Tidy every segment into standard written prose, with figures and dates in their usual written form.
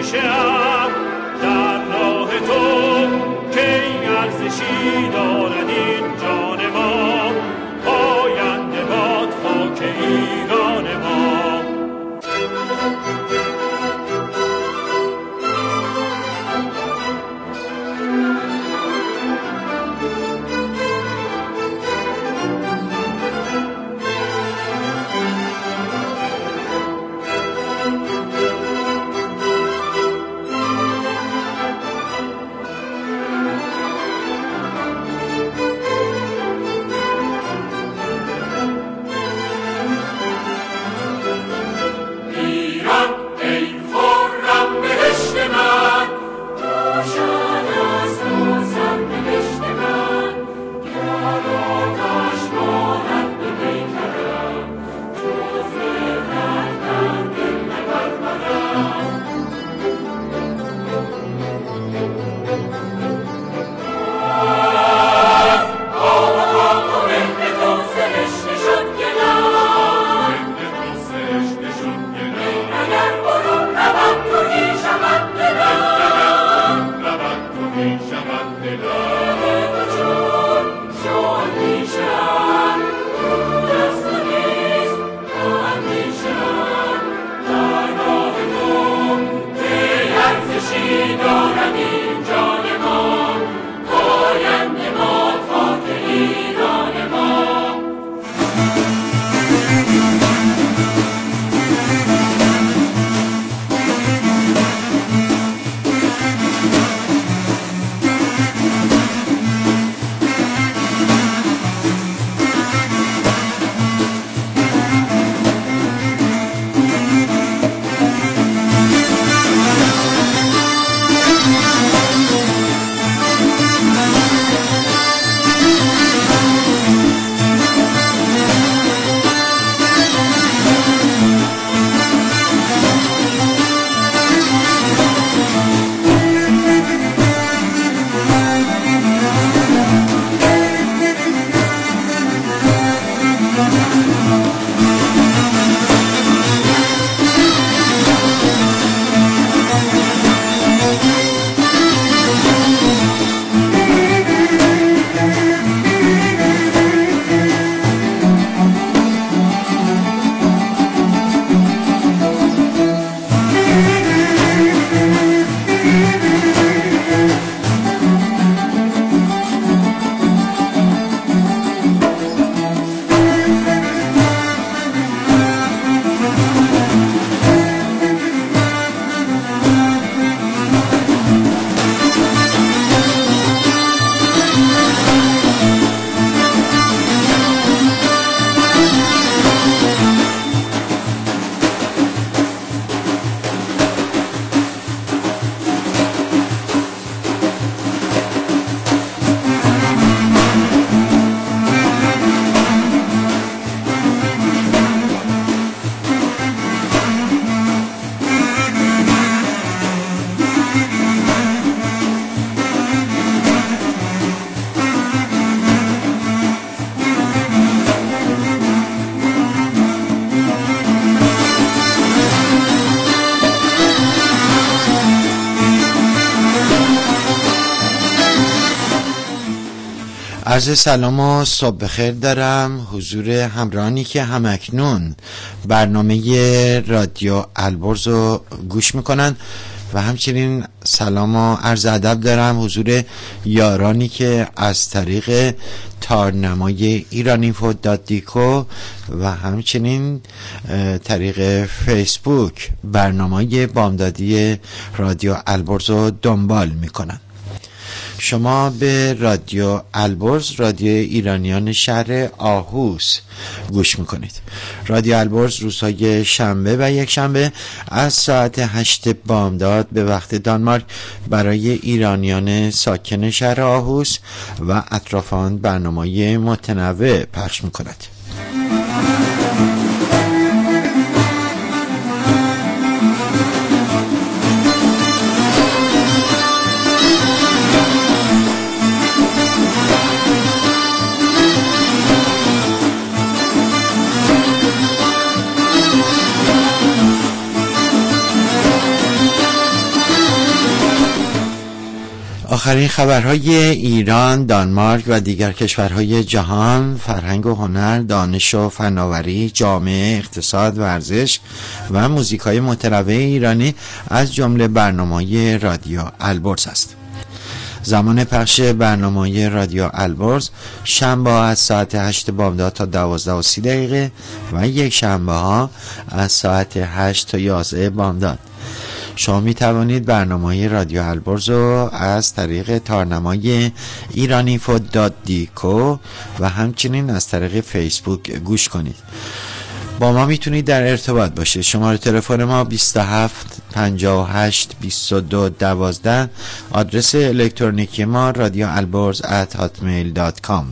همیشه در راه تو که این ارزشی دارد این جان ما، پاینده باد خاک ایران ما. عرض سلام و صبح بخیر دارم حضور همراهانی که همکنون برنامه رادیو البرز رو گوش میکنن و همچنین سلام و عرض ادب دارم حضور یارانی که از طریق تارنمای ایرانینفو.دیکو و همچنین طریق فیسبوک برنامه بامدادی رادیو البرز رو دنبال میکنن. شما به رادیو البرز، رادیو ایرانیان شهر آهوس گوش میکنید. رادیو البرز روزهای شنبه و یک شنبه از ساعت 8 بامداد به وقت دانمارک برای ایرانیان ساکن شهر آهوس و اطراف آن برنامه متنوع پخش میکند. آخرین خبرهای ایران، دانمارک و دیگر کشورهای جهان، فرهنگ و هنر، دانش و فناوری، جامعه، اقتصاد، ورزش و موزیکای متنوع ایرانی از جمله برنامه‌های رادیو البرز است. زمان پخش برنامه رادیو البرز شنبه از ساعت 8 بامداد تا 12:30 و یک شنبه ها از ساعت 8 تا 11 بامداد. شما می توانید برنامه رادیو البرز رو از طریق تارنمای ایرانینفو.دیکو و همچنین از طریق فیسبوک گوش کنید. با ما میتونید در ارتباط باشید. شماره تلفن ما 27 58 22 12. آدرس الکترونیکی ما radioalborz@hotmail.com.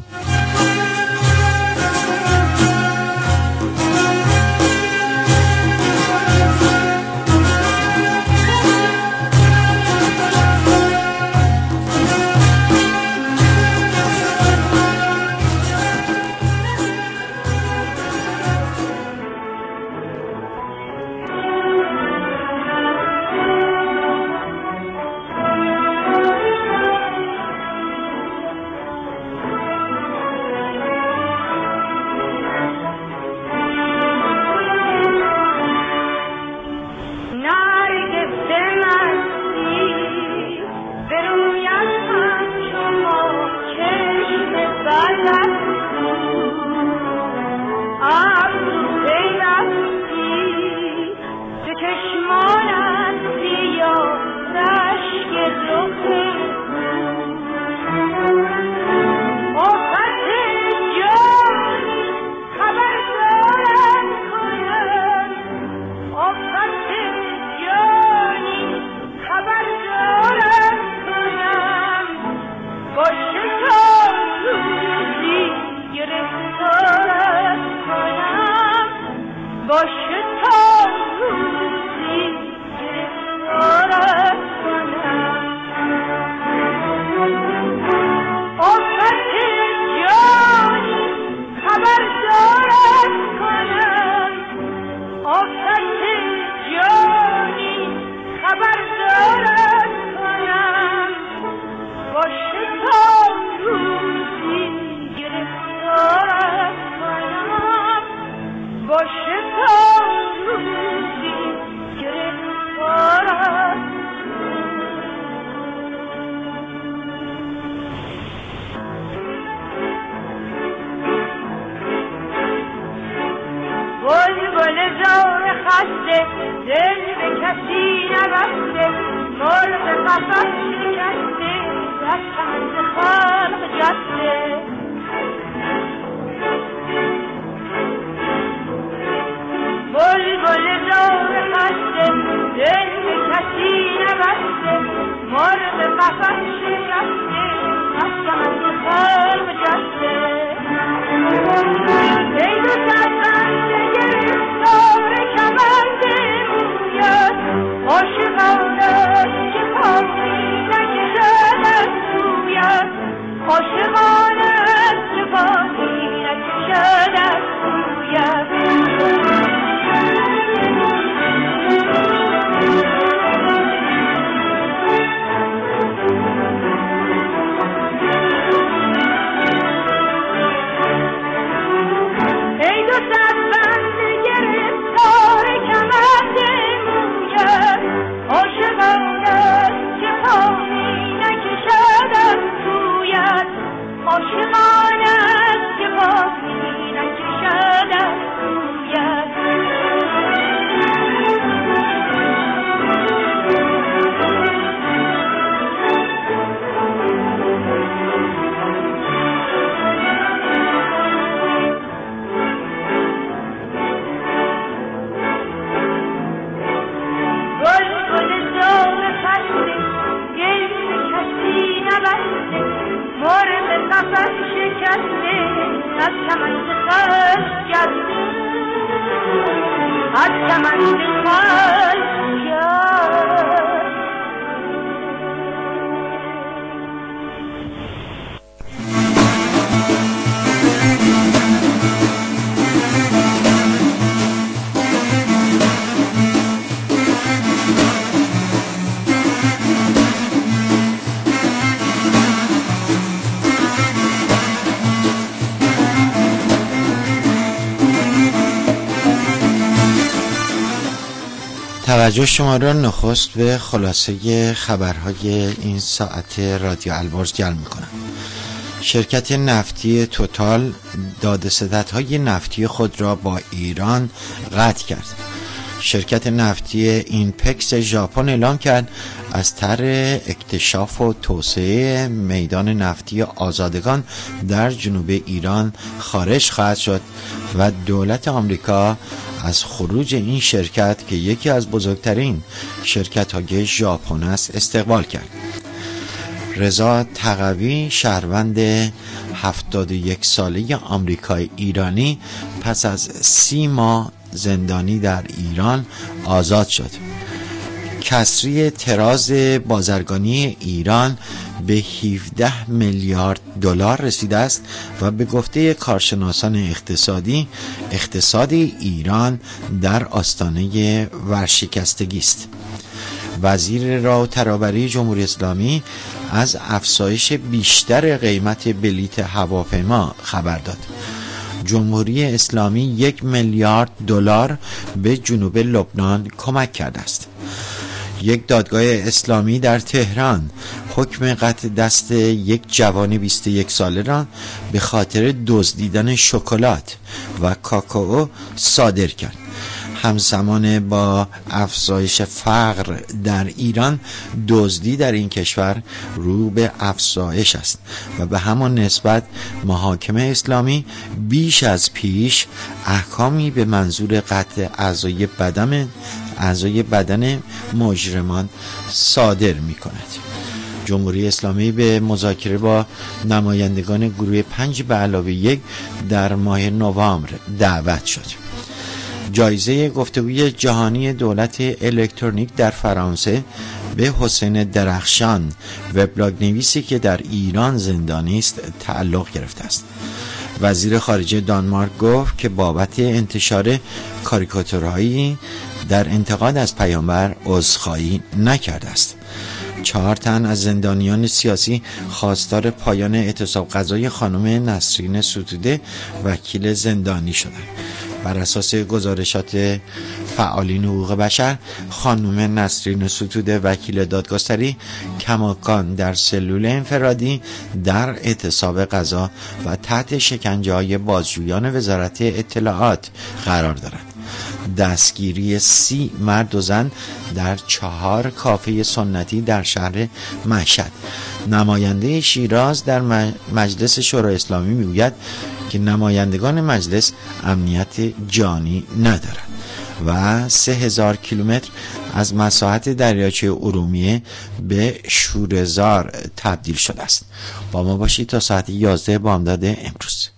عاشقانه توجه شما را نخست به خلاصه خبرهای این ساعت رادیو البرز جلب می‌کنم. شرکت نفتی توتال داده‌ستدهای نفتی خود را با ایران قطع کرد. شرکت نفتی اینپکس ژاپن اعلام کرد از طرح اکتشاف و توسعه میدان نفتی آزادگان در جنوب ایران خارج خواهد شد و دولت آمریکا از خروج این شرکت که یکی از بزرگترین شرکت‌های ژاپن است استقبال کرد. رضا تقوی شهروند 71 ساله آمریکایی ایرانی پس از 30 ماه زندانی در ایران آزاد شد. کسری تراز بازرگانی ایران به 17 میلیارد دلار رسیده است و به گفته کارشناسان اقتصادی اقتصاد ایران در آستانه ورشکستگی است. وزیر راه و ترابری جمهوری اسلامی از افزایش بیشتر قیمت بلیت هواپیما خبر داد. جمهوری اسلامی 1 میلیارد دلار به جنوب لبنان کمک کرده است. یک دادگاه اسلامی در تهران حکم قطع دست یک جوان 21 ساله را به خاطر دزدیدن شکلات و کاکائو صادر کرد. همزمان با افزایش فقر در ایران، دزدی در این کشور رو به افزایش است و به همان نسبت محاکم اسلامی بیش از پیش احکامی به منظور قطع اعضای بدن مجرمان صادر می کند. جمهوری اسلامی به مذاکره با نمایندگان گروه 5+1 در ماه نوامبر دعوت شد. جایزه گفتگوی جهانی دولت الکترونیک در فرانسه به حسین درخشان وبلاگ نویسی که در ایران زندانی است تعلق گرفته است. وزیر خارجه دانمارک گفت که بابت انتشار کاریکاتورهایی در انتقاد از پیامبر عذرخواهی نکرده است. 4 تن از زندانیان سیاسی خواستار پایان اعتصاب غذای خانم نسرین ستوده وکیل زندانی شدند. بر اساس گزارشات فعالین حقوق بشر، خانم نسرین ستوده وکیل دادگستری کماکان در سلول انفرادی در اعتصاب غذا و تحت شکنجه‌های بازجویان وزارت اطلاعات قرار دارد. دستگیری 30 مرد و زن در 4 کافه سنتی در شهر مشهد. نماینده شیراز در مجلس شورای اسلامی میگوید که نمایندگان مجلس امنیت جانی ندارند و 3000 کیلومتر از مساحت دریاچه ارومیه به شوره‌زار تبدیل شده است. با ما باشید تا ساعت 11 بامداد امروز.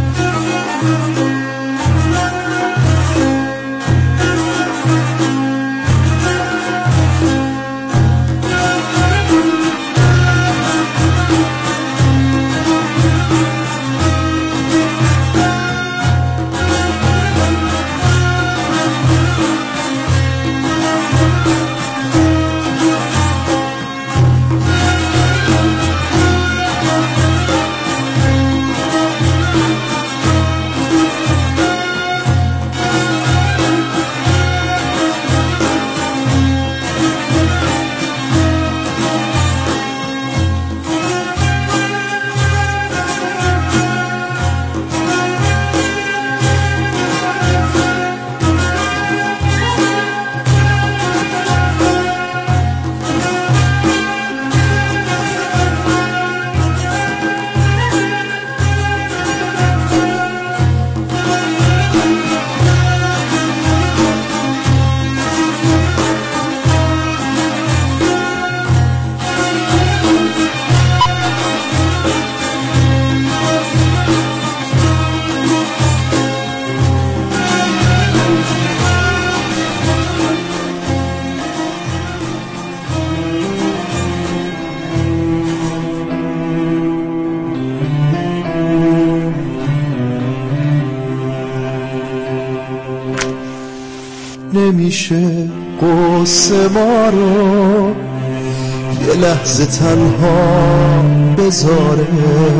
نمیشه قصه ما رو یه لحظه تنها بذاره،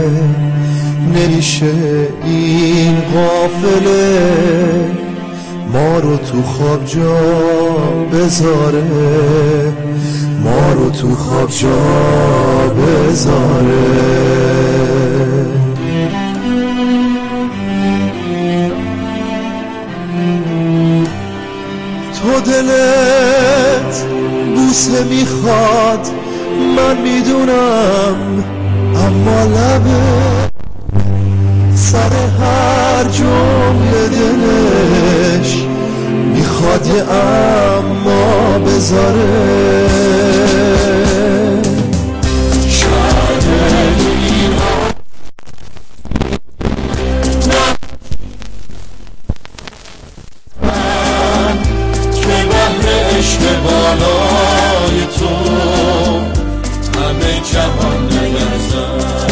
نمیشه این قافله ما رو تو خواب جا بذاره، ما رو تو خواب جا بذاره. تو دلت بوسه میخواد من میدونم، اما لبه سر هر جمله دلش میخواد یه اما بذاره. بالای تو همه جهان نگرزم.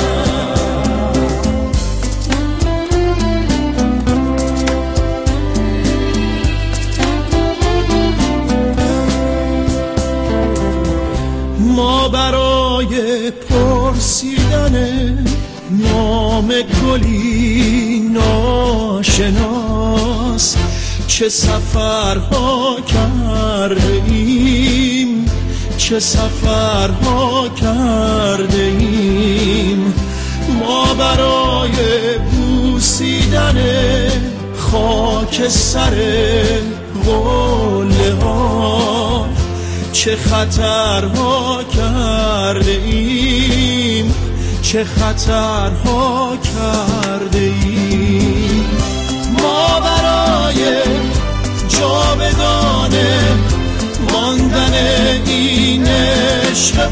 ما برای پرسیدن نام گلی ناشناس چه سفرها کرده ایم، چه سفرها کرده ایم. ما برای بوسیدن خاک سر قله ها چه خطرها کرده ایم، چه خطرها کرده ایم. ما برای جاودانه ماندن این عشق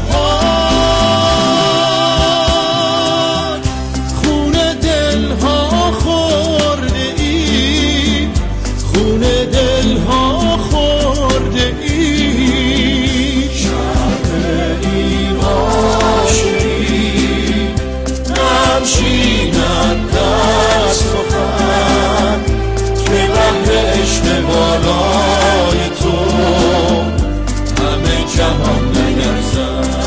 پاک خون دلها خورده ایم، خون دلها خورده ایم. شب این عاشقی نمشیند دست و خم که بحر عشق بالای تو همه جهان نگرزد.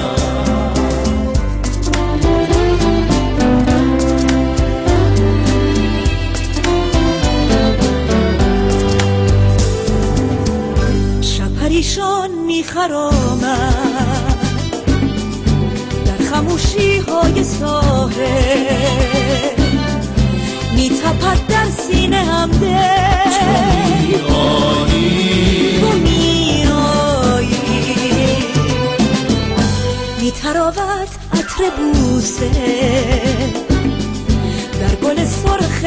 شب پریشان میخرامد در خموشی های ساحل، میتپد در سینه هم دل. تو میایی میتراود عطر بوسه در گل سرخ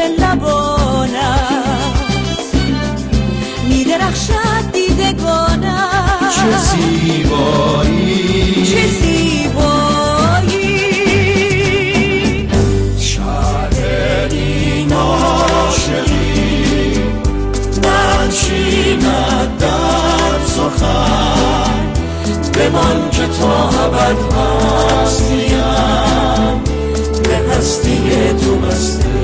لبانت، میدرخشد دیدگانت. چه زیبایی، چه زیبایی. شهری عاشقی ننشیند در سخن، بمان که تا ابد هستیم به هستی تو بسته.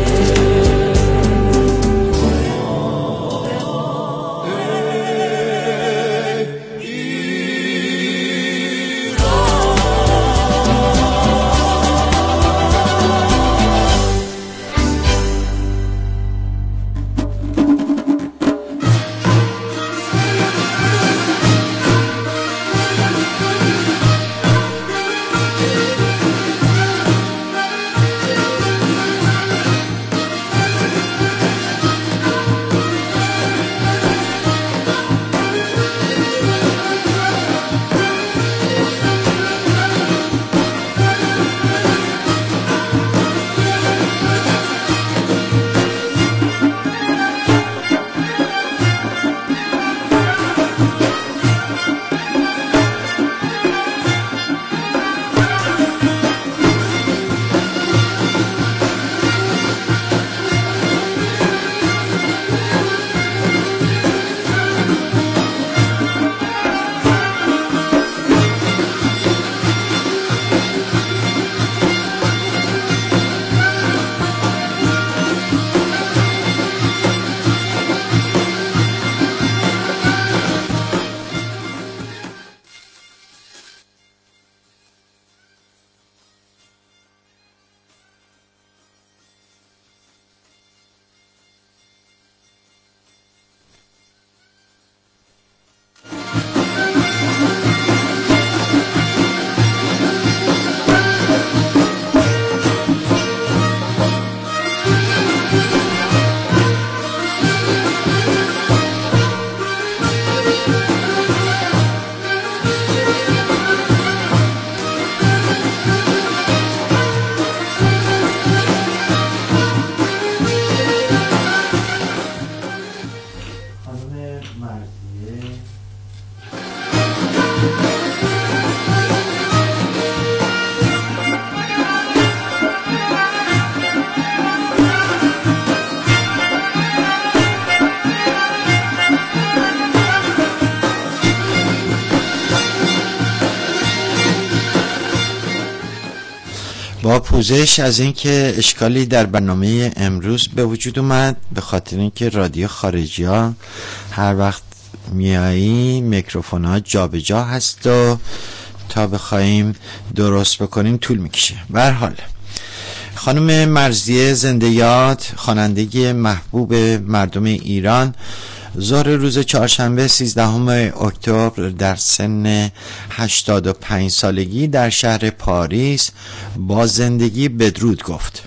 با پوزش از اینکه اشکالی در برنامه امروز به وجود اومد، به خاطر اینکه رادیو خارجی ها هر وقت میایی میکروفون ها جا به جا هست و تا بخوایم درست بکنیم طول میکشه. به هر حال خانم مرضیه زنده یاد، خواننده محبوب مردم ایران، ظهر روز چهارشنبه 13 اکتبر در سن 85 سالگی در شهر پاریس با زندگی بدرود گفت.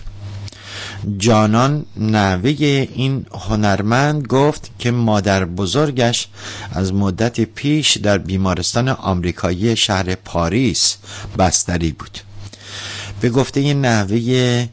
جانان نوه این هنرمند گفت که مادر بزرگش از مدت پیش در بیمارستان آمریکایی شهر پاریس بستری بود. به گفته نوه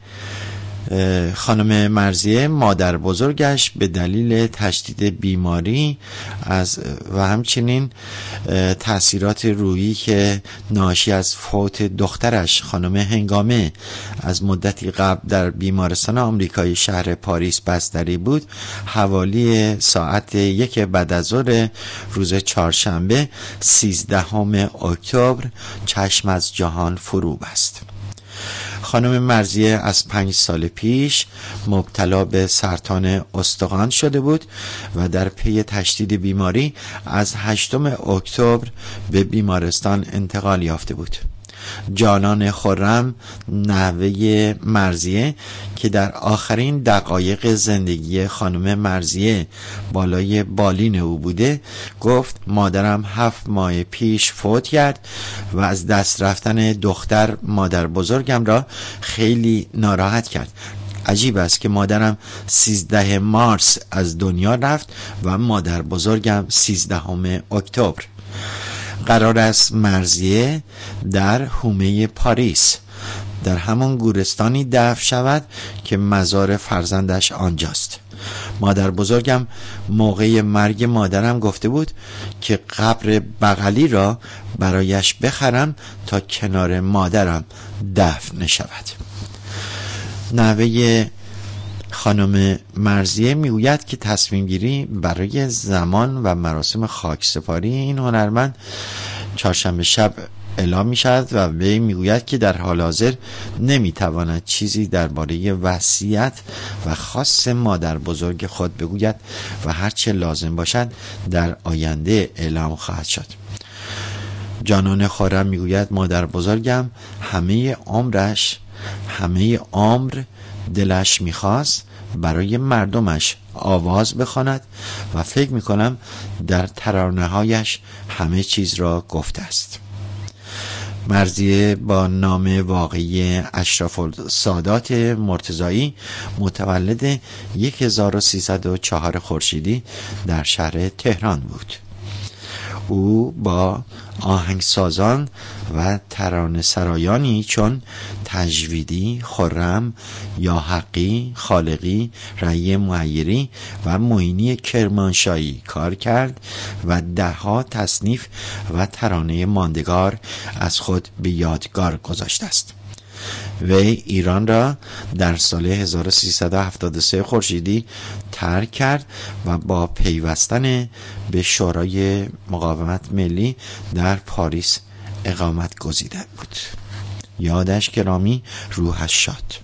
خانم مرضیه، مادر بزرگش به دلیل تشدید بیماری و همچنین تأثیرات روحی که ناشی از فوت دخترش خانم هنگامه از مدتی قبل در بیمارستان آمریکایی شهر پاریس بستری بود، حوالی ساعت 1 بعد از ظهر روز چهارشنبه 13 اکتبر چشم از جهان فرو بست. خانم مرضیه از 5 سال پیش مبتلا به سرطان استخوان شده بود و در پی تشدید بیماری از 8 اکتبر به بیمارستان انتقال یافته بود. جانان خرم نوه مرضیه که در آخرین دقایق زندگی خانم مرضیه بالای بالین او بوده گفت مادرم 7 ماه پیش فوت کرد و از دست رفتن دختر مادر بزرگم را خیلی ناراحت کرد. عجیب است که مادرم 13 مارس از دنیا رفت و مادر بزرگم 13 اکتبر. قرار است مرضیه در حومه پاریس در همون گورستانی دفن شود که مزار فرزندش آنجاست. مادر بزرگم موقع مرگ مادرم گفته بود که قبر بغلی را برایش بخرم تا کنار مادرم دفن شود. نوه خانم مرضیه میگوید که تصمیم گیری برای زمان و مراسم خاکسپاری این هنرمند چهارشنبه شب اعلام می شود و وی میگوید که در حال حاضر نمیتواند چیزی درباره وصیت و خاص مادر بزرگ خود بگوید و هرچه لازم باشد در آینده اعلام خواهد شد. جانان خرم میگوید مادر بزرگم همه عمر دلش میخواست برای مردمش آواز بخواند و فکر میکنم در ترانه‌هایش همه چیز را گفته است. مرضیه با نام واقعی اشرف السادات مرتضایی متولد 1304 خورشیدی در شهر تهران بود. او با آهنگسازان و ترانه سرایانی چون تجویدی، خرم، یا حقی، خالقی، رعی معیری و معینی کرمانشاهی کار کرد و 10 تصنیف و ترانه ماندگار از خود به یادگار گذاشته است. وی ایران را در سال 1373 خورشیدی ترک کرد و با پیوستن به شورای مقاومت ملی در پاریس اقامت گزیده بود. یادش گرامی، روحش شاد.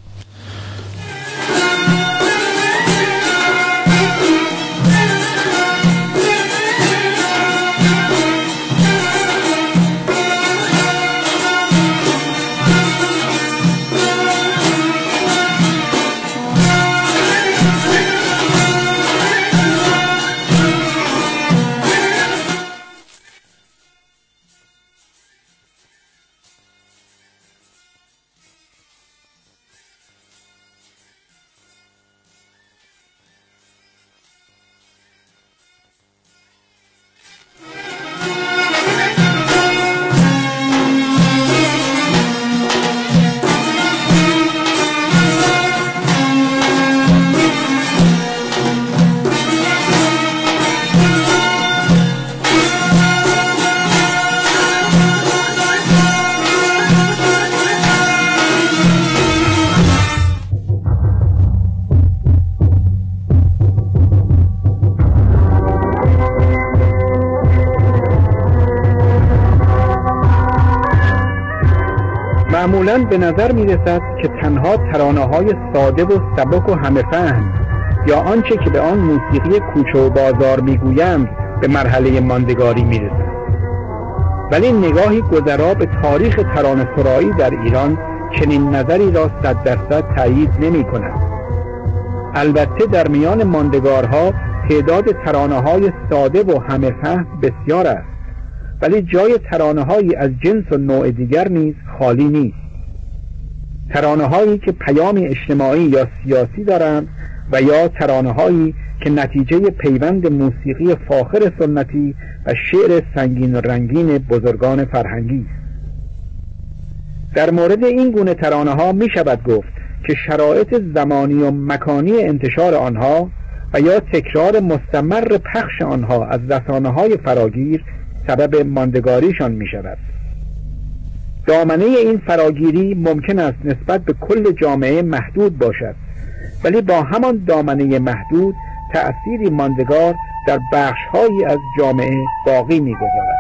معمولاً به نظر می رسد که تنها ترانه‌های ساده و سبک و همه فهم یا آنچه که به آن موسیقی کوچه و بازار می گویند به مرحله ماندگاری می رسد. ولی نگاهی گذرا به تاریخ ترانه‌سرایی در ایران چنین نظری را 100% تایید نمی کند. البته در میان ماندگارها تعداد ترانه‌های ساده و همه فهم بسیار است، ولی جای ترانه‌هایی از جنس و نوع دیگر نیز خالی نیست. ترانه‌هایی که پیامی اجتماعی یا سیاسی دارند و یا ترانه‌هایی که نتیجه پیوند موسیقی فاخر سنتی و شعر سنگین و رنگین بزرگان فرهنگی است. در مورد این گونه ترانه‌ها می شود گفت که شرایط زمانی و مکانی انتشار آنها و یا تکرار مستمر پخش آنها از رسانه‌های فراگیر سبب ماندگاریشان می شود. دامنه این فراگیری ممکن است نسبت به کل جامعه محدود باشد، ولی با همان دامنه محدود تأثیری ماندگار در بخش‌هایی از جامعه باقی می‌گذارد.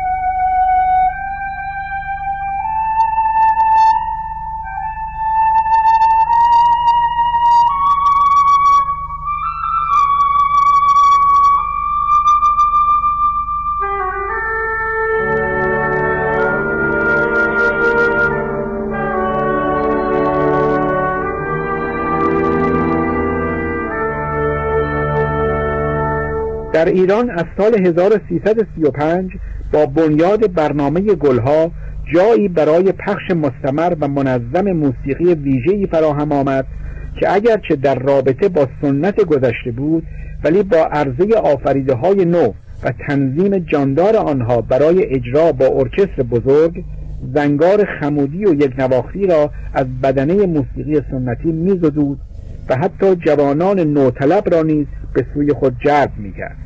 در ایران از سال 1335 با بنیاد برنامه گلها جایی برای پخش مستمر و منظم موسیقی ویژه‌ای فراهم آمد که اگرچه در رابطه با سنت گذشته بود، ولی با عرضه آفریده‌های نو و تنظیم جاندار آنها برای اجرا با ارکستر بزرگ، زنگار خمودی و یک نواختی را از بدنه موسیقی سنتی می‌زدود و حتی جوانان نوطلب را نیز به سوی خود جلب می‌کرد.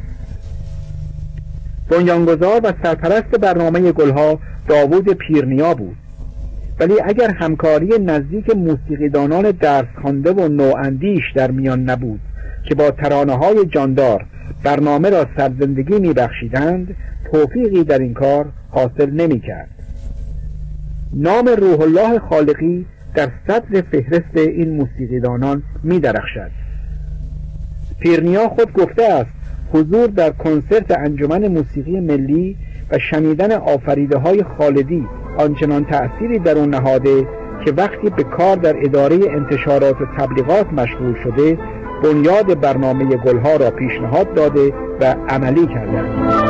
بنیانگذار و سرپرست برنامه گلها داوود پیرنیا بود، ولی اگر همکاری نزدیک موسیقیدانان درس خوانده و نواندیش در میان نبود که با ترانه‌های جاندار برنامه را سرزندگی می‌بخشیدند، توفیقی در این کار حاصل نمی‌کرد. نام روح الله خالقی در صدر فهرست این موسیقیدانان می‌درخشد. پیرنیا خود گفته است حضور در کنسرت انجمن موسیقی ملی و شنیدن آفریده‌های خالدی آنچنان تأثیری در اون نهاده که وقتی به کار در اداره انتشارات و تبلیغات مشغول شده، بنیاد برنامه گلها را پیشنهاد داده و عملی کرده است.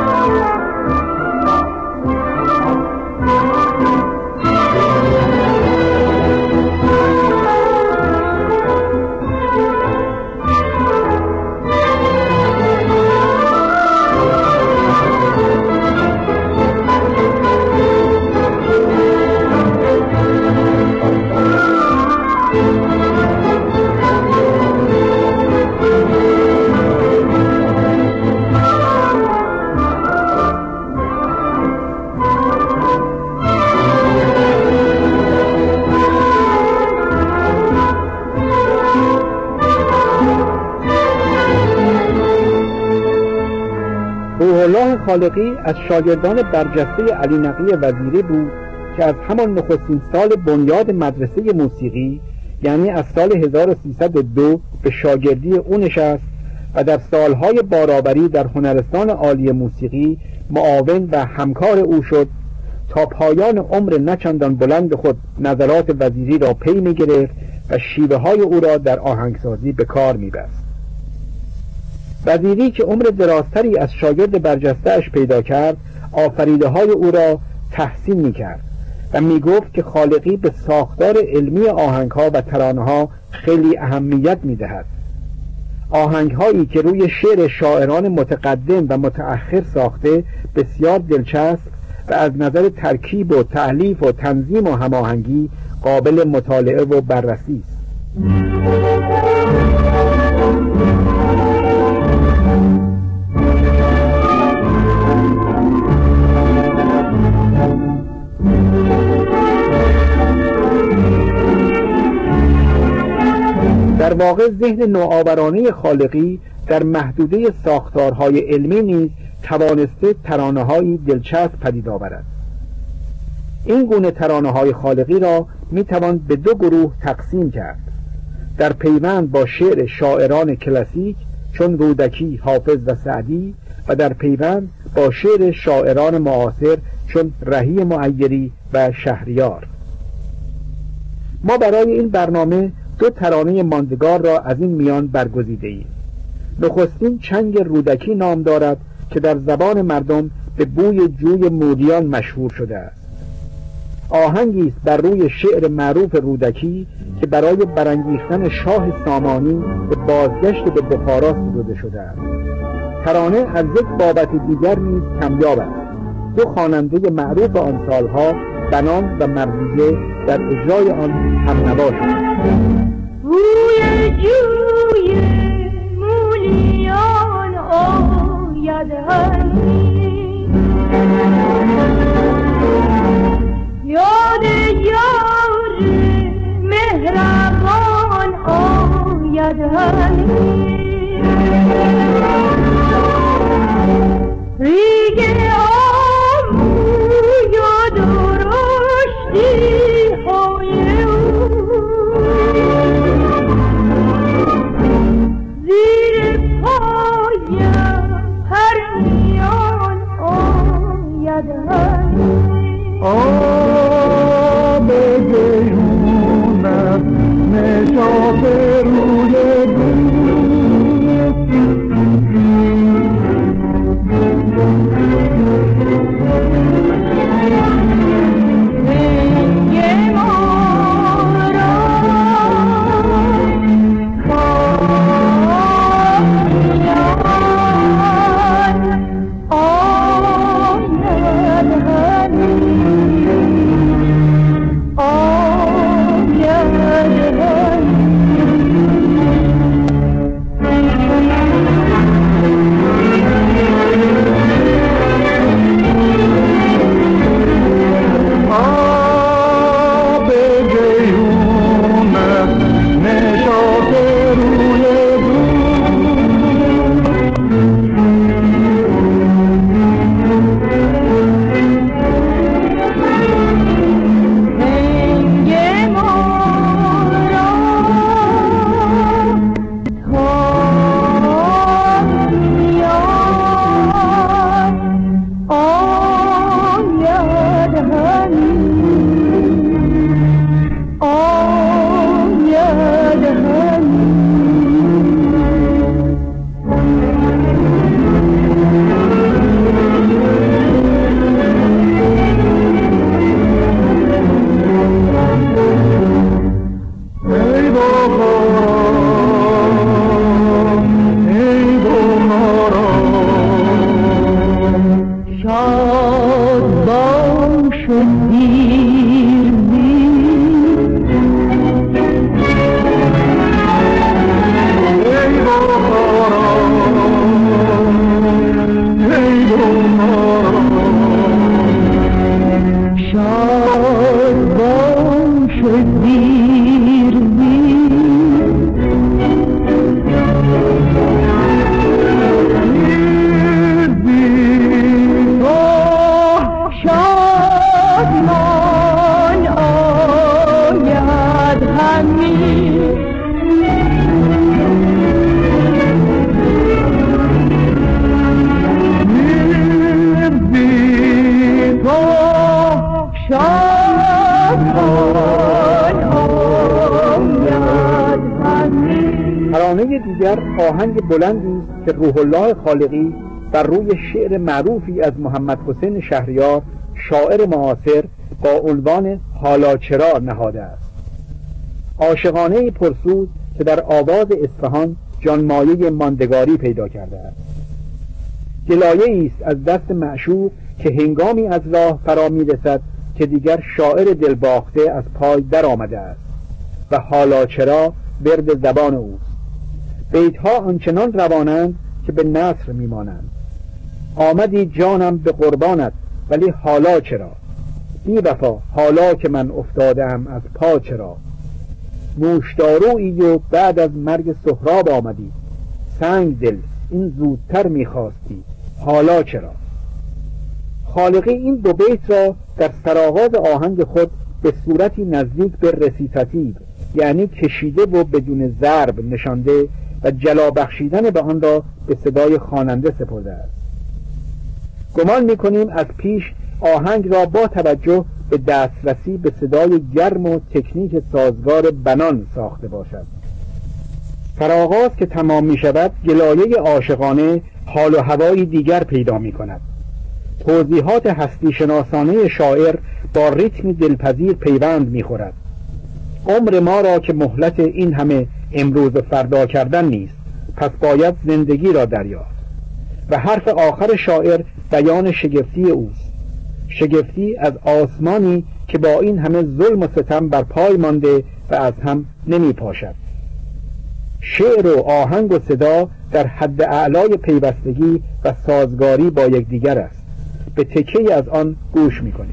روح الله خالقی از شاگردان برجسته علی نقی وزیری بود که از همان نخستین سال بنیاد مدرسه موسیقی، یعنی از سال 1302 به شاگردی او نشست و در سالهای بارآوری در هنرستان عالی موسیقی معاون و همکار او شد تا پایان عمر نچندان بلند خود نظرات وزیری را پی می گرفت و شیوه های او را در آهنگسازی به کار می بست. وزیری که عمر درازتری از شاگرد برجسته اش پیدا کرد، آفریده های او را تحسین می کرد و می گفت که خالقی به ساختار علمی آهنگ ها و ترانه ها خیلی اهمیت می دهد. آهنگ هایی که روی شعر شاعران متقدم و متأخر ساخته بسیار دلچسب و از نظر ترکیب و تألیف و تنظیم و هماهنگی قابل مطالعه و بررسی است. در واقع ذهن نوآورانه خالقی در محدوده ساختارهای علمی نیز توانسته ترانه‌های دلچسب پدید آورد. این گونه ترانه‌های خالقی را میتوان به دو گروه تقسیم کرد: در پیوند با شعر شاعران کلاسیک چون رودکی، حافظ و سعدی، و در پیوند با شعر شاعران معاصر چون رهی معیری و شهریار. ما برای این برنامه دو ترانه ماندگار را از این میان برگزیده ایم. نخستین چنگ رودکی نام دارد که در زبان مردم به بوی جوی موریان مشهور شده است. آهنگی است بر روی شعر معروف رودکی که برای برانگیختن شاه سامانی به بازگشت به بخارا سروده شده است. ترانه از یک بابت دیگر نیز کمیاب است. دو خواننده معروف آن سالها، بنان و مرضیه، در اجرای آن همنوا شدند. بوی جوی مولیان آید همی، یاد یار مهربان آید همی، ریگ آموی و درشتی های او، زیر پایم پرنیان آید همی. آب جیهونت نشاط روی دود، ترانه دیگر آهنگ بلندی است که روح الله خالقی بر روی شعر معروفی از محمد حسین شهریار، شاعر معاصر، با عنوان حالا چرا نهاده است. عاشقانه پرسوز که در آواز اصفهان جانمایه ماندگاری پیدا کرده است. گلایه است از دست معشوق که هنگامی از راه فرا می‌رسد که دیگر شاعر دلباخته از پای در آمده است و حالا چرا ورد زبان اوست. بیتها آنچنان روانند که به نثر میمانند. آمدی جانم به قربانت ولی حالا چرا، بی وفا حالا که من افتادم از پا چرا، نوشدارویی و بعد از مرگ سهراب آمدی، سنگ دل این زودتر میخواستی حالا چرا. خالقی این دو بیت را در سرآغاز آهنگ خود به صورتی نزدیک به رسیتاتیو، یعنی کشیده و بدون ضرب نشانده و جلا بخشیدن به آن را به صدای خواننده سپرده است. گمان می‌کنیم از پیش آهنگ را با توجه به دسترسی به صدای گرم و تکنیک سازگار بنان ساخته باشد. سرآغاز که تمام می‌شود، گلایه عاشقانه حال و هوایی دیگر پیدا می‌کند. توضیحات هستی شناسانه شاعر با ریتمی دلپذیر پیوند می‌خورد. عمر ما را که مهلت این همه امروز و فردا کردن نیست، پس باید زندگی را دریافت. و حرف آخر شاعر بیان شگفتی اوست، شگفتی از آسمانی که با این همه ظلم و ستم بر پای مانده و از هم نمی پاشد. شعر و آهنگ و صدا در حد اعلای پیوستگی و سازگاری با یکدیگر است. به تکه‌ای از آن گوش می‌کنیم.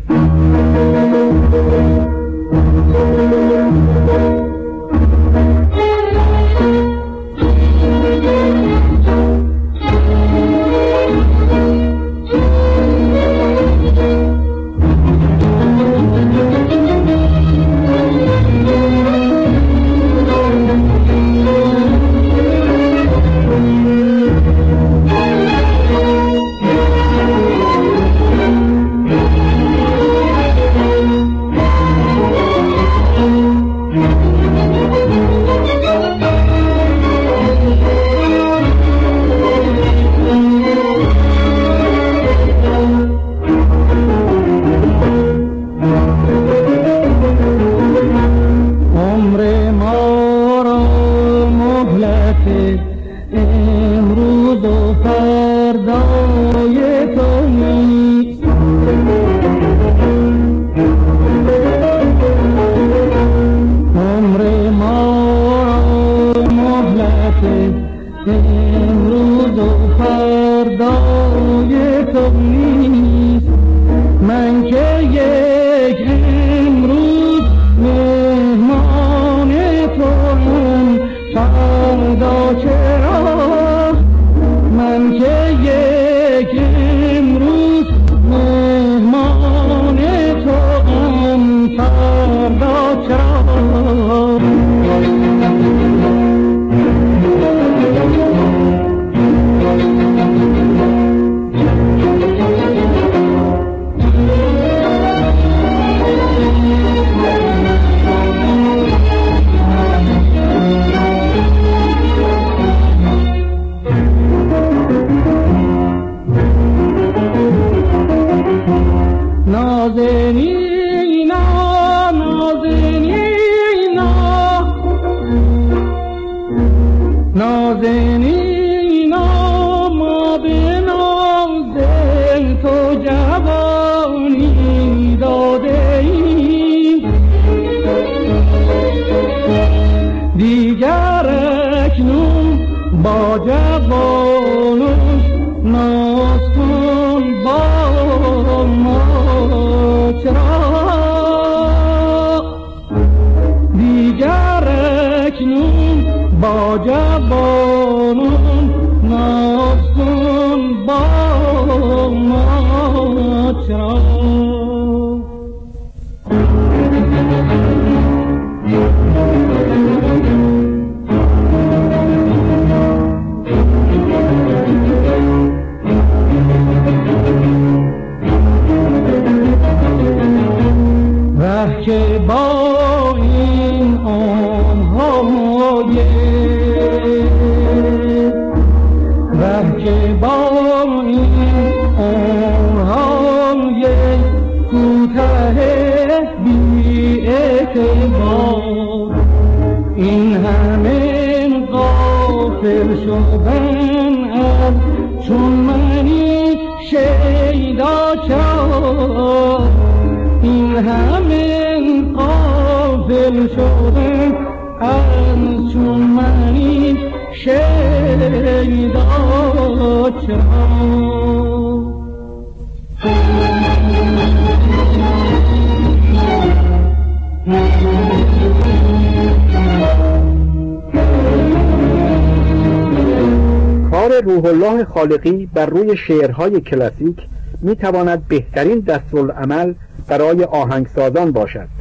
روح الله خالقی بر روی شعرهای کلاسیک میتواند بهترین دستورالعمل برای آهنگسازان باشد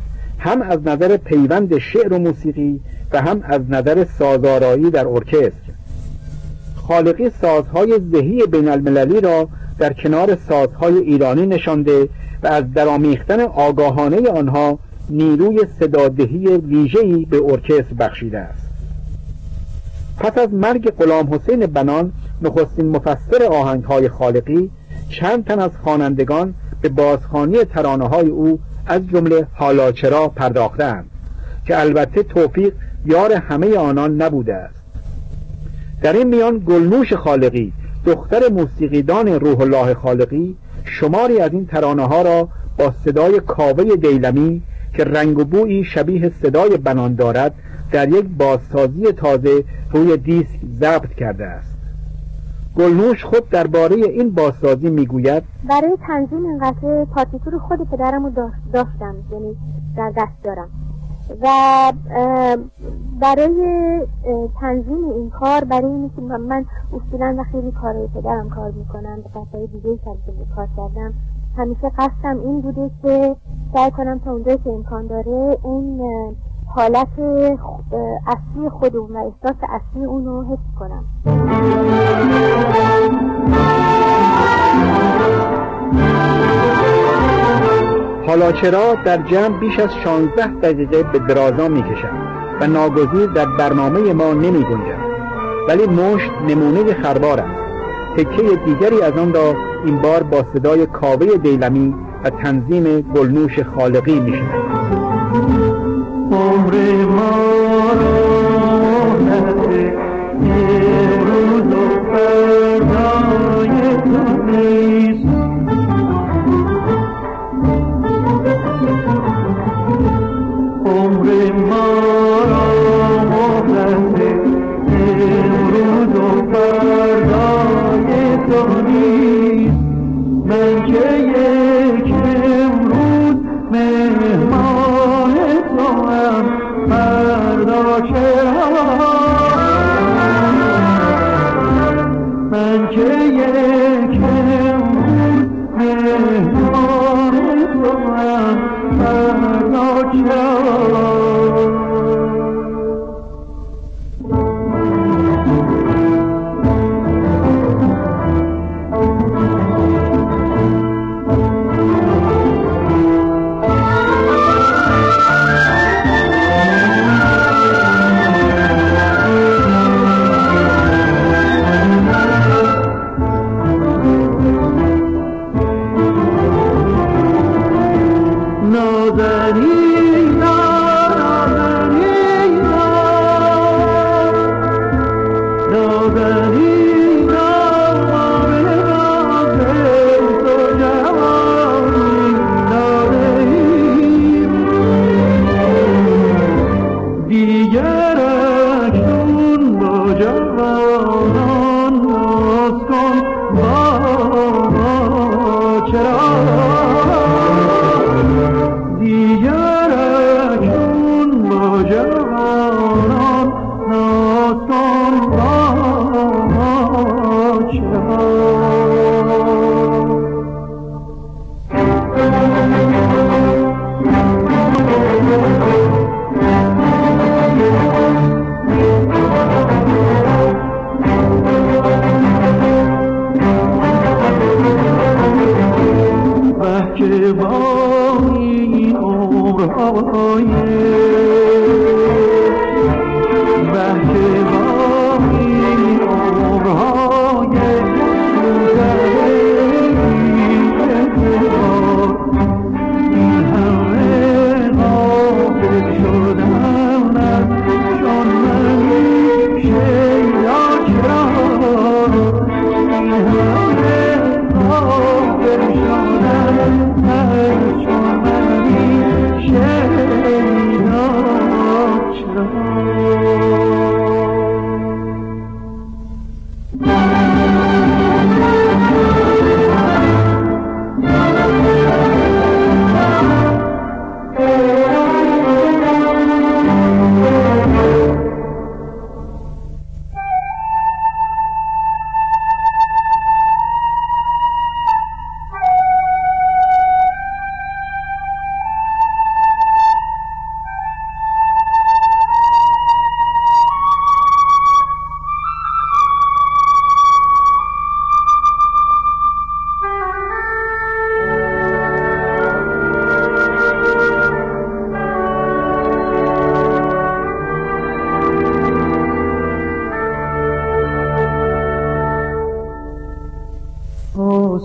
هم از نظر پیوند شعر و موسیقی و هم از نظر سازآرایی در ارکستر. خالقی سازهای زهی بین المللی را در کنار سازهای ایرانی نشانده و از درآمیختن آگاهانه آنها نیروی صدادهی ویژه‌ای به ارکستر بخشیده است. پس از مرگ غلام حسین بنان، نخستین مفسر آهنگهای خالقی، چند تن از خوانندگان به بازخوانی ترانه‌های او از جمله حالا چرا پرداختند که البته توفیق یار همه آنان نبوده است. در این میان گلنوش خالقی، دختر موسیقیدان روح الله خالقی، شماری از این ترانه‌ها را با صدای کاوه دیلمی که رنگ و بویی شبیه صدای بنان دارد در یک بازسازی تازه روی دیسک ضبط کرده است. گلنوش خود درباره این بازسازی میگوید: برای تنظیم این قطعه پارتیتور خود پدرم رو داشتم، یعنی در دست دارم، و برای تنظیم این کار، برای اینکه من اصولا و خیلی کارهای پدرم کار میکنم، به قطعه دیگه کار کردم، همیشه قصدم این بوده که سعی کنم تا اونجایی که امکان داره اون حالت اصلی خودمون و احساس اصلی اون رو حفظ کنم. حالا چرا در جمع بیش از 16 دقیقه به درازا میکشم و ناگزیر در برنامه ما نمی گنجم، ولی مشت نمونه خربار است. تکه دیگری از آن را این بار با صدای کاوه دیلمی و تنظیم گلنوش خالقی میشنویم. عمر ما رونده یه روز و فردای تو نیست، عمر ما رونده یه روز و فردای تو نیست، من که یک امروز مهمان تو هم فردا چرا، من که یک امروز مهمان تو هم فردا چرا.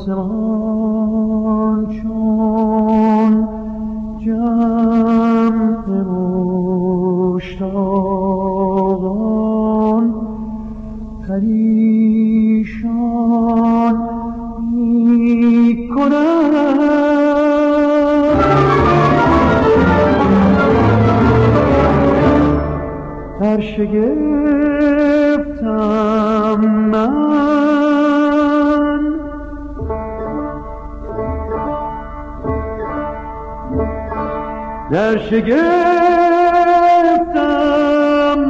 آسمان چون جمع مشتاقان پریشان می کنند. در شگفتم من در شگفتم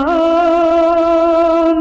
من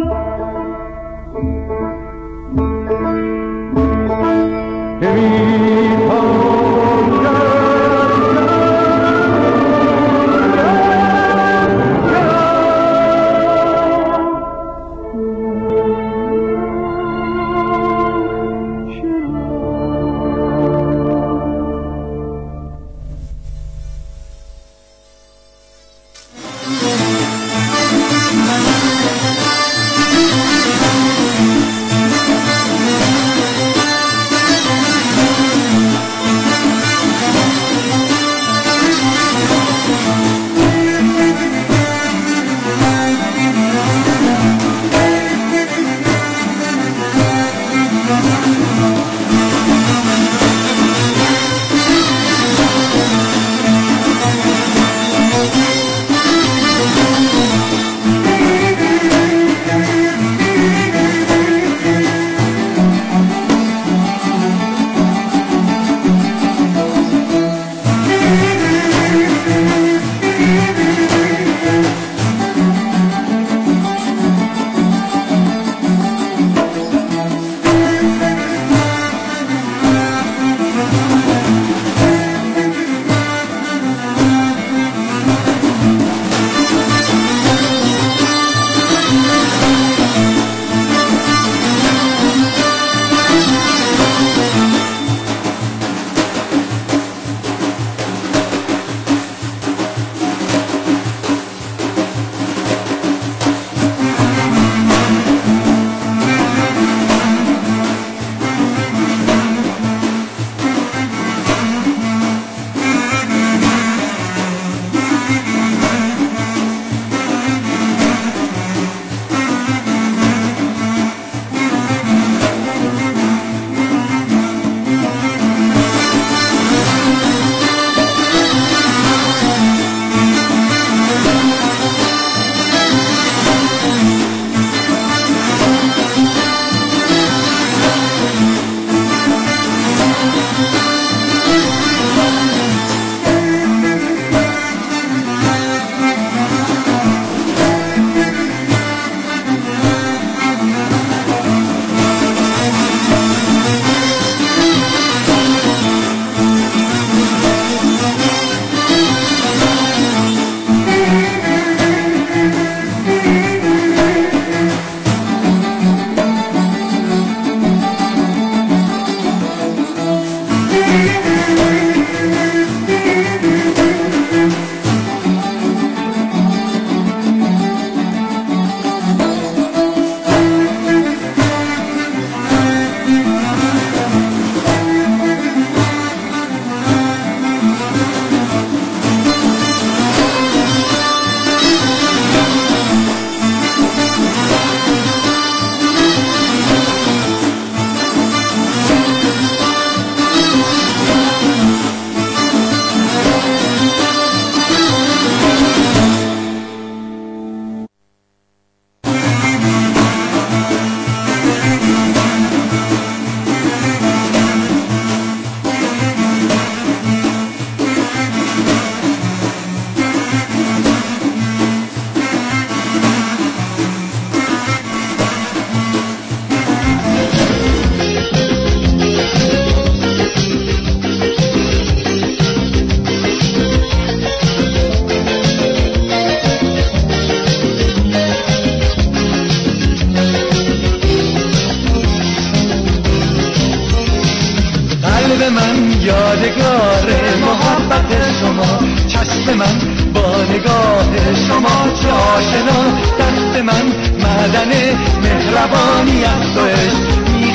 یادگار محبت شما، چشم من با نگاه شما چه آشنا، دست من معدن مهربانی است و عشق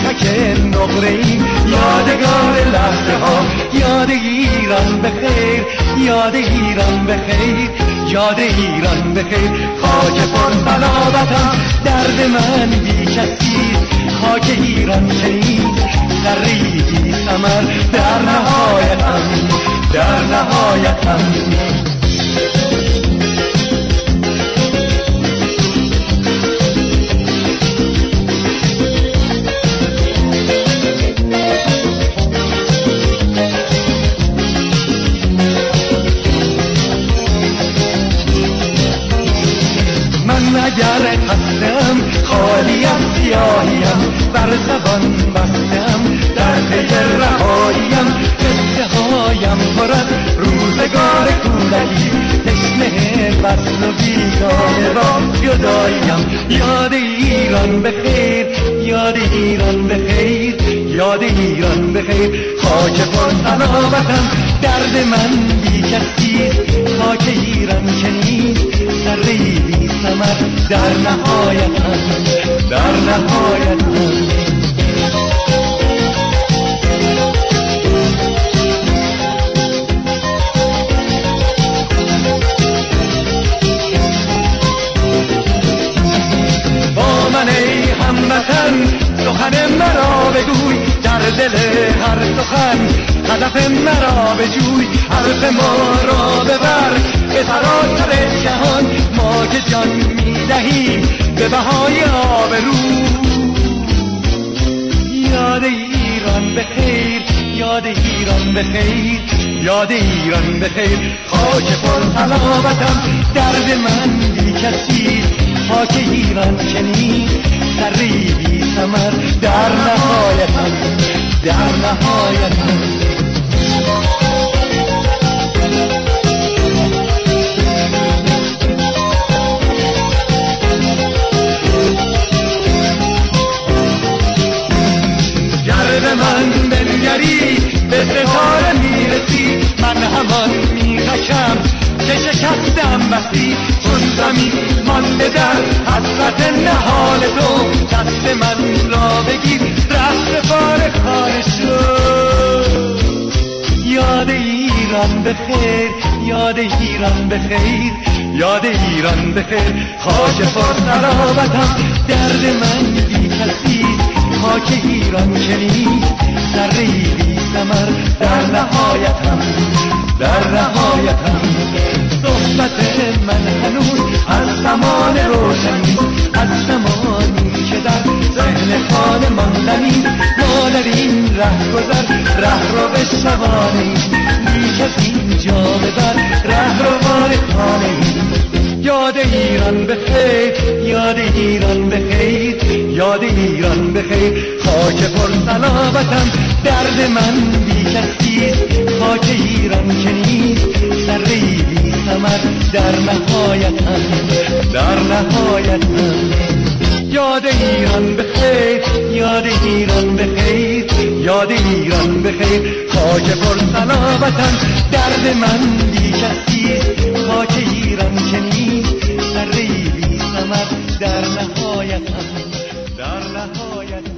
میخک نقره‌ای، یادگار لحظه ها، یاد ایران بخیر، یاد ایران بخیر، یاد ایران بخیر. خاک پر صلابتم، درد من بی کسی، خاک ایران چنین ذره‌ای بی ثمر، در نهایتم، در نهایتم. اگر خستم خالی از سیاهیم، بر زبان بستم در پی رهاییم، قصه هایم پر از روزگار کودکی، تشنه وصل و بیگانه با جداییم. یاد ایران بخیر، یاد ایران بخیر، یاد ایران بخیر. خاک پر صلابتم، درد من بی کسی، خاک ایران چنین ذره‌ای بی ثمر، در نهایتم، در نهایتم. با من ای هموطن سخن مرا بگوی، در دل هر سخن هدف مرا بجوی، حرف ما را ببر به سراسر جهان، ما که جان میدهیم به بهای آبرو. یاد ایران بخیر، یاد ایران بخیر، یاد ایران بخیر. خاک پر صلابتم، درد من بی کسی، خاک ایران چنین ذره‌ای بی ثمر، در نهایتم، در نهایتم. گر من بنگری به ستاره میرسی، من همان میخشم که شکستم بسی، چون زمین مانده در حسرت نهال تو، دست من را بگیر رهسپار کار شد. یاد ایران بخیر، یاد ایران بخیر، یاد ایران بخیر. خاک پر صلابتم، درد من بی کسی، خاک ایران چنین ذره‌ای بی ثمر، در نهایتم، در نهایتم. صحبت من هنوز از زمان روشنی، از زمانی که در ذهن خانه ماندنی، ما در این ره گذر ره رو به شبانی، بیش از این جا ببر ره رو بار خانه. یاد ایران بخیر، یاد ایران بخیر، یاد ایران بخیر. خاک پر صلابتم، درد من بی کسی، خاک ایران چنین ذره‌ای بی ثمر، در نهایتم، در نهایتم. یاد ایران بخیر، یاد ایران بخیر، یاد ایران بخیر. خاک پر صلابتم، درد من بی کسی، خاک ایران چنین ذره‌ای بی ثمر، در نهایتم، در نهایتم.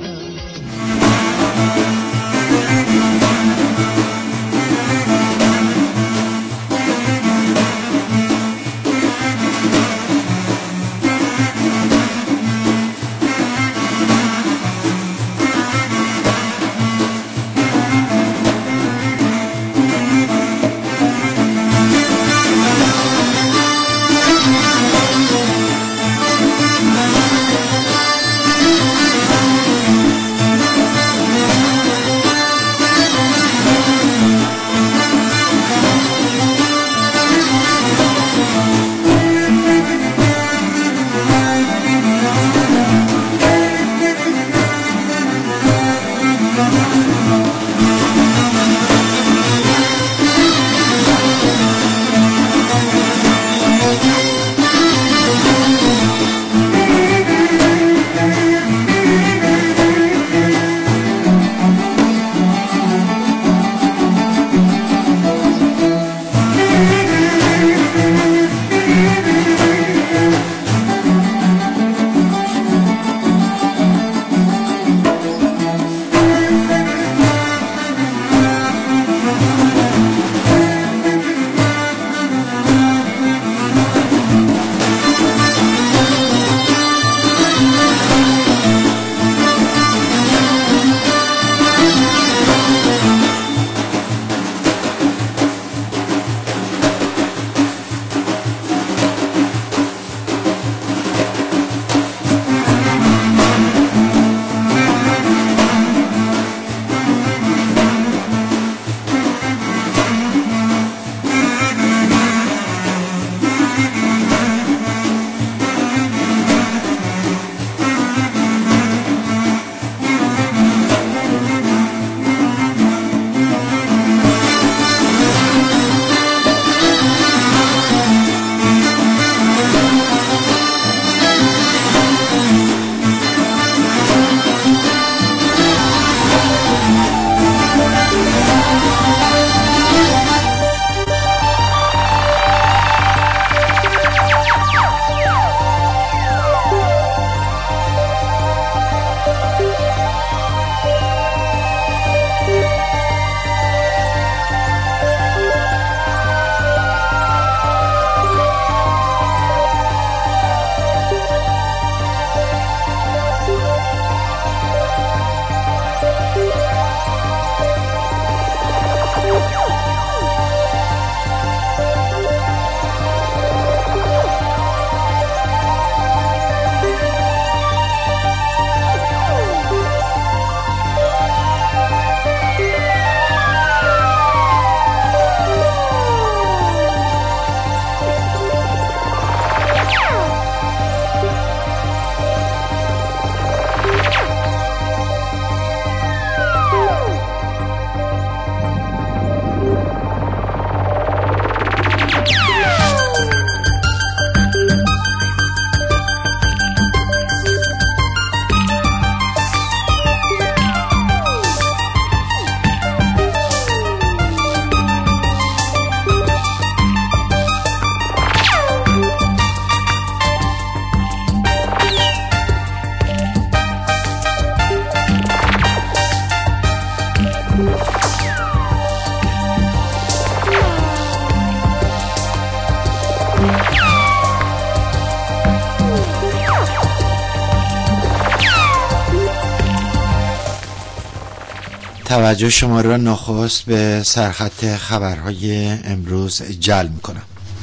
توجه شما را نخست به سرخط خبرهای امروز جلب می‌کنم.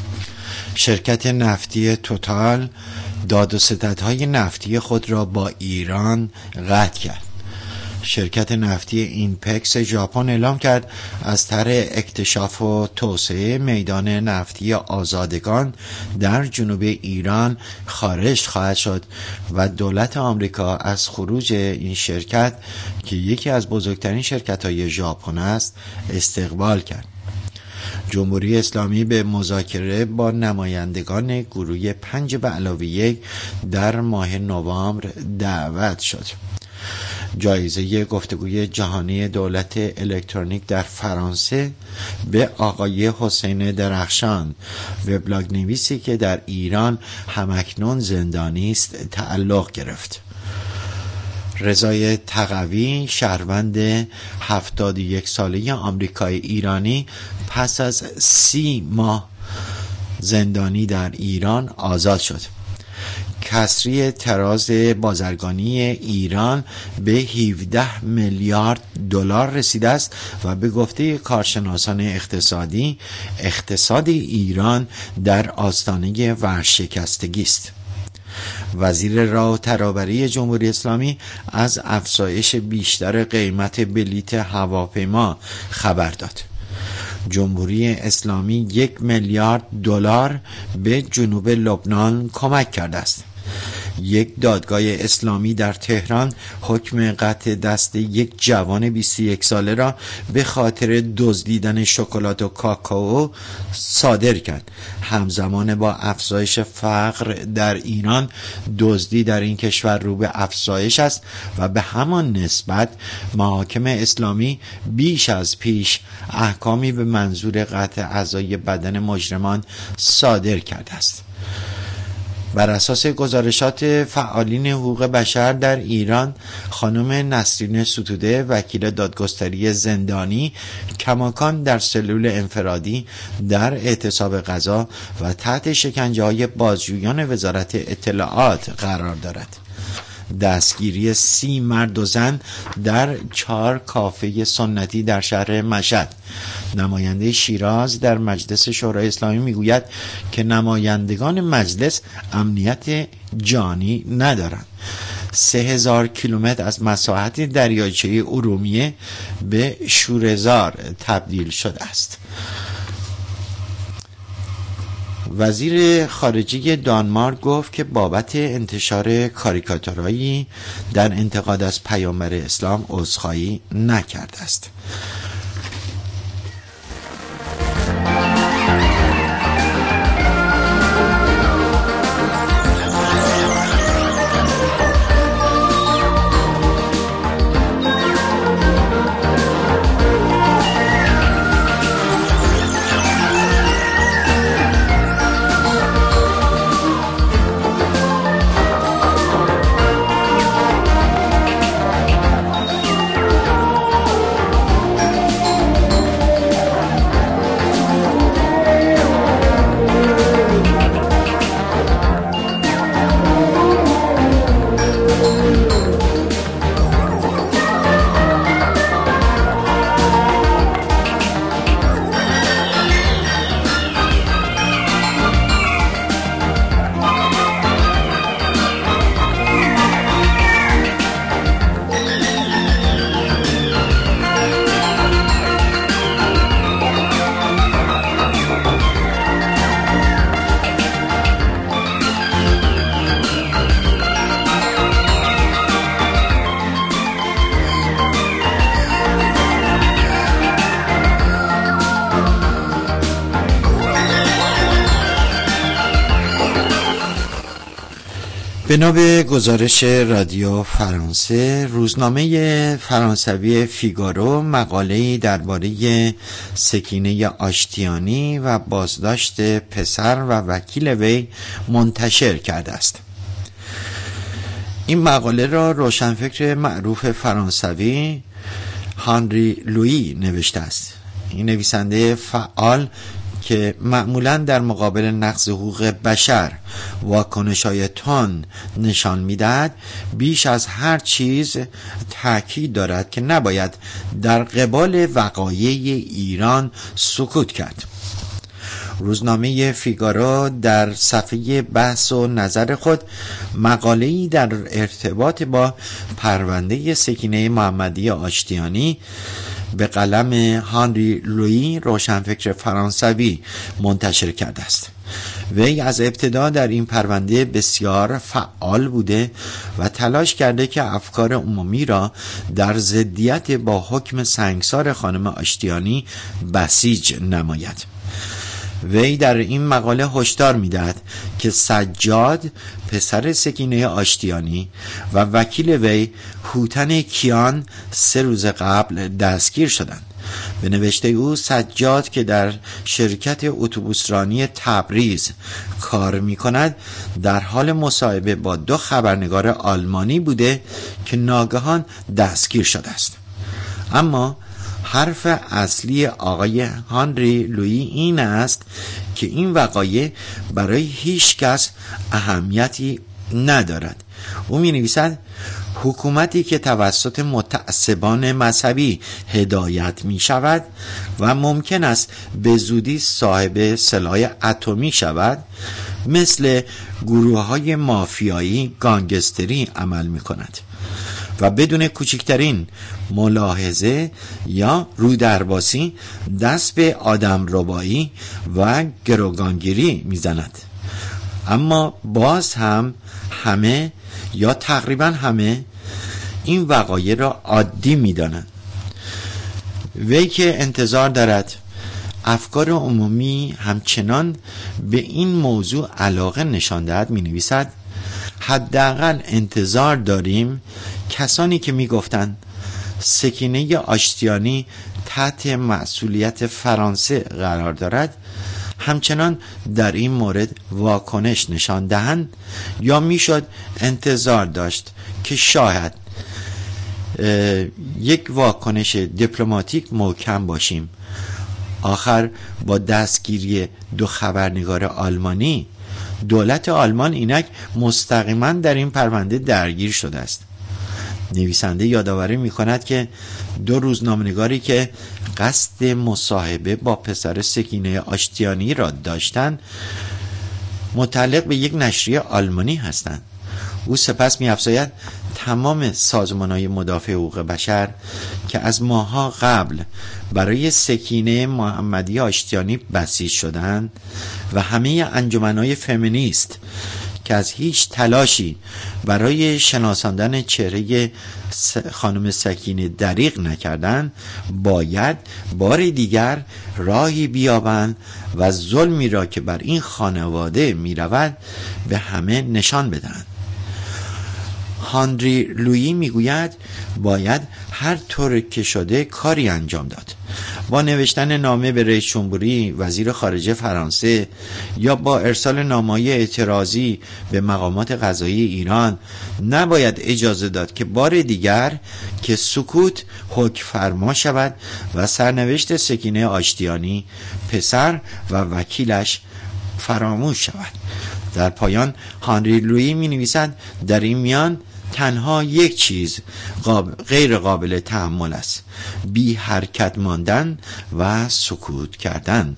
شرکت نفتی توتال داد و ستدهای نفتی خود را با ایران قطع کرد. شرکت نفتی اینپکس ژاپن اعلام کرد از طرح اکتشاف و توسعه میدان نفتی آزادگان در جنوب ایران خارج خواهد شد و دولت آمریکا از خروج این شرکت که یکی از بزرگترین شرکت‌های ژاپن است استقبال کرد. جمهوری اسلامی به مذاکره با نمایندگان گروه 5+1 در ماه نوامبر دعوت شد. جایزه گفتگوی جهانی دولت الکترونیک در فرانسه به آقای حسین درخشان، وبلاگ نویسی که در ایران همکنون زندانی است، تعلق گرفت. رضای تقوی، شهروند 71 ساله آمریکایی ایرانی، پس از 30 ماه زندانی در ایران آزاد شد. کسری تراز بازرگانی ایران به 17 میلیارد دلار رسیده است و به گفته کارشناسان اقتصادی اقتصاد ایران در آستانه ورشکستگی است. وزیر راه و ترابری جمهوری اسلامی از افزایش بیشتر قیمت بلیت هواپیما خبر داد. جمهوری اسلامی 1 میلیارد دلار به جنوب لبنان کمک کرده است. یک دادگاه اسلامی در تهران حکم قطع دست یک جوان 21 ساله را به خاطر دزدیدن شکلات و کاکائو صادر کرد. همزمان با افزایش فقر در ایران، دزدی در این کشور رو به افزایش است و به همان نسبت محاکم اسلامی بیش از پیش احکامی به منظور قطع اعضای بدن مجرمان صادر کرده است. بر اساس گزارشات فعالین حقوق بشر در ایران، خانم نسرین ستوده، وکیل دادگستری زندانی، کماکان در سلول انفرادی در اعتصاب غذا و تحت شکنجه‌های بازجویان وزارت اطلاعات قرار دارد. دستگیری 30 مرد و زن در 4 کافه سنتی در شهر مشهد. نماینده شیراز در مجلس شورای اسلامی میگوید که نمایندگان مجلس امنیت جانی ندارند. 3000 کیلومتر از مساحت دریاچه ارومیه به شوره‌زار تبدیل شده است. وزیر خارجه دانمارک گفت که بابت انتشار کاریکاتورهایی در انتقاد از پیامبر اسلام عذرخواهی نکرده است. بنا به گزارش رادیو فرانسه، روزنامه فرانسوی فیگارو مقاله‌ای درباره سکینه آشتیانی و بازداشت پسر و وکیل وی منتشر کرده است. این مقاله را روشنفکر معروف فرانسوی هانری لویی نوشته است. این نویسنده فعال که معمولاً در مقابل نقض حقوق بشر واکنش‌های تند نشان می‌دهد، بیش از هر چیز تأکید دارد که نباید در قبال وقایع ایران سکوت کرد. روزنامه فیگارو در صفحه بحث و نظر خود مقاله‌ای در ارتباط با پرونده سکینه محمدی آشتیانی به قلم هانری لویی روشنفکر فرانسوی منتشر کرده است. وی از ابتدا در این پرونده بسیار فعال بوده و تلاش کرده که افکار عمومی را در ضدیت با حکم سنگسار خانم آشتیانی بسیج نماید. وی در این مقاله هشدار می‌دهد که سجاد پسر سکینه آشتیانی و وکیل وی هوتن کیان 3 روز قبل دستگیر شدند. به نوشته او، سجاد که در شرکت اتوبوسرانی تبریز کار می‌کند در حال مصاحبه با 2 خبرنگار آلمانی بوده که ناگهان دستگیر شده است. اما حرف اصلی آقای هانری لویی این است که این وقایع برای هیچ کس اهمیتی ندارد. او می نویسد حکومتی که توسط متعصبان مذهبی هدایت می شود و ممکن است به زودی صاحب سلاح اتمی شود، مثل گروه های مافیایی گانگستری عمل می کند و بدون کوچکترین ملاحظه یا رودرباسی دست به آدم ربایی و گروگانگیری میزند. اما باز هم همه یا تقریبا همه این وقایع را عادی میدانند. وی که انتظار دارد افکار عمومی همچنان به این موضوع علاقه نشان دهد می نویسد حداقل انتظار داریم کسانی که می گفتند سکینه آشتیانی تحت مسئولیت فرانسه قرار دارد همچنان در این مورد واکنش نشان دهند، یا میشد انتظار داشت که شاید یک واکنش دیپلماتیک محکم باشیم. آخر با دستگیری 2 خبرنگار آلمانی دولت آلمان اینک مستقیما در این پرونده درگیر شده است. نویسنده یادآوری می‌کند که 2 روزنامه‌نگاری که قصد مصاحبه با پسر سکینه آشتیانی را داشتند متعلق به یک نشریه آلمانی هستند. او سپس می‌افزاید تمام سازمان‌های مدافع حقوق بشر که از ماه‌ها قبل برای سکینه محمدی آشتیانی بسیج شدند و همه انجمن‌های فمینیست که از هیچ تلاشی برای شناساندن چهره خانم سکینه دریغ نکردند، باید بار دیگر راهی بیابند و ظلمی را که بر این خانواده می رود به همه نشان بدهند. هانری لویی میگوید باید هر طور که شده کاری انجام داد. با نوشتن نامه به رئیس جمهوری، وزیر خارجه فرانسه، یا با ارسال نامه‌های اعتراضی به مقامات قضایی ایران نباید اجازه داد که بار دیگر که سکوت حکم فرما شود و سرنوشت سکینه آشتیانی، پسر و وکیلش فراموش شود. در پایان هانری لویی می نویسد در این میان تنها یک چیز غیر قابل تحمل است: بی حرکت ماندن و سکوت کردن.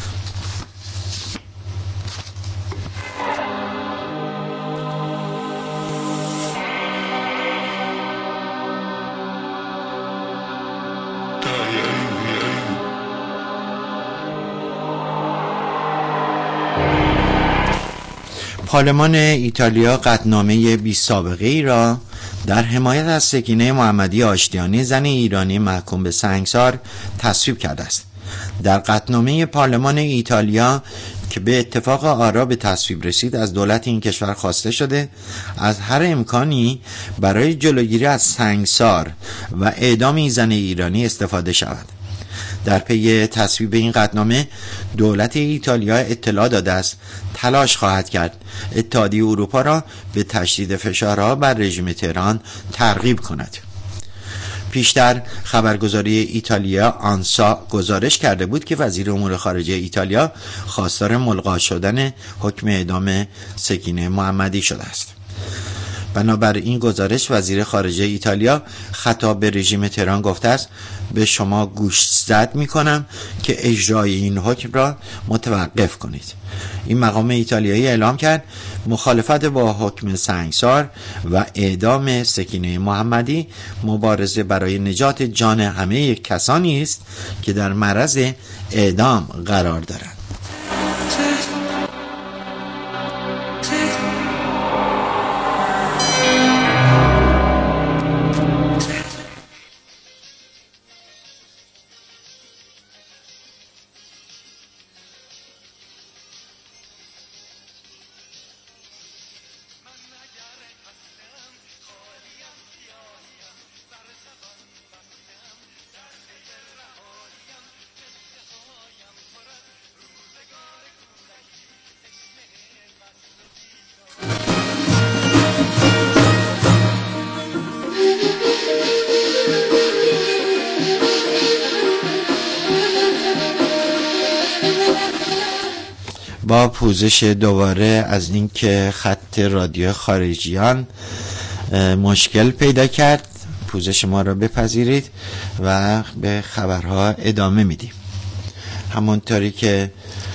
پارلمان ایتالیا قطعنامه بی سابقه ای را در حمایت از سکینه محمدی آشتیانی، زن ایرانی محکوم به سنگسار، تصویب کرده است. در قطعنامه پارلمان ایتالیا که به اتفاق آرا به تصویب رسید، از دولت این کشور خواسته شده از هر امکانی برای جلوگیری از سنگسار و اعدام این زن ایرانی استفاده شود. در پی تصویب این قطعنامه دولت ایتالیا اطلاع داده است تلاش خواهد کرد اتحادیه اروپا را به تشدید فشارها بر رژیم تهران ترغیب کند. پیشتر خبرگزاری ایتالیا آنسا گزارش کرده بود که وزیر امور خارجه ایتالیا خواستار ملغا شدن حکم اعدام سکینه محمدی شده است. بنابر این گزارش وزیر خارجه ایتالیا خطاب به رژیم تهران گفته است به شما گوشزد می‌کنم که اجرای این حکم را متوقف کنید. این مقام ایتالیایی اعلام کرد مخالفت با حکم سنگسار و اعدام سکینه محمدی مبارزه برای نجات جان همه کسانی است که در معرض اعدام قرار دارند. با پوزش دوباره از اینکه خط رادیو خارجیان مشکل پیدا کرد، پوزش ما را بپذیرید و به خبرها ادامه میدیم. همونطوری که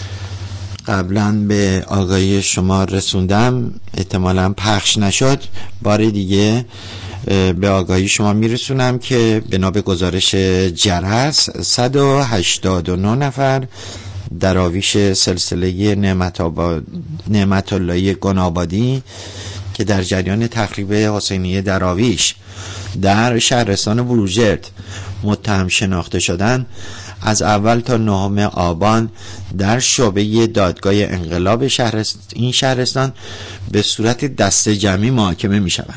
قبلا به آگاهی شما رسوندم، احتمالاً پخش نشد، بار دیگه به آگاهی شما میرسونم که بنا به گزارش جرس 189 نفر دراویش سلسله نعمت اللهی گنابادی که در جریان تخریب حسینیه دراویش در شهرستان بروجرد متهم شناخته شدند، از اول تا 9 آبان در شعبه دادگاه انقلاب این شهرستان به صورت دسته جمعی محاکمه می شوند.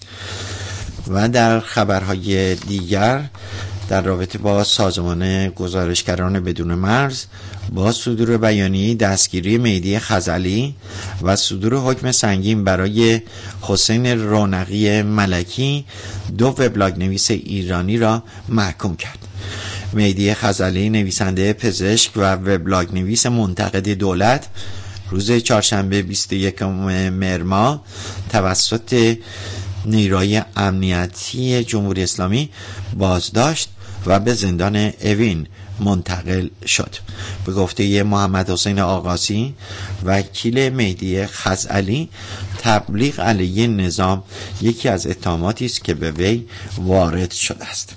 و در خبرهای دیگر در رابطه با سازمان گزارشگران بدون مرز با صدور بیانیه دستگیری مهدی خزعلی و صدور حکم سنگین برای حسین رونقی ملکی 2 وبلاگ نویس ایرانی را محکوم کرد. مهدی خزعلی نویسنده پزشک و وبلاگ نویس منتقد دولت روز چهارشنبه 21 مهر ماه توسط نیروهای امنیتی جمهوری اسلامی بازداشت و به زندان اوین منتقل شد. به گفته محمد حسین آقاسی وکیل مهدی خزعلی، تبلیغ علیه نظام یکی از اتهاماتی است که به وی وارد شده است.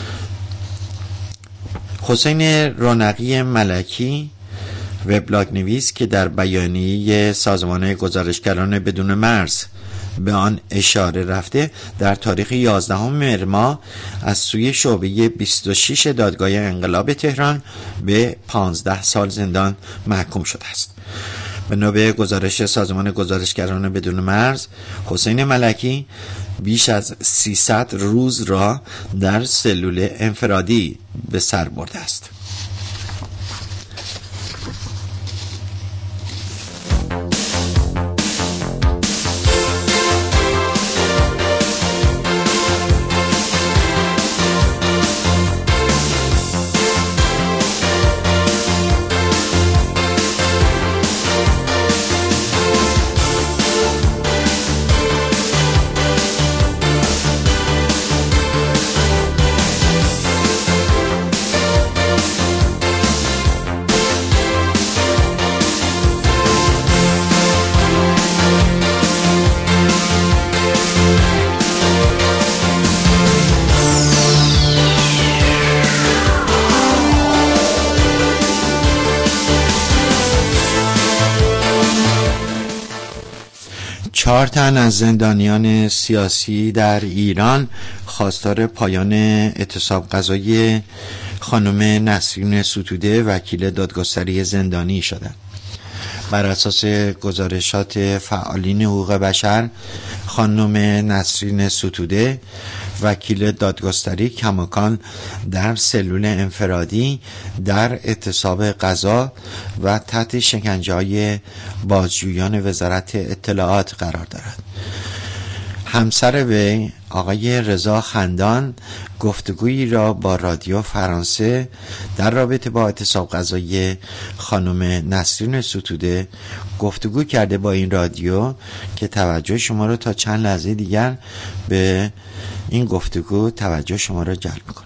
حسین رونقی ملکی وبلاگ نویس که در بیانیه سازمان گزارشگران بدون مرز به آن اشاره رفته، در تاریخ 11 مهر ماه از سوی شعبه 26 دادگاه انقلاب تهران به 15 سال زندان محکوم شده است. بنا به گزارش سازمان گزارشگران بدون مرز، حسین ملکی بیش از 300 روز را در سلول انفرادی به سر برده است. چهار تن از زندانیان سیاسی در ایران خواستار پایان اعتصاب قضایی خانم نسرین ستوده وکیل دادگستری زندانی شدند. بر اساس گزارشات فعالین حقوق بشر، خانم نسرین ستوده وکیل دادگستری کماکان در سلول انفرادی در اعتصاب قضا و تحت شکنجه‌های بازجویان وزارت اطلاعات قرار دارد. همسر وی آقای رضا خندان گفتگویی را با رادیو فرانسه در رابطه با اعتصاب غذایی خانم نسرین ستوده گفتگو کرده با این رادیو که توجه شما رو تا چند لحظه دیگر به این گفتگو توجه شما را جلب کنم.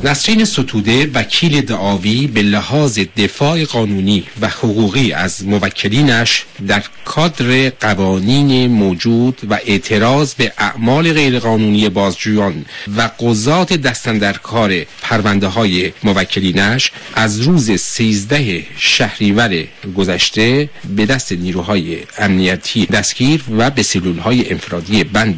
نسرین ستوده وکیل دعاوی به لحاظ دفاع قانونی و حقوقی از موکلینش در کادر قوانین موجود و اعتراض به اعمال غیرقانونی بازجویان و قضات دستاندرکار پرونده‌های موکلینش از روز 13 شهریور گذشته به دست نیروهای امنیتی دستگیر و به سلول‌های انفرادی بند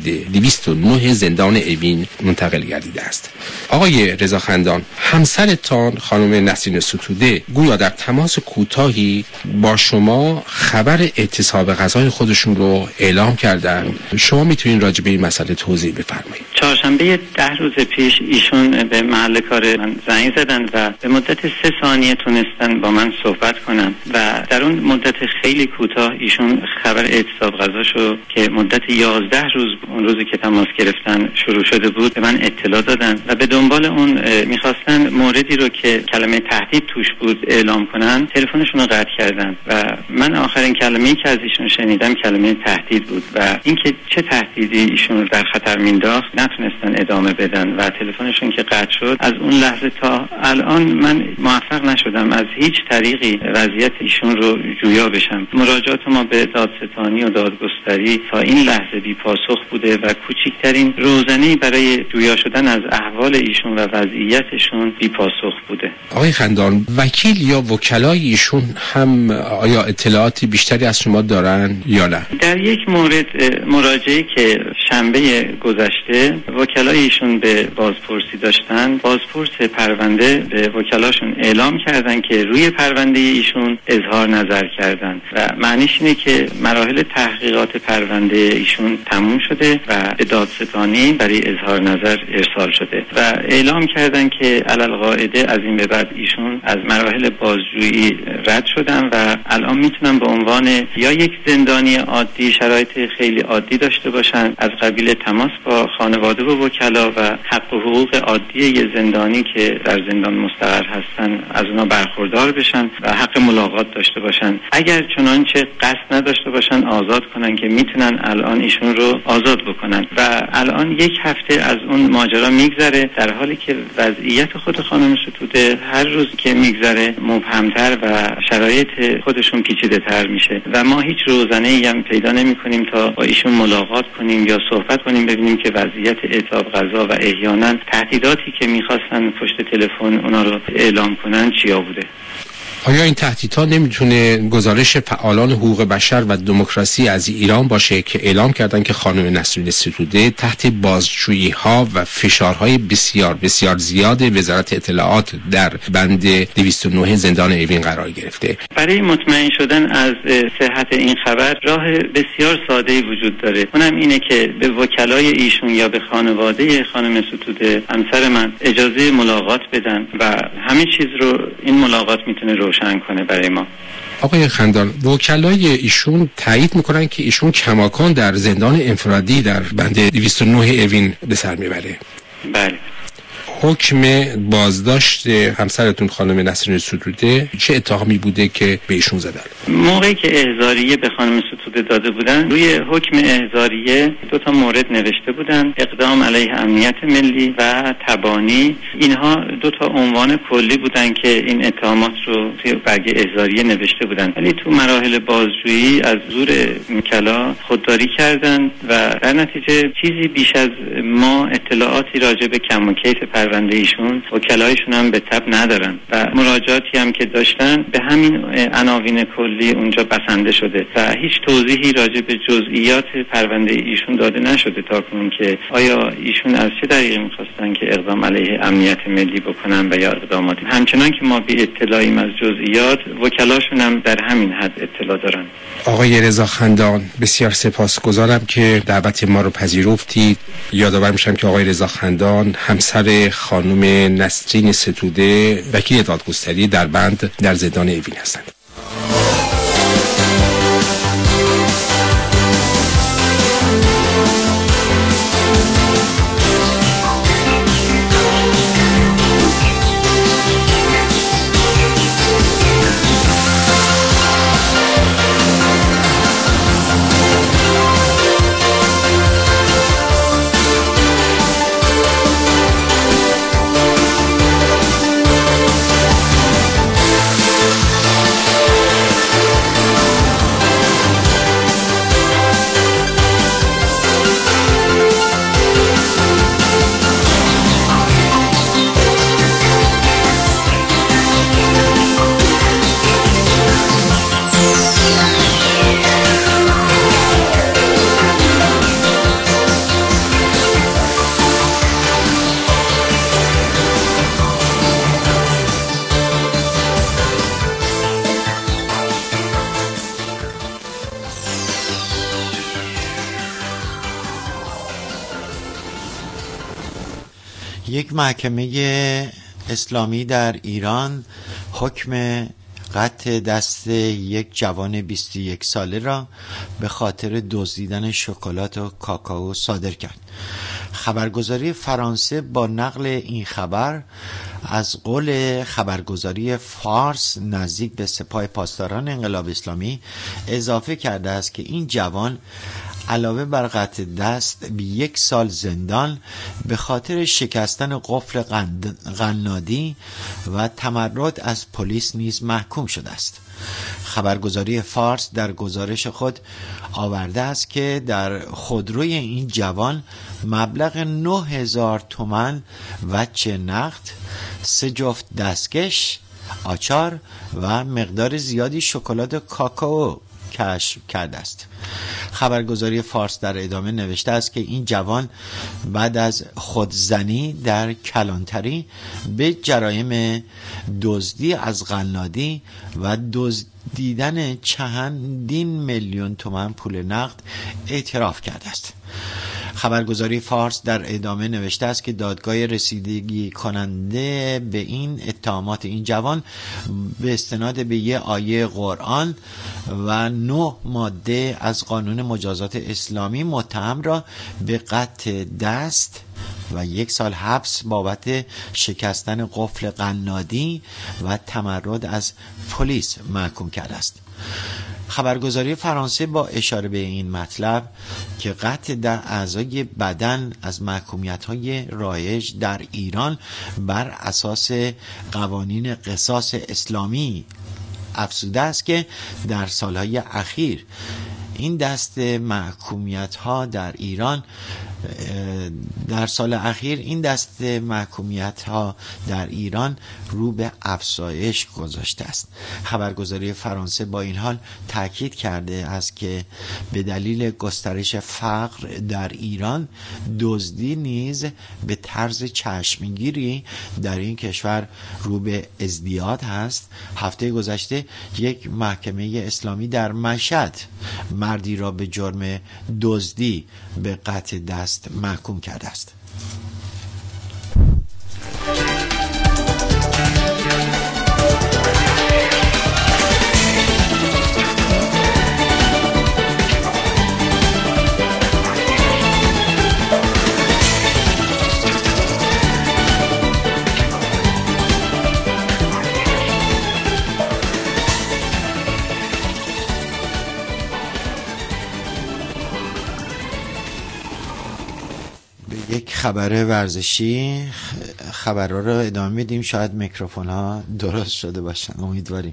209 زندان اوین منتقل گردیده است. آقای رضا خندان، همسرتان خانم نسرین ستوده گویا در تماس کوتاهی با شما خبر اعتصاب غذای خودشون رو اعلام کردن. شما میتونین راجع به این مسئله توضیح بفرمایید؟ چهارشنبه 10 روز پیش ایشون به محل کار من زنگ زدن و به مدت 3 ثانیه تونستن با من صحبت کنن و در اون مدت خیلی کوتاه ایشون خبر اعتصاب غذاشو که مدت 11 روز اون روزی که تماس گرفتن شروع شده بود به من اطلاع دادن و به دنبال اون میخواستن موردی رو که کلمه تهدید توش بود اعلام کنن، تلفنشون رو قطع کردن و من آخرین کلمه‌ای که از ایشون شنیدم کلمه تهدید بود و اینکه چه تهدیدی ایشون رو در خطر مینداخت نتونستن ادامه بدن و تلفنشون که قطع شد، از اون لحظه تا الان من موفق نشدم از هیچ طریقی وضعیت ایشون رو جویا بشم. مراجعات ما به دادستانی و دادگستری تا این لحظه بی پاسخ بوده و کوچکترین روزنه‌ای برای جویا شدن از احوال ایشون و وضعیتشون بی پاسخ بوده. آقای خندان، وکیل یا وکلای ایشون هم آیا اطلاعاتی بیشتری از شما دارن یا نه؟ در یک مورد مراجعه که شنبه گذشته وکلای ایشون به بازپرسی داشتن، بازپرس پرونده به وکلاشون اعلام کردن که روی پرونده ایشون اظهار نظر کردن و معنیش اینه که مراحل تحقیقات پرونده ایشون تموم شده و به دادستانی برای اظهار نظر ارسال شده و اعلام کردن که علالقاعده از این به بعد ایشون از مراحل بازجویی رد شدن و الان میتونن به عنوان یا یک زندانی عادی شرایط خیلی عادی داشته باشن، از قبیل تماس با خانواده و وکلا و حق و حقوق عادی یه زندانی که در زندان مستقر هستن از اونا برخوردار بشن و حق ملاقات داشته باشن. اگر چنانچه قصد نداشته باشن آزاد کنن که میتونن الان ایشون رو آزاد بکنن و الان 1 هفته از اون ماجرا میگذره در حالی که وضعیت خود خانم ستوده هر روز که میگذره مبهمتر و شرایط خودشون پیچیده تر میشه و ما هیچ روزنه‌ای هم پیدا نمی‌کنیم تا با ایشون ملاقات کنیم یا صحبت کنیم ببینیم که وضعیت اعتصاب غذا و احیانا تهدیداتی که می‌خواستن پشت تلفن اونا رو اعلام کنن چیا بوده. آیا این تهدیدها نمیتونه گزارش فعالان حقوق بشر و دموکراسی از ایران باشه که اعلام کردن که خانم نسرین ستوده تحت بازجویی‌ها و فشارهای بسیار بسیار زیاد وزارت اطلاعات در بند 209 زندان اوین قرار گرفته؟ برای مطمئن شدن از صحت این خبر راه بسیار ساده‌ای وجود داره، اونم اینه که به وکلای ایشون یا به خانواده خانم ستوده همسر من اجازه ملاقات بدن و همه چیز رو این ملاقات میتونه روشن کنه برای ما. آقای خندان، وکلای ایشون تایید میکنن که ایشون کماکان در زندان انفرادی در بند 209 اوین به سر میبره. بله. حکم بازداشت همسرتون خانم نسرین ستوده چه اتهامی بوده که به ایشون زدن؟ موقعی که احضاریه به خانم ستوده داده بودن روی حکم احضاریه 2 مورد نوشته بودن: اقدام علیه امنیت ملی و تبانی. اینها 2 عنوان کلی بودن که این اتهامات رو توی برگه احضاریه نوشته بودن، ولی تو مراحل بازجویی از زور وکلا خودداری کردن و در نتیجه چیزی بیش از ما اطلاعاتی راجع به کم و کیف پرونده ایشون وکلایشون هم به تب ندارن و مراجعاتی هم که داشتن به همین عناوین کلی اونجا بسنده شده و هیچ توضیحی راجع به جزئیات پرونده ایشون داده نشده تا کنون که آیا ایشون از چه دلیلی می‌خواستن که اقدام علیه امنیت ملی بکنن و یا اقدامات. همچنان که ما بی اطلاعیم از جزئیات، وکلاشون هم در همین حد اطلاع دارن. آقای رضا خندان، بسیار سپاسگزارم که دعوت ما رو پذیرفتید. یادآور میشم که آقای رضا خندان همسر خانم نسرین ستوده وکیل دادگستری در بند در زندان اوین هستند. یک محکمه اسلامی در ایران حکم قطع دست یک جوان 21 ساله را به خاطر دزدیدن شکلات و کاکائو صادر کرد. خبرگزاری فرانسه با نقل این خبر از قول خبرگزاری فارس نزدیک به سپاه پاسداران انقلاب اسلامی اضافه کرده است که این جوان علاوه بر قطع دست به 1 سال زندان به خاطر شکستن قفل قنادی و تمرد از پلیس نیز محکوم شده است. خبرگزاری فارس در گزارش خود آورده است که در خودروی این جوان مبلغ 9000 تومان وجه نقد، 3 جفت دستکش، آچار و مقدار زیادی شکلات کاکائو کشف کرده است. خبرگزاری فارس در ادامه نوشته است که این جوان بعد از خودزنی در کلانتری به جرایم دزدی از قنادی و دزدیدن چندین میلیون تومان پول نقد اعتراف کرده است. خبرگزاری فارس در ادامه نوشته است که دادگاه رسیدگی کننده به این اتهامات این جوان به استناد به یک آیه قرآن و 9 ماده از قانون مجازات اسلامی متهم را به قطع دست و 1 سال حبس بابت شکستن قفل قنادی و تمرد از پلیس محکوم کرده است. خبرگزاری فرانسه با اشاره به این مطلب که قطع اعضای بدن از محکومیت‌های رایج در ایران بر اساس قوانین قصاص اسلامی افزوده است که در سالهای اخیر این دست محکومیت‌ها در ایران رو به افزایش گذاشته است. خبرگزاری فرانسه با این حال تاکید کرده است که به دلیل گسترش فقر در ایران دزدی نیز به طرز چشمگیری در این کشور رو به ازدیاد است. هفته گذشته یک محکمه اسلامی در مشهد مردی را به جرم دزدی به قطع دست محکوم کرده است. یک خبر ورزشی، خبرها رو ادامه میدیم، شاید میکروفون ها درست شده باشن، امیدواریم.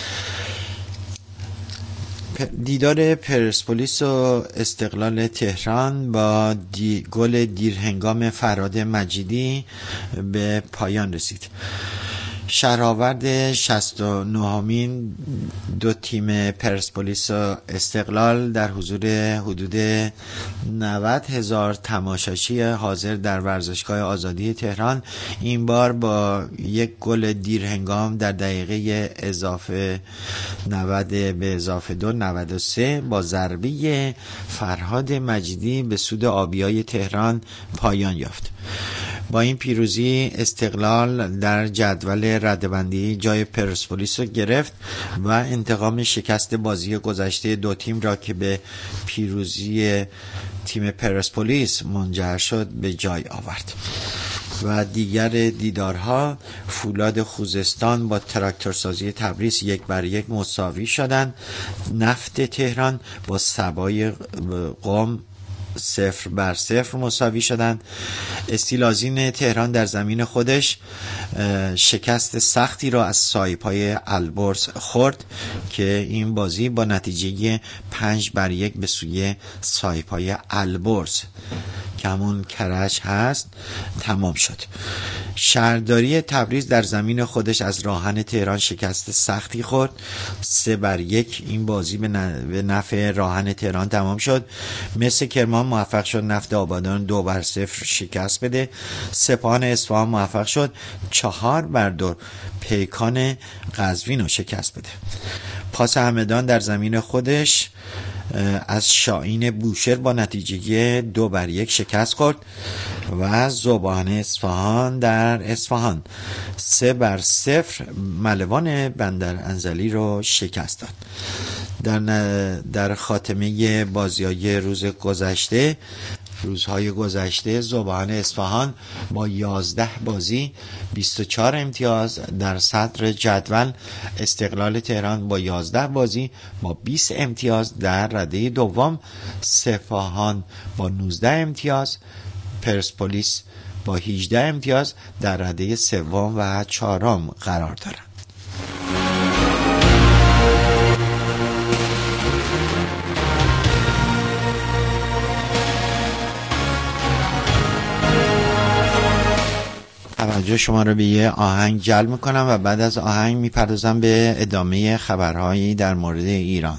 دیدار پرسپولیس و استقلال تهران با گل دیرهنگام فرهاد مجیدی به پایان رسید. شهرآورد 69مین دو تیم پرسپولیس و استقلال در حضور حدود 90,000 تماشاچی حاضر در ورزشگاه آزادی تهران این بار با یک گل دیرهنگام در دقیقه اضافه 90 به اضافه 2 93 با ضربه فرهاد مجیدی به سود آبیای تهران پایان یافت. با این پیروزی استقلال در جدول رده‌بندی جای پرسپولیس را گرفت و انتقام شکست بازی گذشته دو تیم را که به پیروزی تیم پرسپولیس منجر شد به جای آورد. و دیگر دیدارها، فولاد خوزستان با تراکتورسازی تبریز 1-1 مساوی شدند. نفت تهران با سبای قم 0-0 مساوی شدند. استیلازین تهران در زمین خودش شکست سختی را از سایپای البرز خورد که این بازی با نتیجه 5-1 به سوی سایپای البرز که همون کرج هست تمام شد. شهرداری تبریز در زمین خودش از راهن تهران شکست سختی خورد. 3-1 این بازی به نفع راهن تهران تمام شد. مثل کرمان موفق شد نفت آبادان 2-0 شکست بده. سپاهان اصفهان موفق شد 4-2 پیکان قزوین رو شکست بده. پاس همدان در زمین خودش از شاهین بوشهر با نتیجه 2-1 شکست خورد و ذوبان اصفهان در اصفهان 3-0 ملوان بندر انزلی رو شکست داد. در خاتمه بازی‌های روزهای گذشته ذوبان اصفهان با 11 بازی 24 امتیاز در صدر جدول، استقلال تهران با 11 بازی با 20 امتیاز در رده دوم، سپاهان با 19 امتیاز، پرسپولیس با 18 امتیاز در رده سوم و چهارم قرار دارند. توجه شما رو به یه آهنگ جلب میکنم و بعد از آهنگ میپردازم به ادامه خبرهایی در مورد ایران.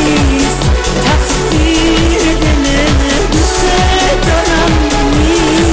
تقصیر دل دوست دارم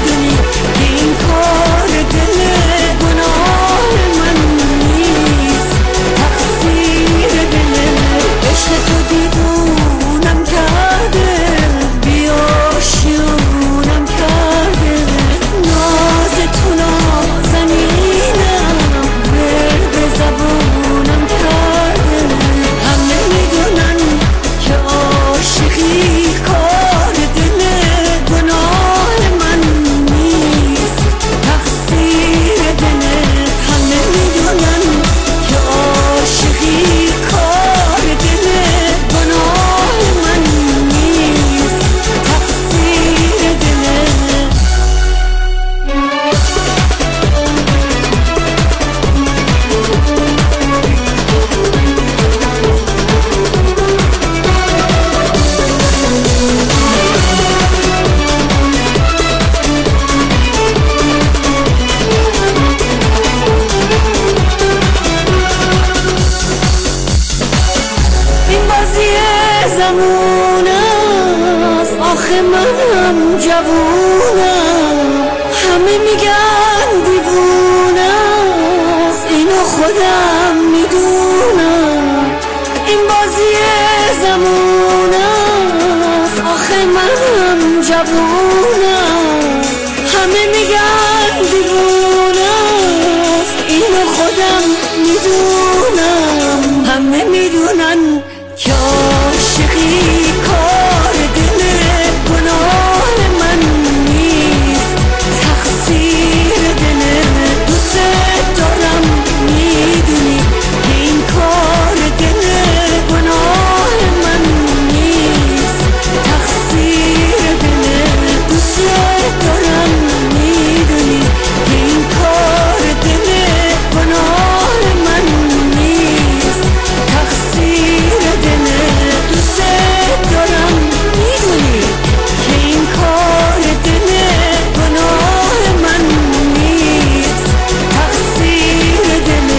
منم جوونم، همه میگن دیوونه است، اینو خودم میدونم، این بازی زمونه است. آخه منم جوونم، همه میگن دیوونه است، اینو خودم میدونم، همه میدونن که عاشقی کار دل گناه من نیست، تقصیر دل دوست دارم، میدونی که این کار دل گناه من نیست، تقصیر دل دوست دارم، میدونی که این کار دل گناه من نیست، تقصیر دل دوست دارم، میدونی که این کار دل گناه من نیست، تقصیر دل.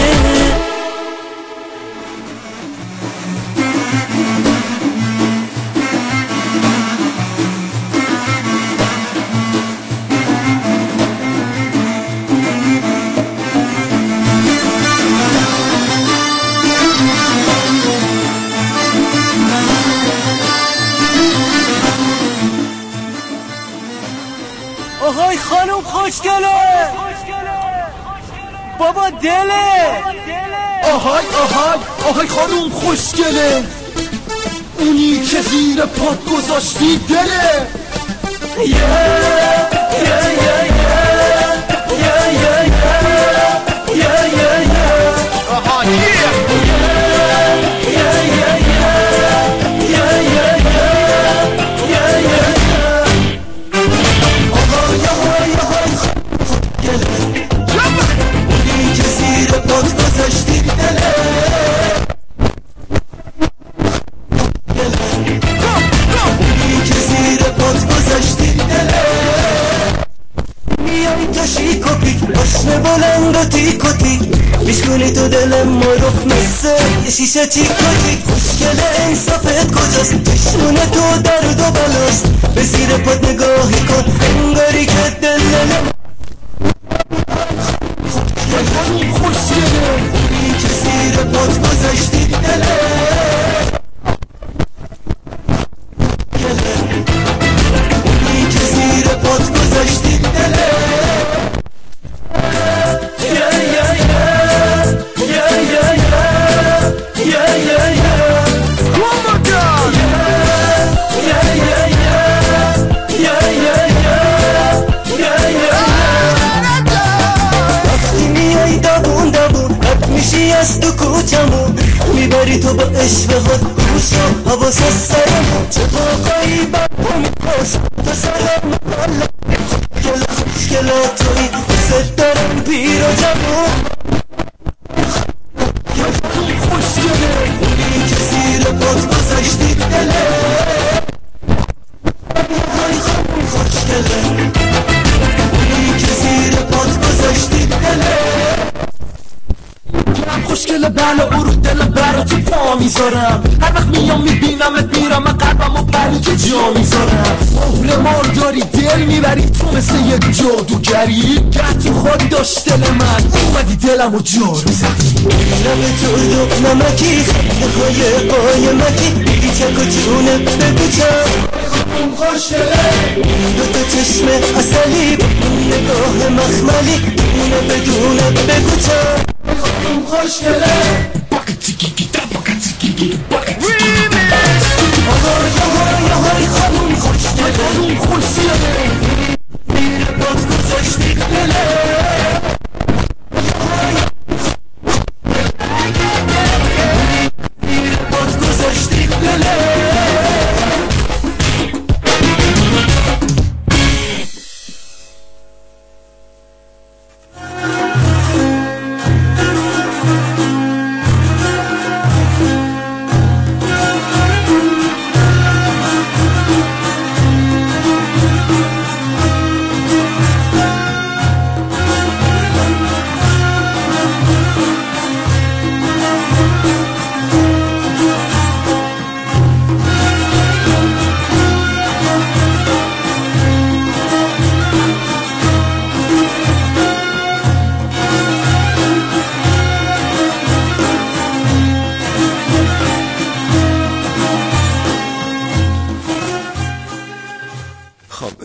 آهای خانوم خوشگله، بابا دله. آهای خانوم خوشگله، اونی که زیر پات گذاشتی دله. میشکنی تو دل ما رو مثل شیشه تیک و تیک. خوشگله انصافت کجاست؟ چشمون تو درد و بلاست. به زیر پات نگاهی کن انگاری که دل خوشگله، اونی که زیر پات گذاشتی دله. اونی که زیر پات گذاشتی دله. از تو کوچمون میبری تو با عشق خود گوش و حواس از سرمون. چه باقایی بر پا میپاس تو سلام مکالا خوشگلا توی دوست دارم پیر و جوون. خوشگله اونی که زیر پات گذاشتی دله. خوشگله اونی که زیر پات گذاشتی دله. خوشگله بله او رو دل برا تو پا میذارم. هر وقت میام میبینمت میرم من قلبمو بری تو جا میذارم. مهر مار داری دل میبری تو مثل یک جادوگری. گر تو خود داشت دل من اومدی دلمو جارو زدی. میرم تو دو نمکی خیلی قایمکی میگی چک و چونه بگو چم. خوشگله دوتا چشم اصلی نگاه مخملی اونه بدونه بگو چم. خوشگله آهای خانوم خوشگله خوشگله زیر پات گذاشتی دله. زیر پات گذاشتی دله.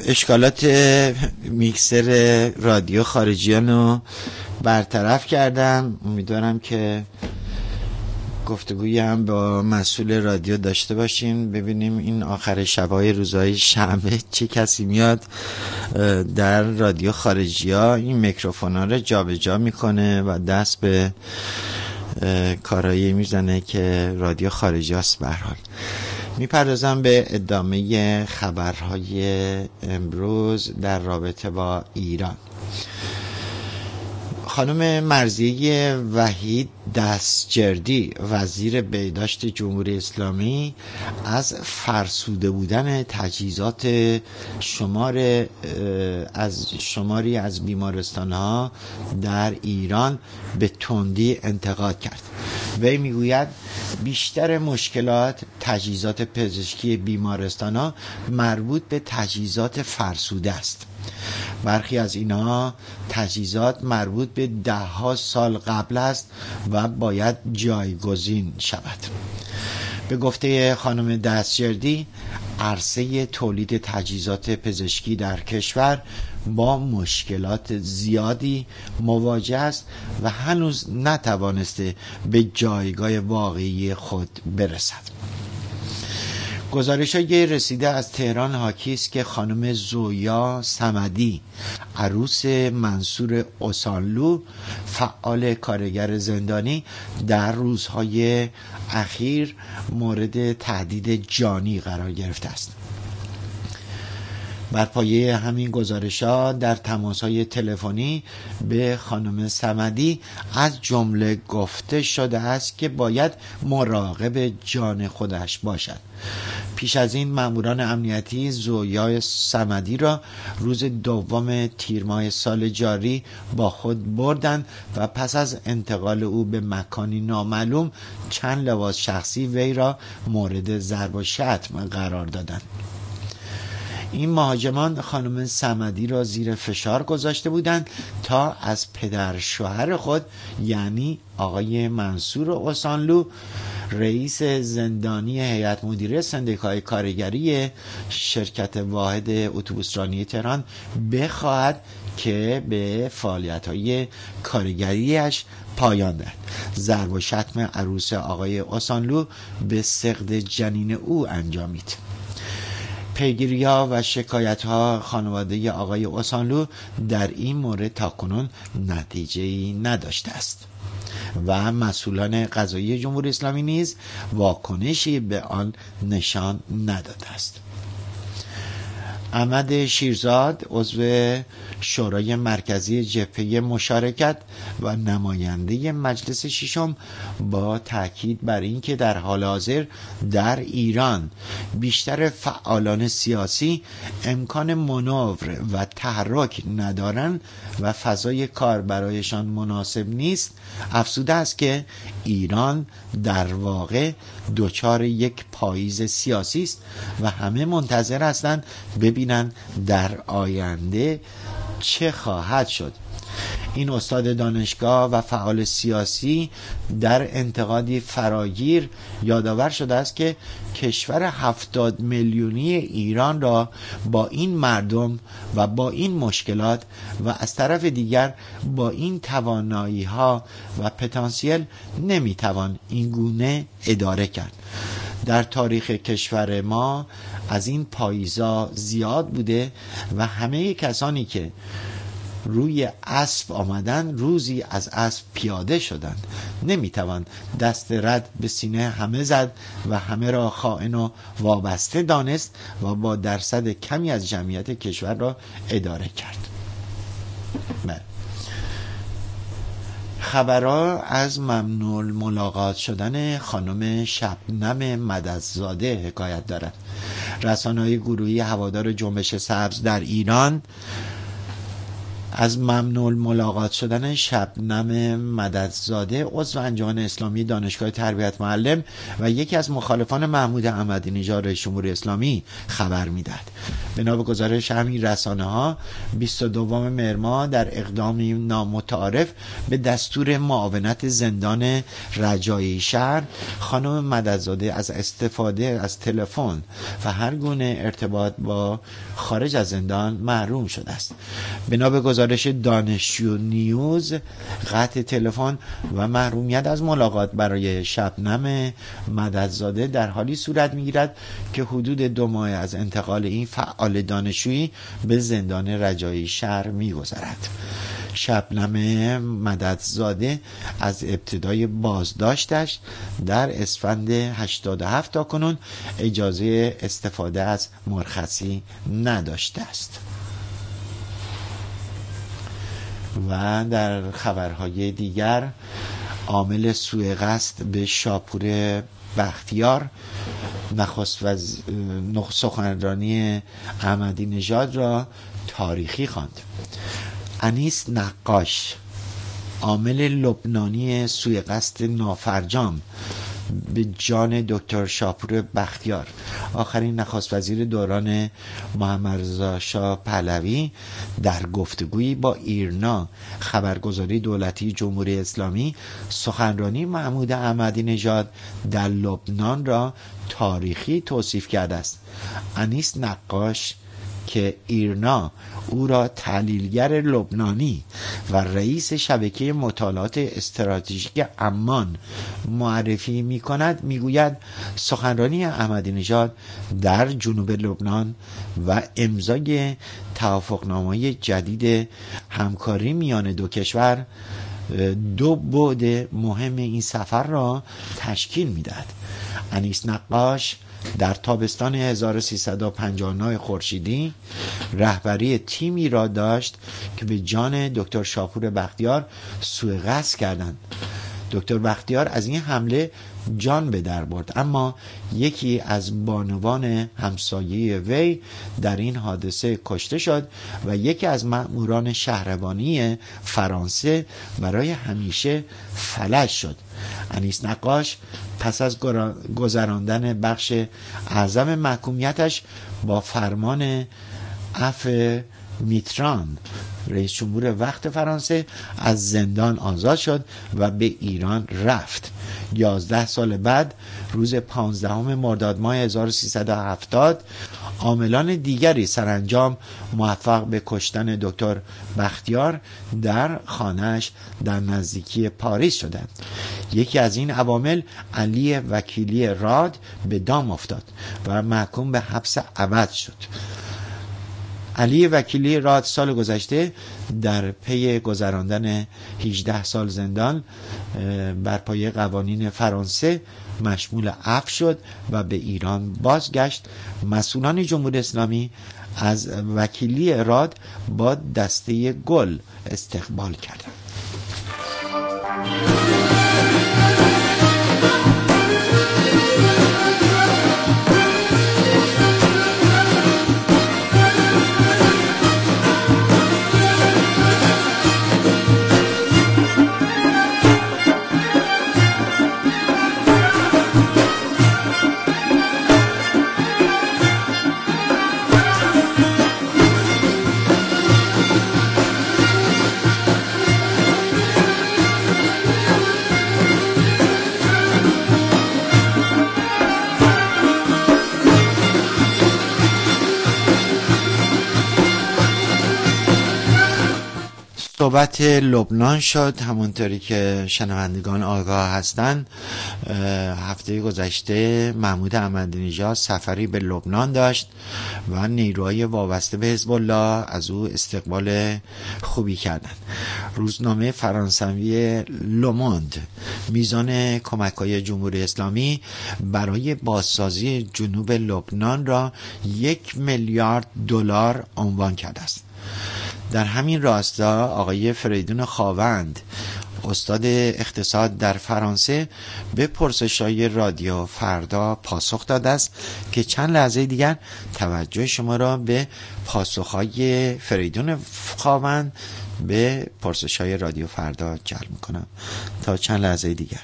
اشکالات میکسر رادیو خارجیان رو برطرف کردم. امیدوارم که گفتگویی هم با مسئول رادیو داشته باشیم، ببینیم این آخر شبای روزهای شنبه چه کسی میاد در رادیو خارجی‌ها این میکروفونا رو جابجا میکنه و دست به کارایی میزنه که رادیو خارجی‌هاست. به هر حال میپردازم به ادامه خبرهای امروز در رابطه با ایران. خانم مرضیه وحید دستجردی وزیر بهداشت جمهوری اسلامی از فرسوده بودن تجهیزات شماری از بیمارستان‌ها در ایران به تندی انتقاد کرد. وی میگوید بیشتر مشکلات تجهیزات پزشکی بیمارستان‌ها مربوط به تجهیزات فرسوده است. برخی از اینها تجهیزات مربوط به 10 سال قبل است و باید جایگزین شود. به گفته خانم دستجردی، عرصه تولید تجهیزات پزشکی در کشور با مشکلات زیادی مواجه است و هنوز نتوانسته به جایگاه واقعی خود برسد. گزارش‌های رسیده از تهران حاکی است که خانم زویا صمدی، عروس منصور اوسانلو، فعال کارگر زندانی، در روزهای اخیر مورد تهدید جانی قرار گرفته است. بر پایه همین گزارش‌ها در تماس‌های تلفنی به خانم صمدی از جمله گفته شده است که باید مراقب جان خودش باشد. پیش از این ماموران امنیتی زویا صمدی را روز 2 تیر ماه سال جاری با خود بردند و پس از انتقال او به مکانی نامعلوم چند لباس شخصی وی را مورد ضرب و شتم قرار دادند. این مهاجمان خانم صمدی را زیر فشار گذاشته بودند تا از پدر شوهر خود یعنی آقای منصور اوسانلو، رئیس زندانی هیئت مدیره سندیکای کارگری شرکت واحد اتوبوسرانی تهران، بخواهد که به فعالیت‌های کارگریش پایان دهد. ضرب و شتم عروس آقای اوسانلو به سقط جنین او انجامید. پیگیری‌ها و شکایت‌ها خانواده آقای اوسانلو در این مورد تاکنون نتیجه‌ای نداشته است و مسئولان قضایی جمهوری اسلامی نیز واکنشی به آن نشان نداده است. احمد شیرزاد، عضو شورای مرکزی جبهه مشارکت و نماینده مجلس ششم، با تاکید بر اینکه در حال حاضر در ایران بیشتر فعالان سیاسی امکان مانور و تحرک ندارند و فضای کار برایشان مناسب نیست، افزوده است که ایران در واقع دچار یک پاییز سیاسی است و همه منتظر هستند ببینند در آینده چه خواهد شد. این استاد دانشگاه و فعال سیاسی در انتقادی فراگیر یادآور شده است که کشور 70 میلیونی ایران را با این مردم و با این مشکلات و از طرف دیگر با این توانایی ها و پتانسیل نمیتوان این گونه اداره کرد. در تاریخ کشور ما از این پاییزا زیاد بوده و همه کسانی که روی اسب آمدن روزی از اسب پیاده شدند. نمیتوان دست رد به سینه همه زد و همه را خائن و وابسته دانست و با درصد کمی از جمعیت کشور را اداره کرد. خبرها از ممنوع ملاقات شدن خانم شبنم مددزاده حکایت دارد. رسانه‌های گروهی هوادار جنبش سبز در ایران از ممنوع ملاقات شدن شبنم مددزاده، عضو انجمن اسلامی دانشگاه تربیت معلم و یکی از مخالفان محمود احمدی نژاد رئیس جمهوری اسلامی خبر میدهد. بنا به گزارش همین رسانه‌ها 22 مهر ماه در اقدامی نامتعارف به دستور معاونت زندان رجایی شهر، خانم مددزاده از استفاده از تلفن و هر گونه ارتباط با خارج از زندان محروم شده است. بنا به گزارش دانشجو نیوز، قطع تلفن و محرومیت از ملاقات برای شبنم مددزاده در حالی صورت می‌گیرد که حدود 2 ماه از انتقال این فعال دانشجویی به زندان رجایی شهر می‌گذرد. شبنم مددزاده از ابتدای بازداشتش در اسفند 87 تا کنون اجازه استفاده از مرخصی نداشته است. و در خبرهای دیگر، عامل سوء قصد به شاپور بختیار سخنرانی احمدی نژاد را تاریخی خواند. انیس نقاش، عامل لبنانی سوء قصد نافرجام به جان دکتر شاپور بختیار، آخرین نخست وزیر دوران محمد رضا شاه پهلوی، در گفتگویی با ایرنا خبرگزاری دولتی جمهوری اسلامی سخنرانی محمود احمدی نژاد در لبنان را تاریخی توصیف کرده است. انیس نقاش که ایرنا او را تحلیلگر لبنانی و رئیس شبکه مطالعات استراتژیک عمان معرفی می کند، می گوید سخنرانی احمدی نژاد در جنوب لبنان و امضای توافقنامه جدید همکاری میان دو کشور 2 بعد مهم این سفر را تشکیل می دهد. انیس نقاش در تابستان 1359 خورشیدی رهبری تیمی را داشت که به جان دکتر شاپور بختیار سوء قصد کردند. دکتر بختیار از این حمله جان به در برد، اما یکی از بانوان همسایه وی در این حادثه کشته شد و یکی از مأموران شهربانی فرانسه برای همیشه فلج شد. انیس نقاش پس از گذراندن بخش اعظم محکومیتش با فرمان عفو میتران رئیس جمهور وقت فرانسه از زندان آزاد شد و به ایران رفت. 11 سال بعد روز 15 مرداد ماه 1370 عاملان دیگری سرانجام موفق به کشتن دکتر بختیار در خانه‌اش در نزدیکی پاریس شدند. یکی از این عوامل علی وکیلی راد به دام افتاد و محکوم به حبس ابد شد. علی وکیلی راد سال گذشته در پی گذراندن 18 سال زندان بر پایه قوانین فرانسه مشمول عفو شد و به ایران بازگشت. مسئولان جمهوری اسلامی از وکیلی راد با دسته گل استقبال کردند. صحبت لبنان شد. همونطوری که شنوندگان آگاه هستند، هفته گذشته محمود احمدی نژاد سفری به لبنان داشت و نیروهای وابسته به حزب الله از او استقبال خوبی کردند. روزنامه فرانسوی لوموند میزان کمک‌های جمهوری اسلامی برای بازسازی جنوب لبنان را 1 میلیارد دلار عنوان کرده است. در همین راستا آقای فریدون خاوند، استاد اقتصاد در فرانسه، به پرسش‌های رادیو فردا پاسخ داده است که چند لحظه دیگر توجه شما را به پاسخ‌های فریدون خاوند به پرسش‌های رادیو فردا جلب می‌کنم. تا چند لحظه دیگر.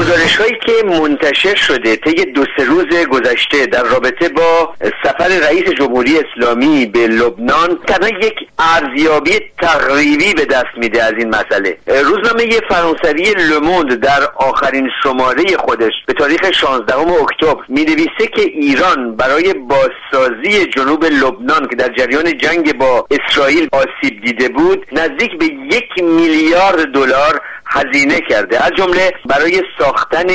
گزارش‌هایی که منتشر شده طی 2-3 روز گذشته در رابطه با سفر رئیس جمهوری اسلامی به لبنان تنها یک ارزیابی تقریبی به دست میده از این مسئله. روزنامه فرانسوی لوموند در آخرین شماره خودش به تاریخ 16 اکتبر می‌نویسه که ایران برای بازسازی جنوب لبنان که در جریان جنگ با اسرائیل آسیب دیده بود نزدیک به 1 میلیارد دلار هزینه کرده، از جمله برای ساختن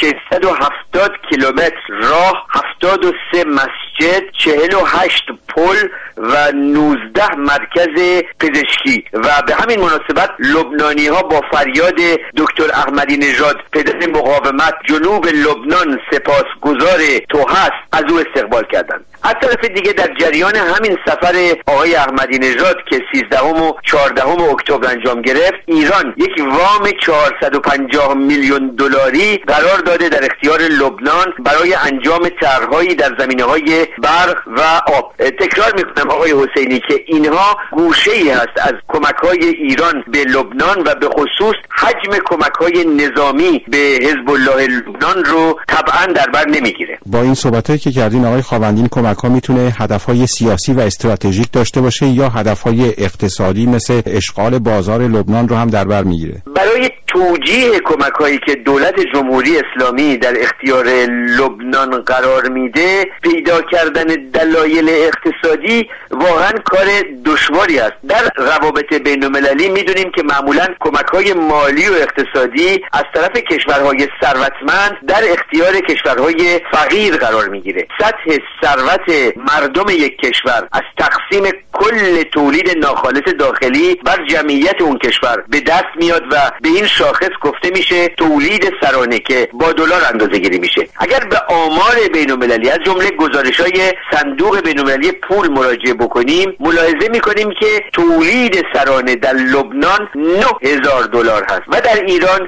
670 کیلومتر راه، 73 مسجد، 48 پل و 19 مرکز پزشکی. و به همین مناسبت لبنانی ها با فریاد دکتر احمدی نژاد پدر مقاومت جنوب لبنان سپاسگزار تو هست از او استقبال کردند. از طرف دیگه در جریان همین سفر آقای احمدی نژاد که 13 و 14 اکتبر انجام گرفت، ایران یک وام 450 میلیون دلاری قرار داده در اختیار لبنان برای انجام طرح‌هایی در زمینه‌های برق و آب. تکرار می‌کنم آقای حسینی که اینها گوشه‌ای هست از کمک‌های ایران به لبنان و به خصوص حجم کمک‌های نظامی به حزب الله لبنان رو طبعاً در بر نمی‌گیره. با این صحبتایی که کردین آقای خاوندی، کمک‌ها میتونه هدف‌های سیاسی و استراتژیک داشته باشه یا هدف‌های اقتصادی مثل اشغال بازار لبنان رو هم در بر میگیره؟ برای توجیه کمک‌هایی که دولت جمهوری اسلامی در اختیار لبنان قرار میده، پیدا کردن دلایل اقتصادی واقعا کار دشواری است. در روابط بین‌المللی میدونیم که معمولاً کمک‌های مالی و اقتصادی از طرف کشورهای ثروتمند در اختیار کشورهای فقیر قرار میگیره. سطح ثروت مردم یک کشور از تقسیم کل تولید ناخالص داخلی بر جمعیت اون کشور به دست میاد و به این شاخص گفته میشه تولید سرانه که با دلار اندازه‌گیری میشه. اگر به آمار بین‌المللی از جمله گزارش‌های صندوق بین‌المللی پول مراجعه بکنیم، ملاحظه میکنیم که تولید سرانه در لبنان 9000 دلار هست و در ایران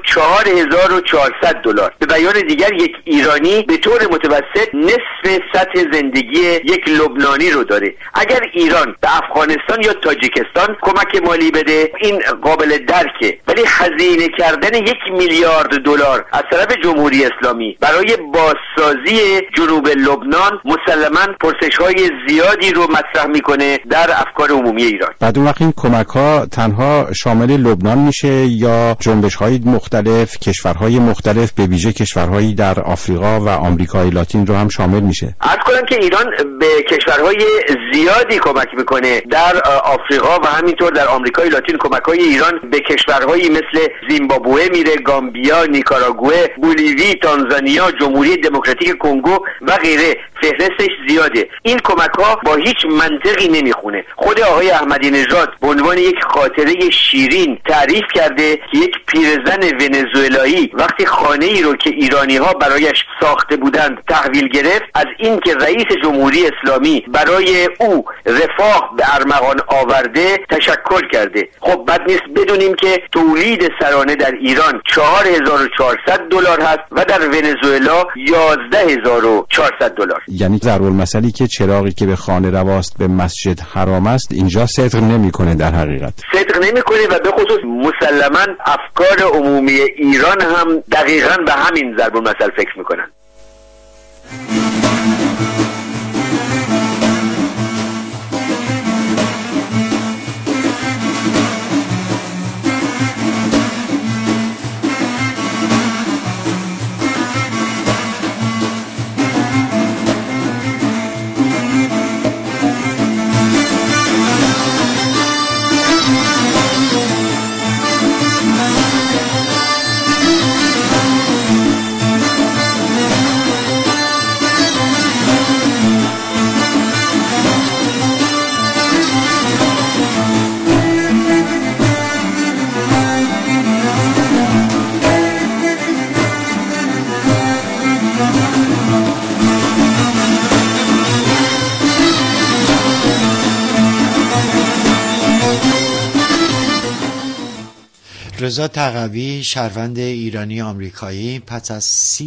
4400 دلار. به بیان دیگر یک ایرانی به طور متوسط نصف سطح زندگی یک لبنانی رو داره. اگر ایران به افغانستان یا تاجیکستان کمک مالی بده این قابل درکه، ولی هزینه کردن 1 میلیارد دلار از طرف جمهوری اسلامی برای بازسازی جنوب لبنان مسلماً پرسش‌های زیادی رو مطرح میکنه در افکار عمومی ایران. بعد اون وقت این کمک‌ها تنها شامل لبنان میشه یا جنبش‌های مختلف، کشورهای مختلف به ویژه کشورهایی در آفریقا و آمریکای لاتین رو هم شامل میشه؟ عرض کنم که ایران به کشورهای زیادی کمک میکنه. در آفریقا و همینطور در آمریکای لاتین کمک‌های ایران به کشورهایی مثل زیمبابوه میره، گامبیا، نیکاراگوئه، بولیوی، تانزانیا، جمهوری دموکراتیک کنگو و غیره. فهرستش زیاده. این کمک‌ها با هیچ منطقی نمیخونه. خود آقای احمدی نژاد به عنوان یک خاطره شیرین تعریف کرده که یک پیرزن ونزوئلایی وقتی خانه‌ای رو که ایرانی‌ها برایش ساخته بودند تحویل گرفت، از این که رئیس جمهوری اسلامی برای او رفاه به ارمغان آورده تشکر کرده. خب بد نیست بدونیم که تولید سرانه در ایران 4400 دلار هست و در ونزوئلا 11400 دلار. یعنی ضرب‌المثلی که چراغی که به خانه رواست به مسجد حرام است اینجا صدق نمیکنه، در حقیقت صدق نمیکنه و به خصوص مسلماً افکار عمومی ایران هم دقیقاً به همین ضرب‌المثل فکر میکنن. رضا تقوی شهروند ایرانی آمریکایی پس از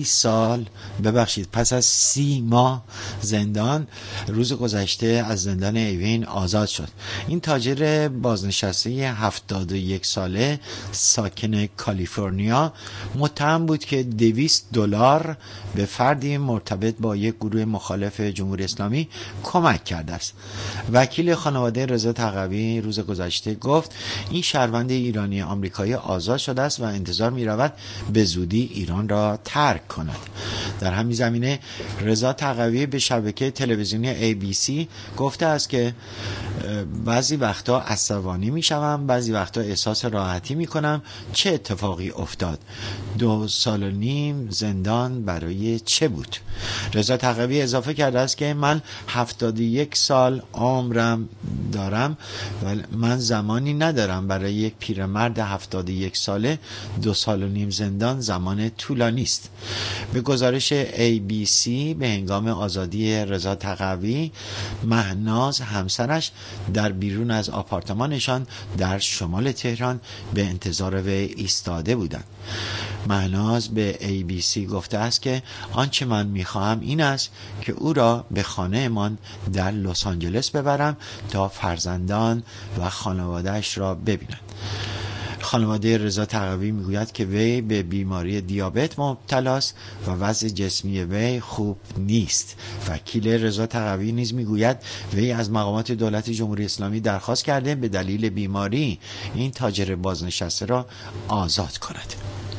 30 ماه زندان روز گذشته از زندان ایوین آزاد شد. این تاجر بازنشسته 71 ساله ساکن کالیفرنیا متهم بود که $200 به فردی مرتبط با یک گروه مخالف جمهوری اسلامی کمک کرده است. وکیل خانواده رضا تقوی روز گذشته گفت این شهروند ایرانی آمریکایی آزاد شده است و انتظار می رود به زودی ایران را ترک کند. در همین زمینه رضا تقوی به شبکه تلویزیونی ABC گفته است که بعضی وقتا عصبانی می شوم، بعضی وقتا احساس راحتی می کنم. چه اتفاقی افتاد؟ 2.5 سال زندان برای چه بود؟ رضا تقوی اضافه کرده است که من 71 سال عمرم دارم و من زمانی ندارم برای یک پیرمرد 71 ساله 2.5 سال زندان زمان طولانی است. به گزارش ABC به هنگام آزادی رضا تقوی، مهناز همسرش در بیرون از آپارتمانشان در شمال تهران به انتظار وی ایستاده بودند. مهناز به ABC گفته است که آنچه من میخواهم این است که او را به خانه من در لس آنجلس ببرم تا فرزندان و خانوادهش را ببینند. خانواده رضا تقوی میگوید که وی به بیماری دیابت مبتلا است و وضع جسمی وی خوب نیست. وکیل رضا تقوی نیز میگوید وی از مقامات دولت جمهوری اسلامی درخواست کرده به دلیل بیماری این تاجر بازنشسته را آزاد کند.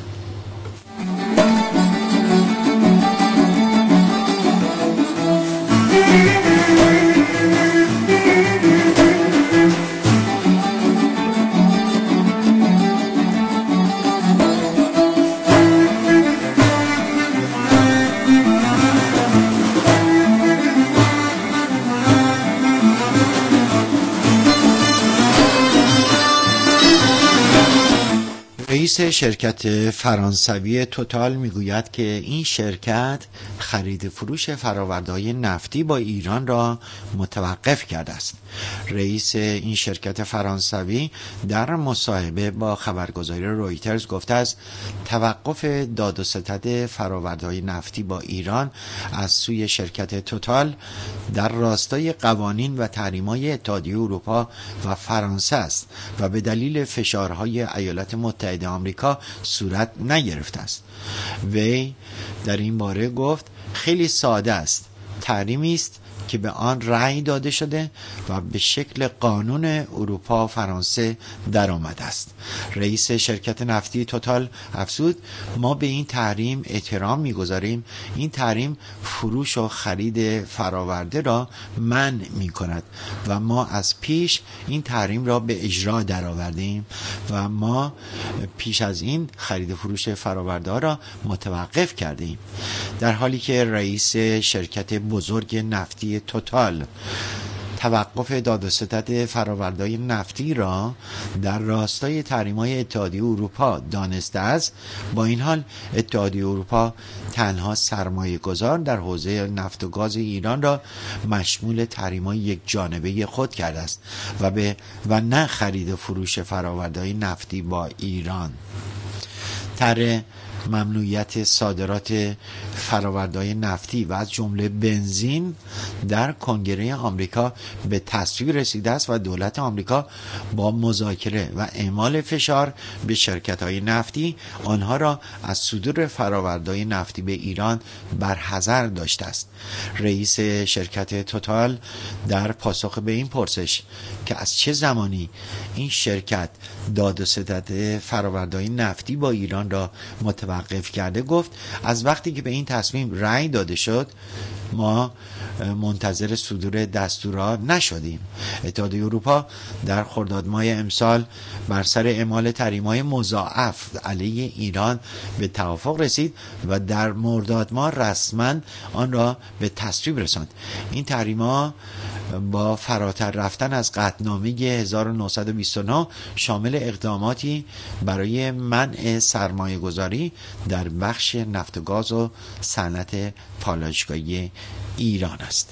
رئیس شرکت فرانسوی توتال میگوید که این شرکت خرید فروش فرآورده‌های نفتی با ایران را متوقف کرده است. رئیس این شرکت فرانسوی در مصاحبه با خبرگزاری رویترز گفته است توقف داد و ستد فرآورده‌های نفتی با ایران از سوی شرکت توتال در راستای قوانین و تحریم‌های اتحادیه اروپا و فرانسه است و به دلیل فشارهای ایالات متحده آمریکا صورت نگرفته است. وی در این باره گفت خیلی ساده است. تحریمی است که به آن رأی داده شده و به شکل قانون اروپا و فرانسه در آمده است. رئیس شرکت نفتی توتال افزود ما به این تحریم احترام می‌گذاریم. این تحریم فروش و خرید فراورده را منع می‌کند و ما از پیش این تحریم را به اجرا درآوردیم و ما پیش از این خرید و فروش فراورده را متوقف کردیم. در حالی که رئیس شرکت بزرگ نفتی توتال توقف داد و ستد فرآورده‌های نفتی را در راستای تحریم‌های اتحادیه اروپا دانسته است، با این حال اتحادیه اروپا تنها سرمایه‌گذار در حوزه نفت و گاز ایران را مشمول تحریم‌های یک جانبه خود کرده است و نه خرید و فروش فرآورده‌های نفتی با ایران. طرح ممنوعیت صادرات فرآورده‌های نفتی و از جمله بنزین در کنگره آمریکا به تصویب رسیده است و دولت آمریکا با مذاکره و اعمال فشار به شرکت‌های نفتی آنها را از صدور فرآورده‌های نفتی به ایران برحذر داشته است. رئیس شرکت توتال در پاسخ به این پرسش که از چه زمانی این شرکت داد و ستد فرآورده‌های نفتی با ایران را متوقف کرده گفت از وقتی که به این تصمیم رأی داده شد ما منتظر صدور دستورها نشدیم. اتحادیه اروپا در خرداد ماه امسال بر سر اعمال تحریم‌های مضاعف علیه ایران به توافق رسید و در مرداد ماه رسما آن را به تصویب رساند. این تحریم‌ها با فراتر رفتن از قطعنامه 1929 شامل اقداماتی برای منع سرمایه گذاری در بخش نفت و گاز و صنعت پالایشگاهی ایران است.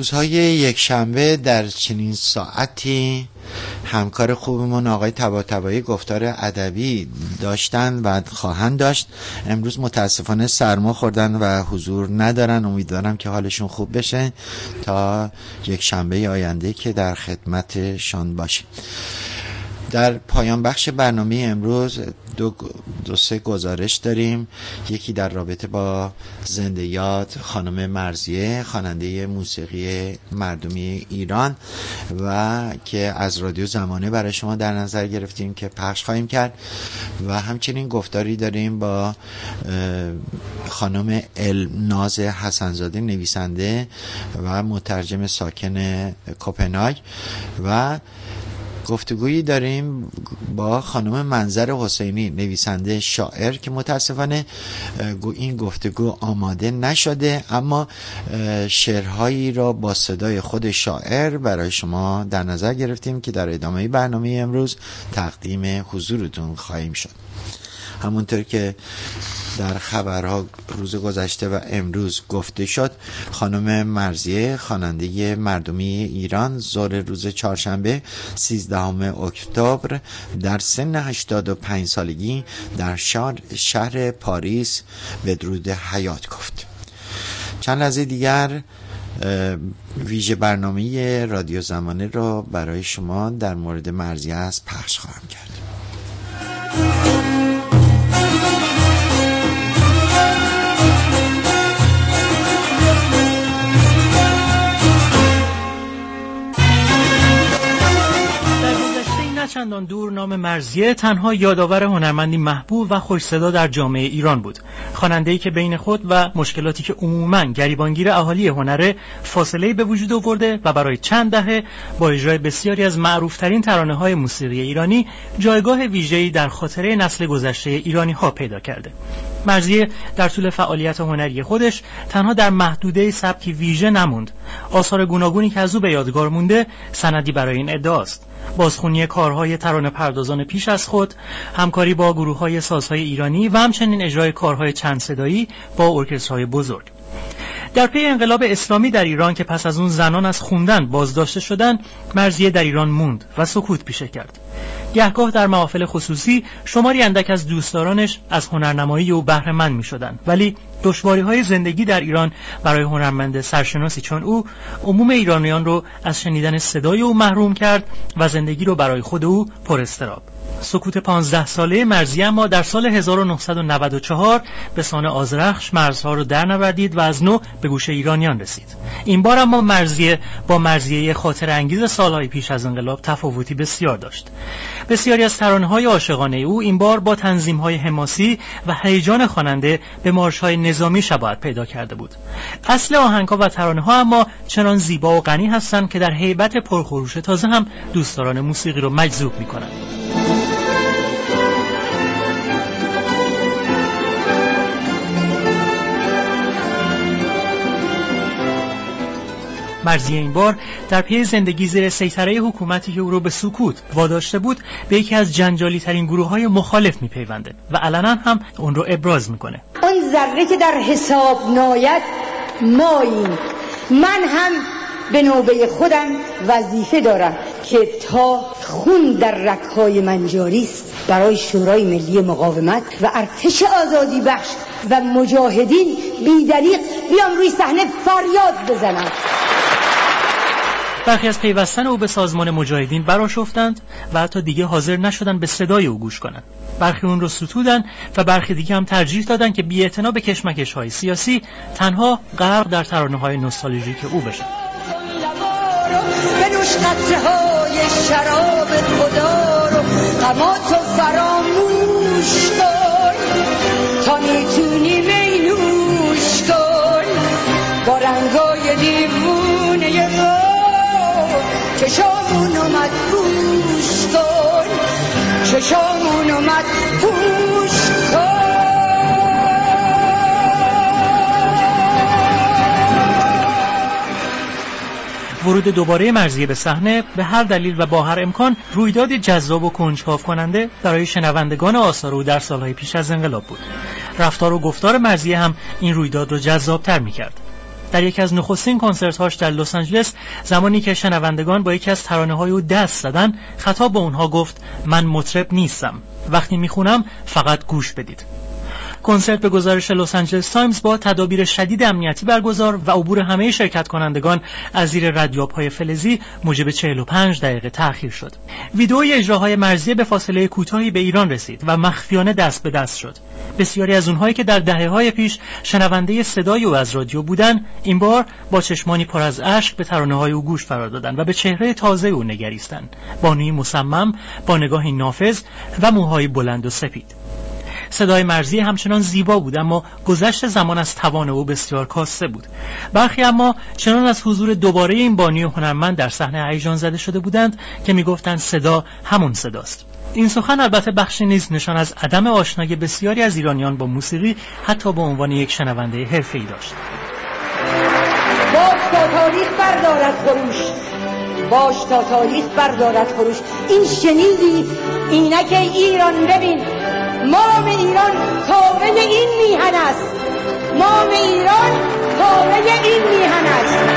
روزهای یک شنبه در چنین ساعتی همکار خوبمون آقای طباطبایی گفتار ادبی داشتن و خواهند داشت. امروز متاسفانه سرما خوردن و حضور ندارن. امیدوارم که حالشون خوب بشه تا یک شنبه آینده که در خدمتشان باشیم. در پایان بخش برنامه امروز دو سه گزارش داریم. یکی در رابطه با زنده یاد خانم مرضیه، خواننده موسیقی مردمی ایران و که از رادیو زمانه برای شما در نظر گرفتیم که پخش خواهیم کرد، و همچنین گفتاری داریم با خانم الناز حسنزاده، نویسنده و مترجم ساکن کوپنهاگ، و گفتگویی داریم با خانم منظر حسینی، نویسنده شاعر، که متاسفانه این گفتگو آماده نشده، اما شعرهایی را با صدای خود شاعر برای شما در نظر گرفتیم که در ادامه برنامه امروز تقدیم حضورتون خواهیم شد. همونطور که در خبرها روز گذشته و امروز گفته شد، خانم مرضیه، خواننده مردمی ایران، ظهر روز چهارشنبه 13 اکتبر در سن 85 سالگی در شهر پاریس بدرود حیات گفت. چند لحظه دیگر ویژه برنامه رادیو زمانه را برای شما در مورد مرضیه از پخش خواهم کرد. چندان دور نام مرضیه تنها یادآور هنرمندی محبوب و خوش صدا در جامعه ایران بود. خواننده‌ای که بین خود و مشکلاتی که عموماً گریبانگیر اهالی هنره فاصله‌ای به وجود آورده و برای چند دهه با اجرای بسیاری از معروف‌ترین ترانه‌های موسیقی ایرانی جایگاه ویژه‌ای در خاطره نسل گذشته ایرانی‌ها پیدا کرده. مرضیه در طول فعالیت هنری خودش تنها در محدوده سبکی ویژه نموند. آثار گوناگونی که از او به یادگار مونده سندی برای این ادعاست. بازخوانی کارهای ترانه پردازان پیش از خود، همکاری با گروه‌های سازهای ایرانی و همچنین اجرای کارهای چند صدایی با ارکسترهای بزرگ. در پی انقلاب اسلامی در ایران که پس از اون زنان از خوندن بازداشته شدند، مرضیه در ایران موند و سکوت پیشه کرد. گهگاه در محافل خصوصی شماری اندک از دوستدارانش از هنرنمایی او بهره مند می‌شدند، ولی دشواری‌های زندگی در ایران برای هنرمند سرشناسی چون او عموم ایرانیان رو از شنیدن صدای او محروم کرد و زندگی رو برای خود او پر اضطراب. سکوت 15 ساله مرضیه اما در سال 1994 به سان آذرخش مرزها رو در نوردید و از نو به گوش ایرانیان رسید. این بار اما مرضیه با مرضیه خاطر انگیز سالهای پیش از انقلاب تفاوتی بسیار داشت. بسیاری از ترانه‌های عاشقانه او این بار با تنظیم‌های حماسی و هیجان خواننده به مارش‌های نظامی شباهت پیدا کرده بود. اصل آهنگ‌ها و ترانه‌ها اما چنان زیبا و غنی هستند که در هیبت پرخروش تازه هم دوستداران موسیقی رو مجذوب می‌کنند. مرضیه این بار در پی زندگی زیر سیطره حکومتی که او را به سکوت واداشته بود به یکی از جنجالی ترین گروه‌های مخالف می‌پیونده و علنا هم اون رو ابراز می‌کنه. اون ذره که در حساب ناید ماییم. من هم به نوبه خودم وظیفه دارم که تا خون در رگ‌های من جاری است برای شورای ملی مقاومت و ارتش آزادی بخش و مجاهدین بی‌دریغ بیام روی صحنه فریاد بزنم. برخی از پیوستن او به سازمان مجاهدین برآشفتند و حتی دیگه حاضر نشدند به صدای او گوش کنند. برخی اون رو ستودند و برخی دیگه هم ترجیح دادند که بی‌اعتنا به کشمکش‌های سیاسی تنها غرق در ترانه‌های نوستالژیک او بشن. بنوش قطره‌های شراب خدا رو غماتو فراموش کن تا میتونی مینوش کن با رنگای دیوونه ما چشامون اومد پوش کن چشامون اومد پوش کن. ورود دوباره مرضیه به صحنه به هر دلیل و با هر امکان رویداد جذاب و کنجکاو کننده برای شنوندگان آثار او در سالهای پیش از انقلاب بود. رفتار و گفتار مرضیه هم این رویداد را جذاب‌تر می‌کرد. در یکی از نخستین کنسرت‌هاش در لس آنجلس زمانی که شنوندگان با یکی از ترانه‌های او دست زدن، خطاب به اونها گفت: من مطرب نیستم، وقتی میخونم فقط گوش بدید. کنسرت به گزارش لس آنجلس تایمز با تدابیر شدید امنیتی برگزار و عبور همه شرکت کنندگان از زیر ردیاب‌های فلزی موجب 45 دقیقه تأخیر شد. ویدئوی اجراهای مرضیه به فاصله کوتاهی به ایران رسید و مخفیانه دست به دست شد. بسیاری از اونهایی که در دهه‌های پیش شنونده صدای او از رادیو بودند، این بار با چشمانی پر از اشک به ترانه‌های او گوش فرا دادند و به چهره تازه او نگریستند. بانویی مصمم با نگاهی نافذ و موهای بلند و سپید. صدای مرضی همچنان زیبا بود، اما گذشت زمان از توان او بسیار کاسته بود. برخی اما چنان از حضور دوباره این بانوی هنرمند در صحنه هیجان زده شده بودند که میگفتند صدا همون صداست. این سخن البته بخشی نیز نشان از عدم آشنایی بسیاری از ایرانیان با موسیقی، حتی به عنوان یک شنونده حرفه‌ای داشت. باش تا تاریخ بردارد خروش، باش تا تاریخ بردارد خروش. این شنیدی؟ اینک ایران ببین، مام ایران تابع این میهن است، مام ایران تابع این میهن است.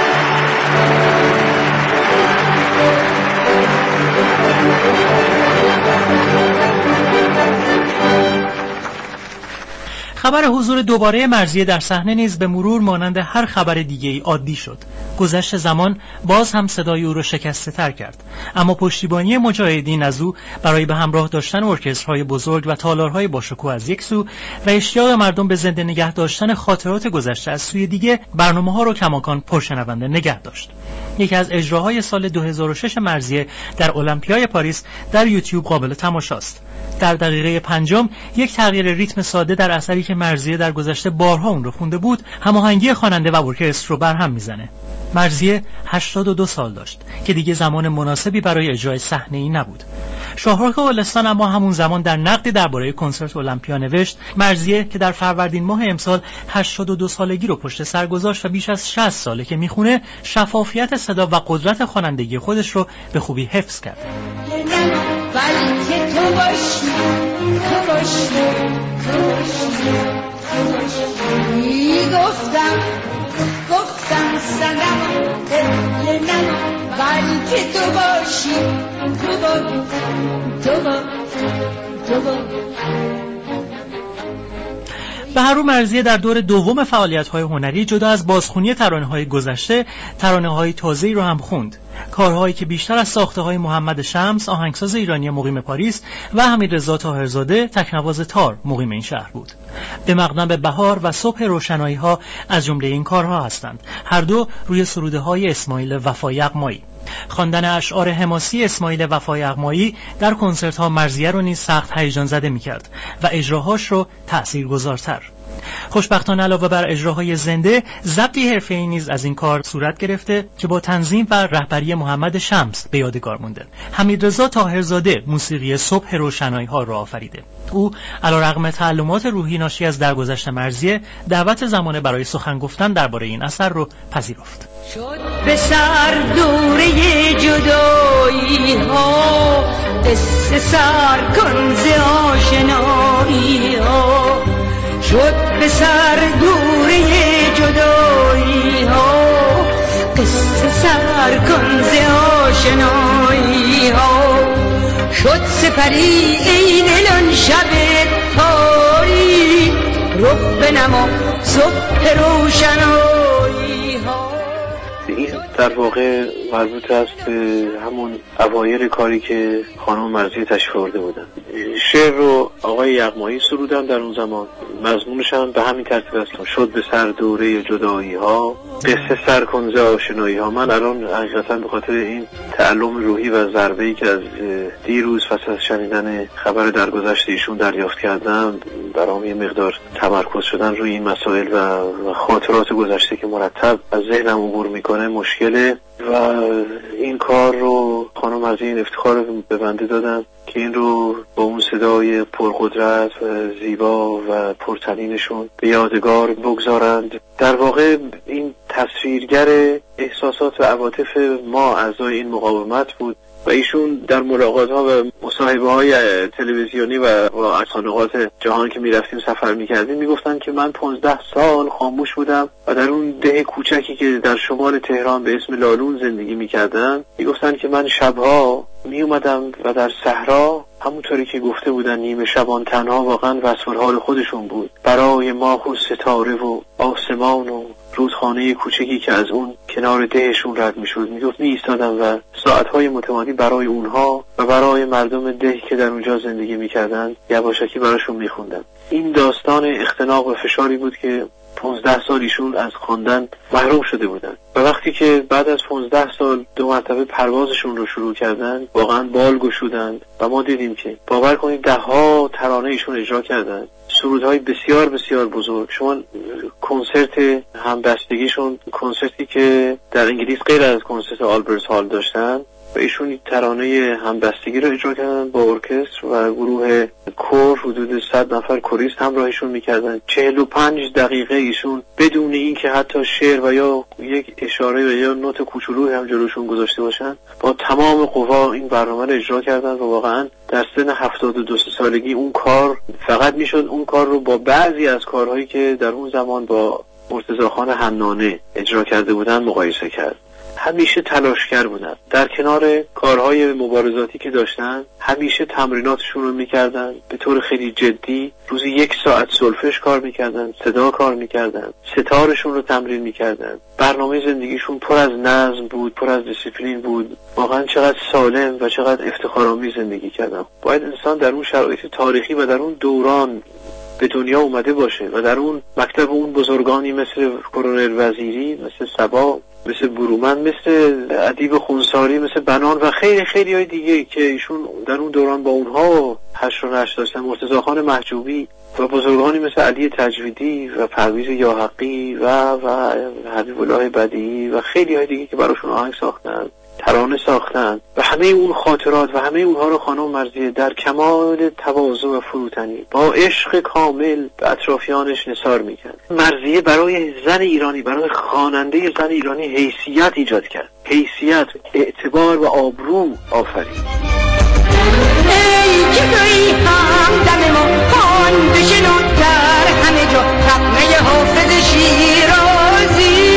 خبر حضور دوباره مرضیه در صحنه نیز به مرور مانند هر خبر دیگه‌ای عادی شد. گذشت زمان باز هم صدای او را شکسته تر کرد، اما پشتیبانی مجاهدین از او برای به همراه داشتن ارکسترهای بزرگ و تالارهای باشکوه از یک سو و اشتیاق مردم به زنده نگه داشتن خاطرات گذشته از سوی دیگه، برنامه‌ها را کماکان پرشنونده نگه داشت. یکی از اجراهای سال 2006 مرضیه در المپیای پاریس در یوتیوب قابل تماشاست. در دقیقه 5 یک تغییر ریتم ساده در اثری که مرضیه در گذشته بارها اون رو خونده بود، هماهنگی خواننده و ارکستر رو برهم میزنه. مرضیه 82 سال داشت که دیگه زمان مناسبی برای اجرای صحنه‌ای نبود. شاهرخ گلستان اما همون زمان در نقدی درباره کنسرت المپیا نوشت: مرضیه که در فروردین ماه امسال 82 سالگی رو پشت سر گذاشت و بیش از 60 ساله که میخونه، شفافیت صدا و قدرت خوانندگی خودش رو به خوبی حفظ کرد. بلکه تو باشی، تو باشی، تو باشی، تو باشی. گفتم سنم دل من، بلکه تو باشی، تو باشی، تو باشی، تو باشی. بهرام مرضیه در دور دوم فعالیت‌های هنری جدا از بازخوانی ترانه‌های گذشته، ترانه‌های تازه‌ای رو هم خوند. کارهایی که بیشتر از ساخته‌های محمد شمس، آهنگساز ایرانی مقیم پاریس، و حمیدرضا طاهرزاده، تکنواز تار، مقیم این شهر بود. به مقدم بهار و صبح روشنایی‌ها از جمله این کارها هستند، هر دو روی سروده‌های اسماعیل وفای یغمایی. خواندن اشعار حماسی اسماعیل وفای یغمایی در کنسرت‌ها مرضیه رو نیز سخت هیجان زده می‌کرد و اجراهاش رو تأثیرگذارتر. خوشبختانه علاوه بر اجراهای زنده، ضبطی حرفه‌ای نیز از این کار صورت گرفته که با تنظیم و رهبری محمد شمس به یادگار مونده. حمیدرضا طاهرزاده موسیقی صبح روشنایی‌ها را آفریده. او علیرغم تعلمات روحی ناشی از درگذشت مرضیه، دعوت زمانه برای سخن گفتن درباره این اثر رو پذیرفت. شد به سر دوره جدایی ها، قصه سر کن ز آشنایی ها. شد به سر دوره جدایی ها، قصه سر کن ز آشنایی ها. شد سپری ای دلان شب تاری، رخ بنما صبح روشنایی ها. این در واقع مربوط است به همون اوایل کاری که خانم مرضیه تشریف آورده بودن. شعر رو آقای یغمایی سرودن در اون زمان، مضمونش هم به همین ترتیب است: شد به سر دوره جدایی ها، قصه سر کن ز آشنایی ها. من الان حقیقتا به خاطر این تعلم روحی و ضربه‌ای که از دیروز پس از شنیدن خبر درگذشت ایشون دریافت کردم، برام یه مقدار تمرکز شدن روی این مسائل و خاطرات گذشته که مرتب از ذهنم عبور میکنه مشکله و این کار رو خانم مرضیه این افتخار به بنده دادن که این رو با اون صدای پرقدرت و زیبا و پرطنینشون به یادگار بگذارند. در واقع این تصویرگر احساسات و عواطف ما اعضای این مقاومت بود و ایشون در ملاقات‌ها و مصاحبه‌های تلویزیونی و با افسانه‌های جهان که میرفتیم سفر میکردیم میگفتن که من 15 سال خاموش بودم و در اون ده کوچکی که در شمال تهران به اسم لالون زندگی میکردم میگفتن که من شبها میومدم و در صحرا همونطوری که گفته بودن نیمه شبان تنها واقعا وصف حال خودشون بود برای ماه و ستاره و آسمان و رودخانه کوچکی که از اون کنار دهشون رد میشد. میگفت میایستادم و ساعتهای متمادی برای اونها و برای مردم ده که در اونجا زندگی میکردن یواشکی براشون میخوندم. این داستان اختناق و فشاری بود که 15 سال ایشون از خواندن محروم شده بودن و وقتی که بعد از 15 سال 2 مرتبه پروازشون رو شروع کردن واقعا بال گشودند و ما دیدیم که باور کنید 10 ها ترانه ایشون اجرا کردن، سرودهای بسیار بسیار بزرگ. شما کنسرت همبستگیشون، کنسرتی که در انگلیس غیر از کنسرت آلبرت هال داشتن و ایشون ترانه همبستگی رو اجرا کردن با ارکستر و گروه کور، حدود 100 نفر کوریست همراهشون میکردن. 45 دقیقه ایشون بدون این که حتی شعر و یا یک اشاره و یا نوت کوچولویی هم جلوشون گذاشته باشن با تمام قوا این برنامه رو اجرا کردن و واقعا در سن 72 سالگی اون کار فقط میشد اون کار رو با بعضی از کارهایی که در اون زمان با مرتضی حنانه اجرا کرده بودن مقایسه کرد. همیشه تلاشگر بودن، در کنار کارهای مبارزاتی که داشتن همیشه تمریناتشون رو میکردن به طور خیلی جدی. روزی 1 ساعت سولفژ کار میکردن، صدا کار میکردن، ستارشون رو تمرین میکردن. برنامه زندگیشون پر از نظم بود، پر از دیسیپلین بود. واقعا چقدر سالم و چقدر افتخارآمیز زندگی کردن. باید انسان در اون شرایط تاریخی و در اون دوران به دنیا اومده باشه و در اون مکتب اون بزرگانی مثل کورنل وزیری، مثل صبا، مثل برومند، مثل ادیب خونساری، مثل بنان و خیلی خیلی های دیگه که ایشون در اون دوران با اونها حشر و نشر داشتن، مرتضی خان محجوبی و بزرگانی مثل علی تجویدی و پرویز یاحقی و حبیب الله بدیعی و خیلی های دیگه که براشون آهنگ ساختن، ترانه ساختن و همه اون خاطرات و همه اونها رو خانم مرضیه در کمال تواضع و فروتنی با عشق کامل به اطرافیانش نثار میکرد. مرضیه برای زن ایرانی، برای خواننده زن ایرانی حیثیت ایجاد کرد، حیثیت، اعتبار و آبرو آفرید. ای که توی همدم ما خان بشنو در همه جا خطمه حافظ شیرازی.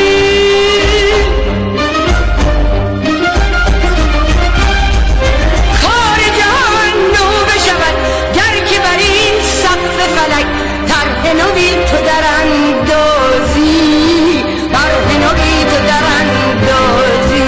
نوی تو در اندازی، طرح نوی تو در اندازی.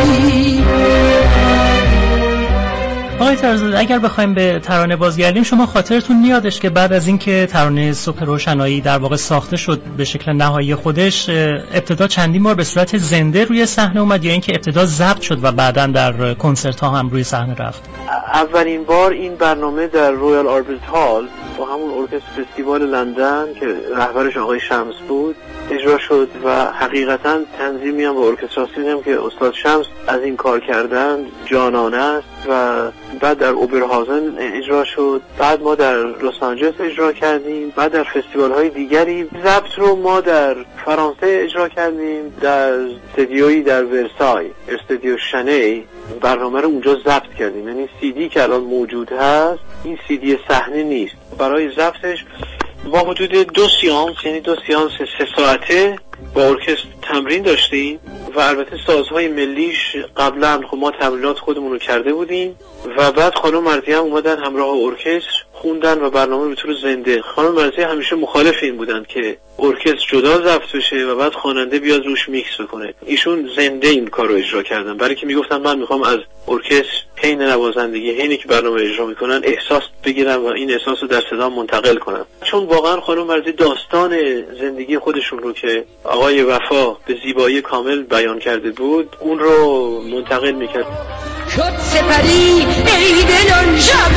آقای فرزاد، اگر بخوایم به ترانه بازگردیم، شما خاطرتون میادش که بعد از اینکه ترانه صبح روشنایی در واقع ساخته شد به شکل نهایی خودش، ابتدا چندین بار به صورت زنده روی صحنه اومد یا اینکه ابتدا ضبط شد و بعداً در کنسرت ها هم روی صحنه رفت؟ اولین بار این برنامه در رویال آلبرت هال با همون ارکستر فستیوال لندن که رهبرش آقای شمس بود اجرا شد و حقیقتا تنظیمی هم و ارکستراسیونی هم که استاد شمس از این کار کردن جانانه است و بعد در اوبرهازن اجرا شد، بعد ما در لس آنجلس اجرا کردیم، بعد در فستیوال های دیگری. ضبط رو ما در فرانسه اجرا کردیم، در استودیویی در ورسای، استودیو شنی، برنامه رو اونجا ضبط کردیم. یعنی CD که الان موجود هست این CD صحنه نیست. برای ضبطش ما حدود 2 سیانس، یعنی 2 سیانس 3 ساعته با ارکستر تمرین داشتیم و البته سازهای ملیش قبلا خب ما تمرینات خودمون رو کرده بودیم و بعد خانم مرضیه هم اومدن همراه ارکستر خوندن و برنامه به طور زنده. خانم مرضیه همیشه مخالف این بودن که ارکستر جدا ضبط بشه و بعد خواننده بیاد روش میکس بکنه. ایشون زنده این کار رو اجرا کردن، برای که میگفتن من میخوام از ارکستر حین نوازندگی، حینی که برنامه اجرا میکنن احساس بگیرم و این احساس رو در صدا منتقل کنم. چون واقعا خانم مرضیه داستان زندگی خودشون رو که آقای وفا به زیبایی کامل بیان کرده بود اون رو منتقل میکرد. شد سپری ای دلان شب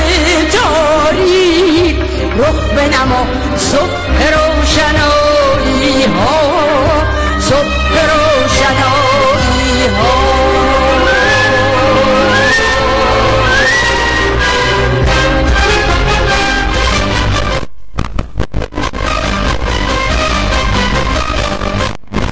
تاریک، رخ بنما صبح روشنایی ها، صبح روشنایی ها.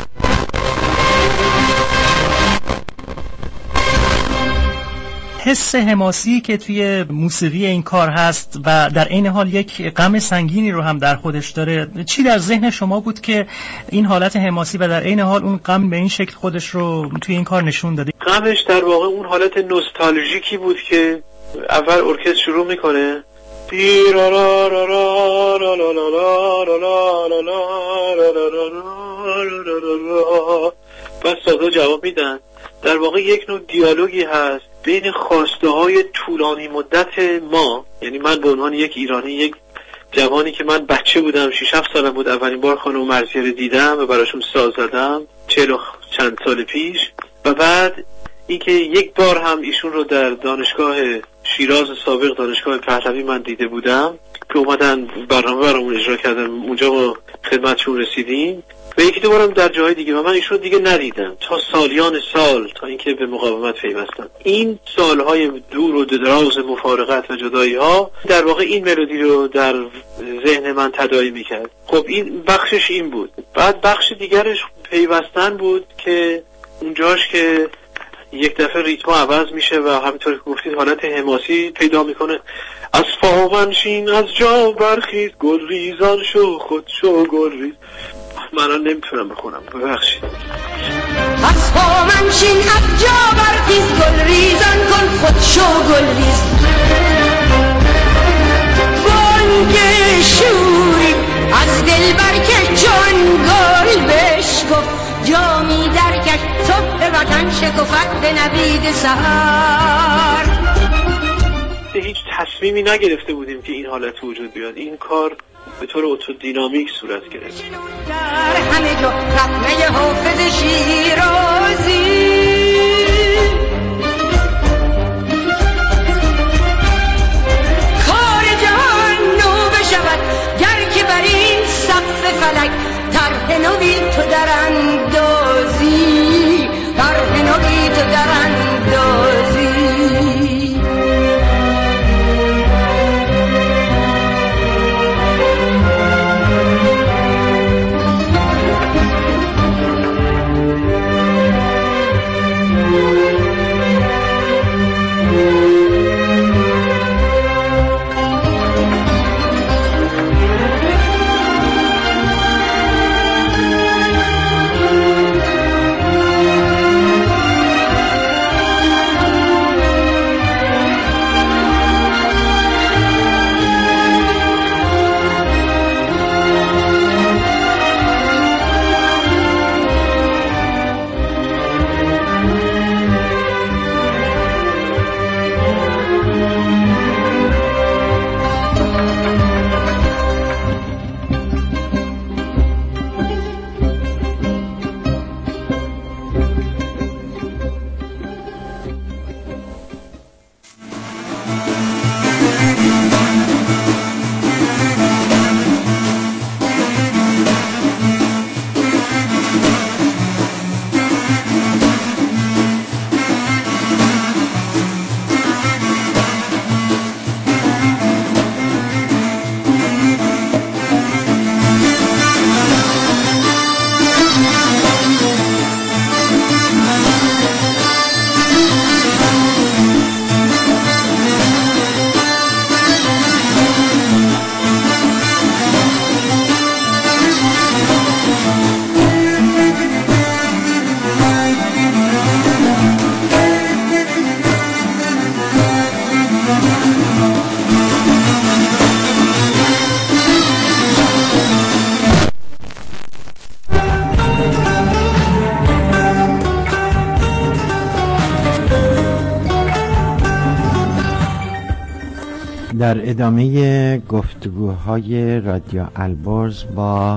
حس حس حماسی که توی موسیقی این کار هست و در عین حال یک غم سنگینی رو هم در خودش داره، چی در ذهن شما بود که این حالت حماسی و در عین حال اون غم به این شکل خودش رو توی این کار نشون داده؟ غمش در واقع اون حالت نوستالژیکی بود که اول ارکستر شروع میکنه بس سازا جواب میدن. در واقع یک نوع دیالوگی هست بین خواسته های طولانی مدت ما، یعنی من به عنوان یک ایرانی، یک جوانی که من بچه بودم 6-7 سالم بود اولین بار خانم مرضیه رو دیدم و براشون ساز زدم 40 چند سال پیش، و بعد اینکه یک بار هم ایشون رو در دانشگاه شیراز سابق دانشگاه پهلوی من دیده بودم که اومدن برنامه برامون اجرا کردن، اونجا ما خدمتشون رسیدیم، و یکی دو بارم در جای دیگه، و من ایشون دیگه ندیدم تا سالیان سال، تا اینکه به مقاومت پیوستم. این سالهای دور و دراز مفارقت و جدایی ها در واقع این ملودی رو در ذهن من تداعی میکرد. خب این بخشش این بود. بعد بخش دیگرش پیوستن بود که اونجاش که یک دفعه ریتم عوض میشه و همینطور که گفتید حالت حماسی پیدا میکنه. از فامنشین از جا برخیز گل ریزان شو خود شو گل ریز. من نمیتونم بخونم، ببخشید. از فامنشین از جا برخیز گل ریزان کن خود شو گل ریز. بانگ شوری از دل برکش چون گل بشکفت، جامی درکش صبح وطن شکفت به نوید سحر. هیچ تصمیمی نگرفته بودیم که این حالت وجود بیاد. این کار به طور اتودینامیک صورت گرفت. در همه جا ختمه حافظ شیرازی، کار جهان نو بشود گر که بر این سقف فلک طرح نوی تو در اندازی، طرح نوی تو در اندازی. در ادامه گفتگوهای رادیو البرز با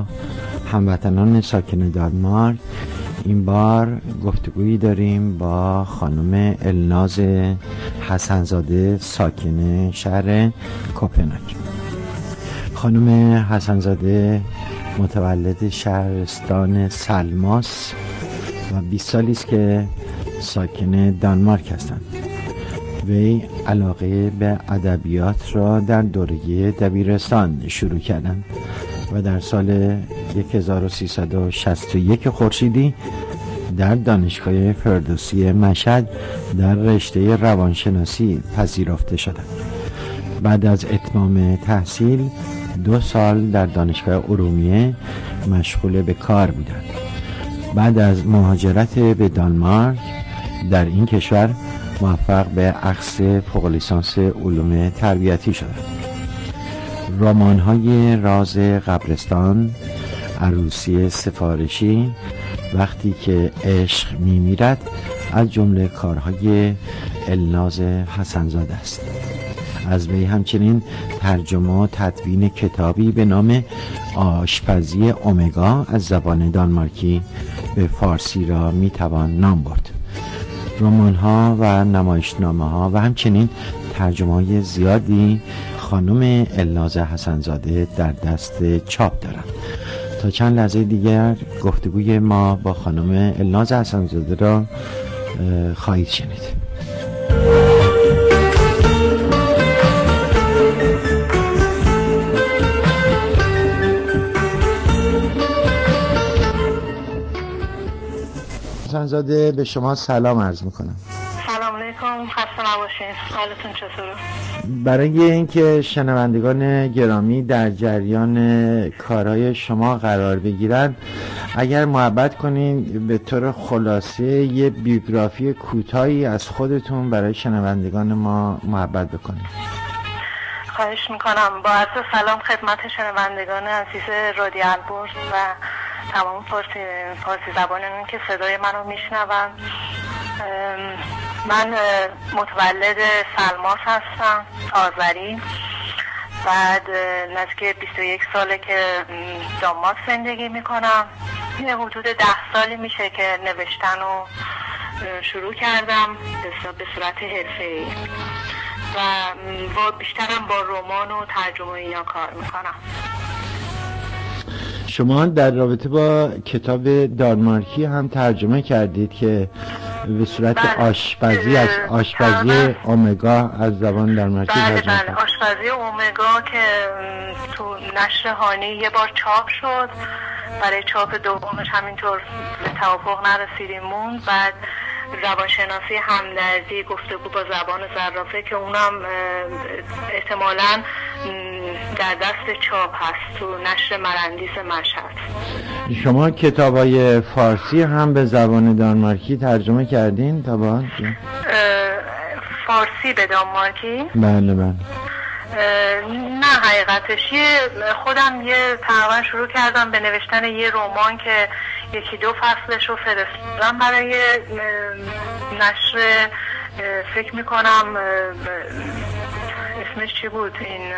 هموطنان ساکن دانمارک، این بار گفتگویی داریم با خانم الناز حسنزاده ساکن شهر کوپنهاگ. خانم حسنزاده متولد شهرستان سلماس و 20 سالی است که ساکن دانمارک هستند. وی علاقه به ادبیات را در دوره دبیرستان شروع کردند و در سال 1361 خورشیدی در دانشگاه فردوسی مشهد در رشته روانشناسی پذیرفته شدند. بعد از اتمام تحصیل 2 سال در دانشگاه ارومیه مشغول به کار بودند. بعد از مهاجرت به دانمارک در این کشور موفق به اخذ فوق لیسانس علوم تربیتی شدند. رمان‌های راز قبرستان، عروسی سفارشی، وقتی که عشق می‌میرد از جمله کارهای الناز حسن‌زاده است. از وی همچنین ترجمه و تدوین کتابی به نام آشپزی اومگا از زبان دانمارکی به فارسی را میتوان نام برد. رمان‌ها و نمایشنامه‌ها و همچنین ترجمه‌های زیادی خانم الناز حسن‌زاده در دست چاپ دارند. تا چند لحظه دیگر گفتگوی ما با خانم الناز حسن‌زاده را خواهید شنید. حسن‌زاده به شما سلام عرض میکنم. سلام علیکم، خسته نباشین. حالتون چطوره؟ برای اینکه شنوندگان گرامی در جریان کارهای شما قرار بگیرن، اگر محبت کنین به طور خلاصه یه بیوگرافی کوتاهی از خودتون برای شنوندگان ما محبت بکنین. خواهش میکنم. با عرض سلام خدمت شنوندگان عزیز رادیو البرز و تمام فارسی زبانان که صدای منو میشنون. من متولد سلماس هستم، آذری. بعد نزدیک 21 ساله که دانمارک زندگی میکنم. یه حدود 10 سالی میشه که نوشتن رو شروع کردم به صورت حرفه‌ای و بیشترم با رمان و ترجمه اینا کار میکنم. شما در رابطه با کتاب دانمارکی هم ترجمه کردید که به صورت آشپزی از آشپزی اومگا از زبان دانمارکی ترجمه کردید. بله، آشپزی اومگا که تو نشر هانی یه بار چاپ شد. برای چاپ دومش همینطور به توافق نرسیدیم موند. بعد روانشناسی همدردی گفتگو با زبان زرافه که اونم احتمالاً در دست چاپ هست تو نشر مرندیس مشهد. شما کتابای فارسی هم به زبان دانمارکی ترجمه کردین تا با؟ فارسی به دانمارکی؟ بله بله. نه حقیقتش خودم تقریبا شروع کردم به نوشتن یه رمان که 1-2 فصلش رو فرستادم برای نشر. فکر میکنم اسمش چی بود این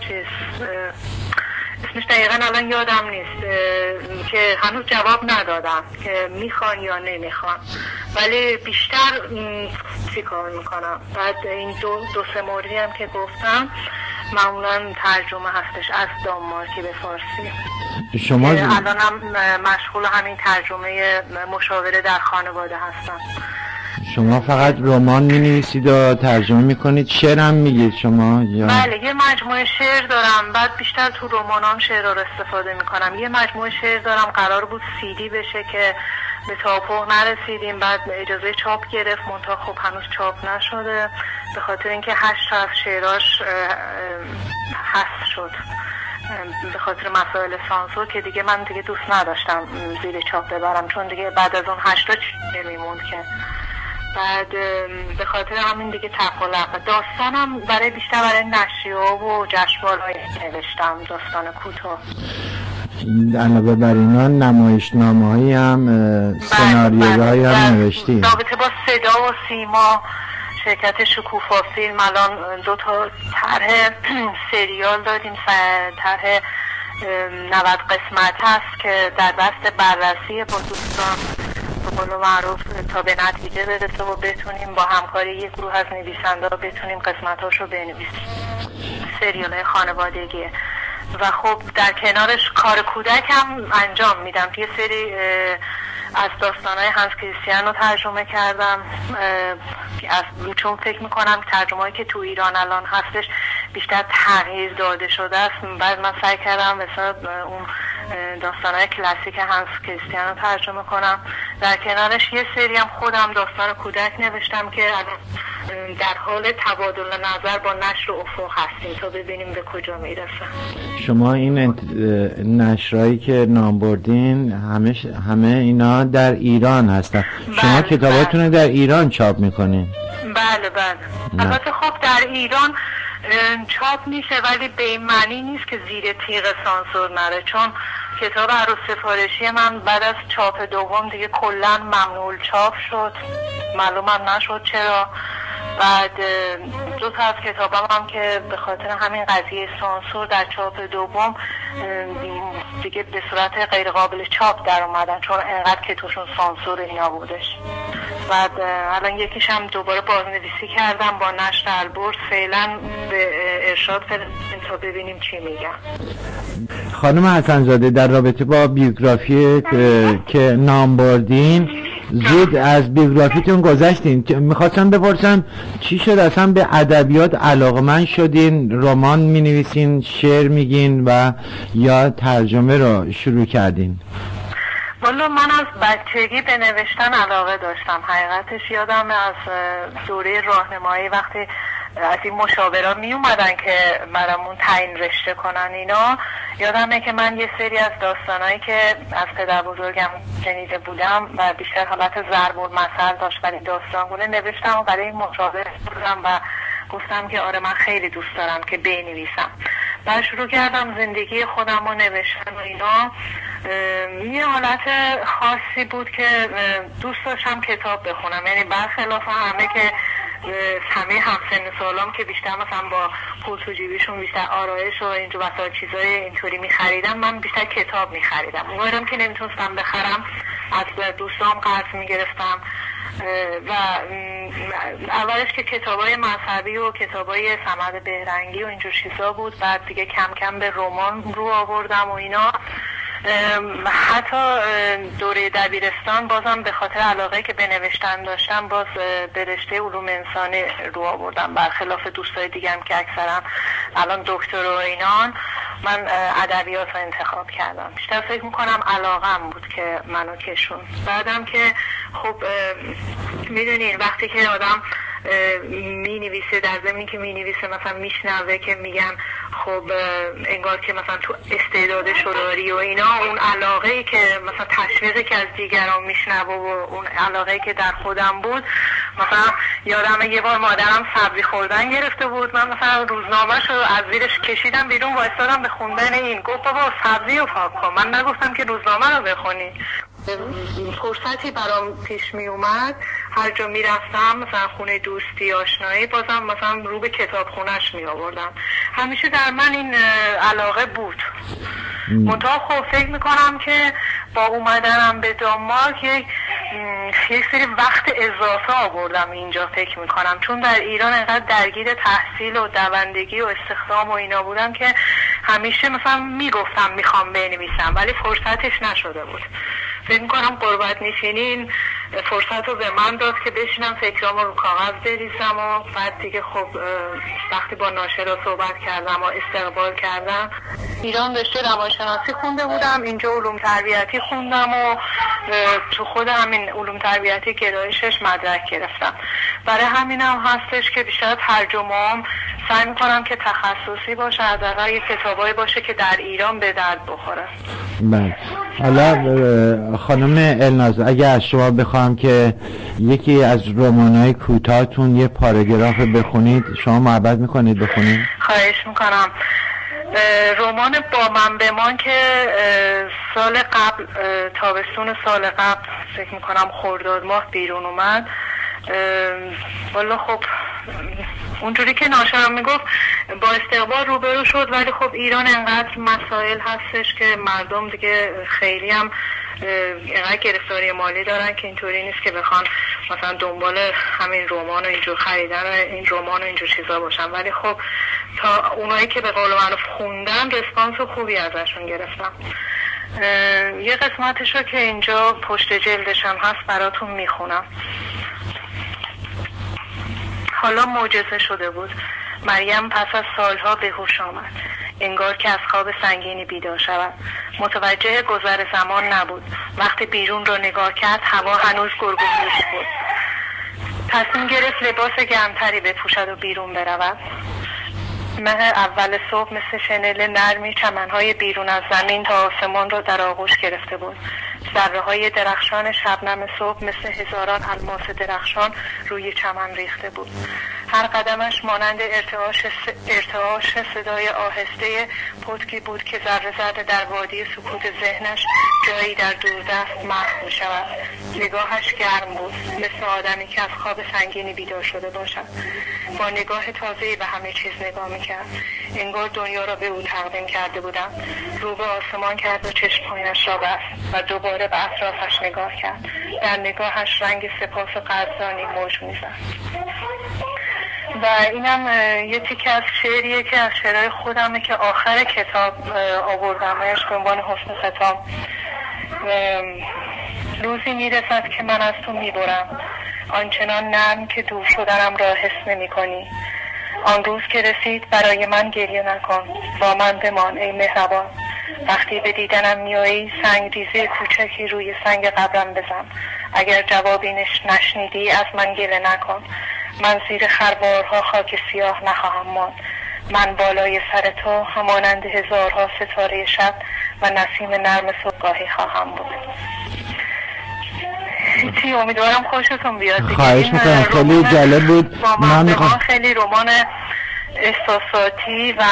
اسمش دقیقا الان یادم نیست که هنوز جواب ندادم که میخوان یا نمیخوان، ولی بیشتر چی کار میکنم. بعد این 2-3 موردی هم که گفتم معمولا ترجمه هستش از دانمارکی به فارسی. شما الان هم مشغول همین ترجمه مشاوره در خانواده هستم. شما فقط رمان می‌نویسید و ترجمه می‌کنید؟ شعر هم میگید شما یا؟ بله، یه مجموعه شعر دارم. بعد بیشتر تو رمانام شعر رو استفاده می‌کنم. یه مجموعه شعر دارم قرار بود CD بشه که به توافق نرسیدیم. بعد اجازه چاپ گرفت منتها خب هنوز چاپ نشده به خاطر اینکه 8 تا از شعراش حذف شد به خاطر مسائل سانسور که دیگه من دوست نداشتم زیر چاپ ببرم، چون دیگه بعد از اون 8 تا چیزی میموند که بعد به خاطر همین دیگه تقلق. داستانم بیشتر برای نشریه‌ها و جشنواره‌های نوشتم، داستان کوتاه. علاوه بر اینا نمایشنامه‌هایی هم سناریوهایی هم نوشتید؟ رابطه با صدا و سیما شرکت شکوفا فیلم الان 2 تا طرح سریال دادیم. طرح 90 قسمت هست که در دست بررسی با دوستان به قول معروف تا به نتیجه برسه و بتونیم با همکاری یک گروه از نویسنده‌ها بتونیم قسمت‌هاشو بنویسیم. سریال‌های خانوادگیه و خب در کنارش کار کودک هم انجام میدم. یه سری از داستان‌های هانس کریستیان رو ترجمه کردم چون فکر میکنم ترجمه‌هایی که تو ایران الان هستش بیشتر تغییر داده شده است. بعد من سعی کردم مثلا اون داستان‌های کلاسیک هانس کریستیان رو ترجمه کنم. در کنارش یه سری هم خودم داستان کودک نوشتم که در حال تبادل نظر با نشر افق هستیم تا ببینیم به کجا میرسه. شما این نشرایی که نام بردین همه اینا در ایران هستن. شما کتاباتون رو در ایران چاپ میکنین؟ بله. البته خب در ایران چاپ میشه ولی به این معنی نیست که زیر تیغ سانسور نره، چون کتاب عروس سفارشی من بعد از چاپ دوم دیگه کلا ممنوع چاپ شد، معلومم نشد چرا. بعد دو تا از کتابم هم که به خاطر همین قضیه سانسور در چاپ دوم دیگه به صورت غیر قابل چاپ در اومدن، چون انقدر که توشون سانسور اینا بودش. بعد الان یکیش هم دوباره بازنویسی کردم با نشر البرز، فعلا به ارشاد فرستادیم تا ببینیم چی میگن. خانم حسن‌زاده، در رابطه با بیوگرافی که نام بردین زود از بیوگرافیتون گذشتین، میخواستم بپرسم چی شد اصلا به ادبیات علاقمند شدین؟ رمان مینویسین، شعر میگین و یا ترجمه رو شروع کردین؟ والا من از بچگی به نوشتن علاقه داشتم. حقیقتش یادم از دوره راهنمایی وقتی از این مشاوران می اومدن که برامون تعیین رشته کنن اینا، یادمه که من یه سری از داستانایی که از پدر بزرگم شنیده بودم و بیشتر حالت ضرب المثل داشت ولی داستانگونه نوشتم و برای این مشاور بردم و گفتم که آره من خیلی دوست دارم که بنویسم. بعد شروع کردم زندگی خودم رو نوشتن و اینا. یه حالت خاصی بود که دوست داشتم کتاب بخونم، یعنی برخلاف همه که همه همسن سالام که بیشتر مثلا با پول تو جیبیشون بیشتر آرایش و اینجور وسایل چیزای اینطوری می‌خریدم، من بیشتر کتاب می‌خریدم. اونم که نمیتونستم بخرم از دوستام قرض می‌گرفتم و اولش که کتابای مذهبی و کتابای صمد بهرنگی و اینجور چیزا بود، بعد دیگه کم کم به رمان رو آوردم و اینا. حتی دوره دبیرستان بازم به خاطر علاقه که به نوشتن داشتم باز به رشته علوم انسانی رو آوردم، برخلاف دوستای دیگم که اکثرا الان دکتر و اینان. من ادبیات رو انتخاب کردم، بیشتر فکر میکنم علاقم بود که منو کشون. بعدم که خب میدونین وقتی که آدم می نویسه، در ضمنی که می نویسه مثلا میشنوه که میگن خب انگار که مثلا تو استعداد شداری و اینا، اون علاقه‌ای که مثلا تشویقی که از دیگران میشنوه و اون علاقه‌ای که در خودم بود. مثلا یادمه یه بار مادرم سبزی خوردن گرفته بود، من مثلا روزنامه‌شو از زیرش کشیدم بیرون وایسادم به خوندن این، گفت بابا سبزی رو پاک کن. من نگفتم که روزنامه رو بخونی. فرصتی برام پیش می اومد هر جا می رفتم، مثلا خونه دوستی آشنایی، بازم مثلا رو به کتاب خونش می آوردم. همیشه در من این علاقه بود. منتها خب فکر می کنم که با اومدنم به دانمارک یک سری وقت اضافه آوردم اینجا فکر می کنم، چون در ایران انقدر درگیر تحصیل و دوندگی و استخدام و اینا بودم که همیشه مثلا می گفتم می خوام بنویسم ولی فرصتش نشده بود. فکر می‌کنم غربت نشینین فرصت رو به من داد که بشینم فکرامو رو کاغذ بریزم و بعد دیگه خب وقتی با ناشرا صحبت کردم و استقبال کردم. ایران رشته روانشناسی خونده بودم، اینجا علوم تربیتی خوندم و تو خود همین علوم تربیتی گرایشش مدرک گرفتم. برای همینم هستش که بیشتر ترجمه‌ام سعی می‌کنم که تخصصی باشه، حداقل یه کتابایی باشه که در ایران به درد بخوره. بله. حالا خانم الناز، اگه از شما بخوام که یکی از رمان‌های کوتاهتون یه پاراگراف بخونید، شما محبت میکنید بخونید؟ خواهش میکنم. رمان با من بمان که سال قبل، تابستون سال قبل فکر میکنم خرداد ماه بیرون اومد. والا خب اونجوری که ناشرم میگفت با استقبال روبرو شد، ولی خب ایران انقدر مسائل هستش که مردم دیگه خیلی هم اینقدر گرفتاری مالی دارن که اینطوری نیست که بخوان مثلا دنبال همین رمان و اینجور خریدن و این رمان و اینجور چیزا باشن. ولی خب تا اونایی که به قول من خوندن رسپانس خوبی ازشون گرفتم. یه قسمتشو که اینجا پشت جلدشم هست براتون میخونم. حالا معجزه شده بود. مریم پس از سالها به هوش آمد. انگار که از خواب سنگینی بیدار شود. متوجه گذر زمان نبود. وقتی بیرون رو نگاه کرد هوا هنوز گرگومیش بود. تصمیم گرفت لباس گرمتری بپوشد و بیرون برود. مه اول صبح مثل شنل نرمی چمنهای بیرون از زمین تا آسمان را در آغوش گرفته بود. ذره‌های درخشان شبنم صبح مثل هزاران الماس درخشان روی چمن ریخته بود. هر قدمش مانند ارتعاش صدای آهسته پتکی بود که ذره ذره در وادی سکوت ذهنش جایی در دوردست محو می شود. نگاهش گرم بود، مثل آدمی که از خواب سنگینی بیدار شده باشد. با نگاه تازه‌ای به همه چیز نگاه می کرد. انگار دنیا را به او تقدیم کرده بودند. رو به آسمان کرد و چشم‌هایش را بست و دوباره به اطرافش نگاه کرد. در نگاهش رنگ سپاس و قدردانی موج می‌زد. و اینم یه تیکه از شعریه که از شعرهای خودمه که آخر کتاب آوردمش به عنوان حسن ختام. روزی میرسد که من از تو میبرم، آنچنان نرم که دور شدنم را حس نمی کنی. آن روز که رسید برای من گریه نکن، با من بمان ای مهربان. وقتی به دیدنم میایی سنگ ریزه کوچکی روی سنگ قبرم بزن. اگر جوابی نشنیدی از من گله نکن. من زیر خروارها خاک سیاه نخواهم ماند. من بالای سر تو همانند هزارها ستاره شب و نسیم نرم صبحگاهی خواهم بود. هیچی، امیدوارم خوشتون بیاد. خواهش میکنم، خیلی جالب بود. من میخوام خیلی رمان احساساتی و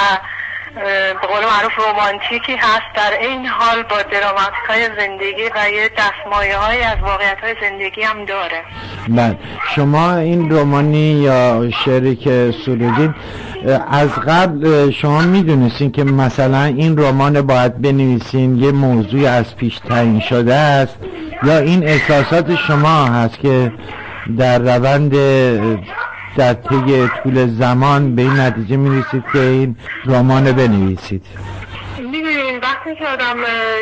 به قول معروف رومانتیکی هست، در این حال با دراماتیکای زندگی و یه دستمایه‌های از واقعیت‌های زندگی هم داره. بله، شما این رومانی یا شعری که سرودین از قبل شما میدونستین که مثلا این رمان باید بنویسین، یه موضوع از پیش تعیین شده است، یا این احساسات شما هست که در روند در طی طول زمان به این نتیجه میرسید که این رمان بنویسید؟ میدونین وقتی که آدم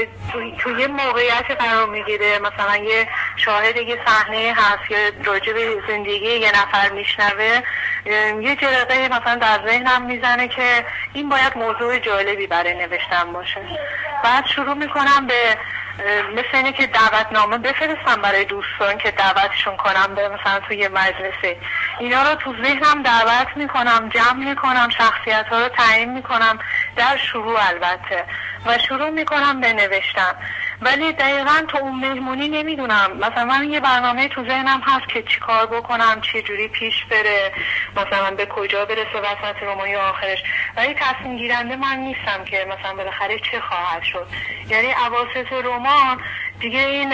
توی یه موقعیتی قرار میگیره، مثلا یه شاهد یه صحنه هست یا راجع به زندگی یه نفر میشنوه، یه جرقه مثلا در ذهنم میزنه که این باید موضوع جالبی برای نوشتن باشه. بعد شروع میکنم به مثل اینه که دعوتنامه بفرستم برای دوستان که دعوتشون کنم به مثلا توی مجلسه. اینا رو تو ذهنم دعوت میکنم، جمع میکنم، شخصیت ها رو تعیین میکنم در شروع البته، و شروع میکنم به نوشتن. ولی دقیقا تو اون مهمونی نمیدونم، مثلا من یه برنامه تو ذهنم هست که چی کار بکنم، چه جوری پیش بره، مثلا به کجا برسه وسط رمان یا آخرش، ولی تصمیم گیرنده من نیستم که مثلا بالاخره چه خواهد شد. یعنی اواسط رمان دیگه این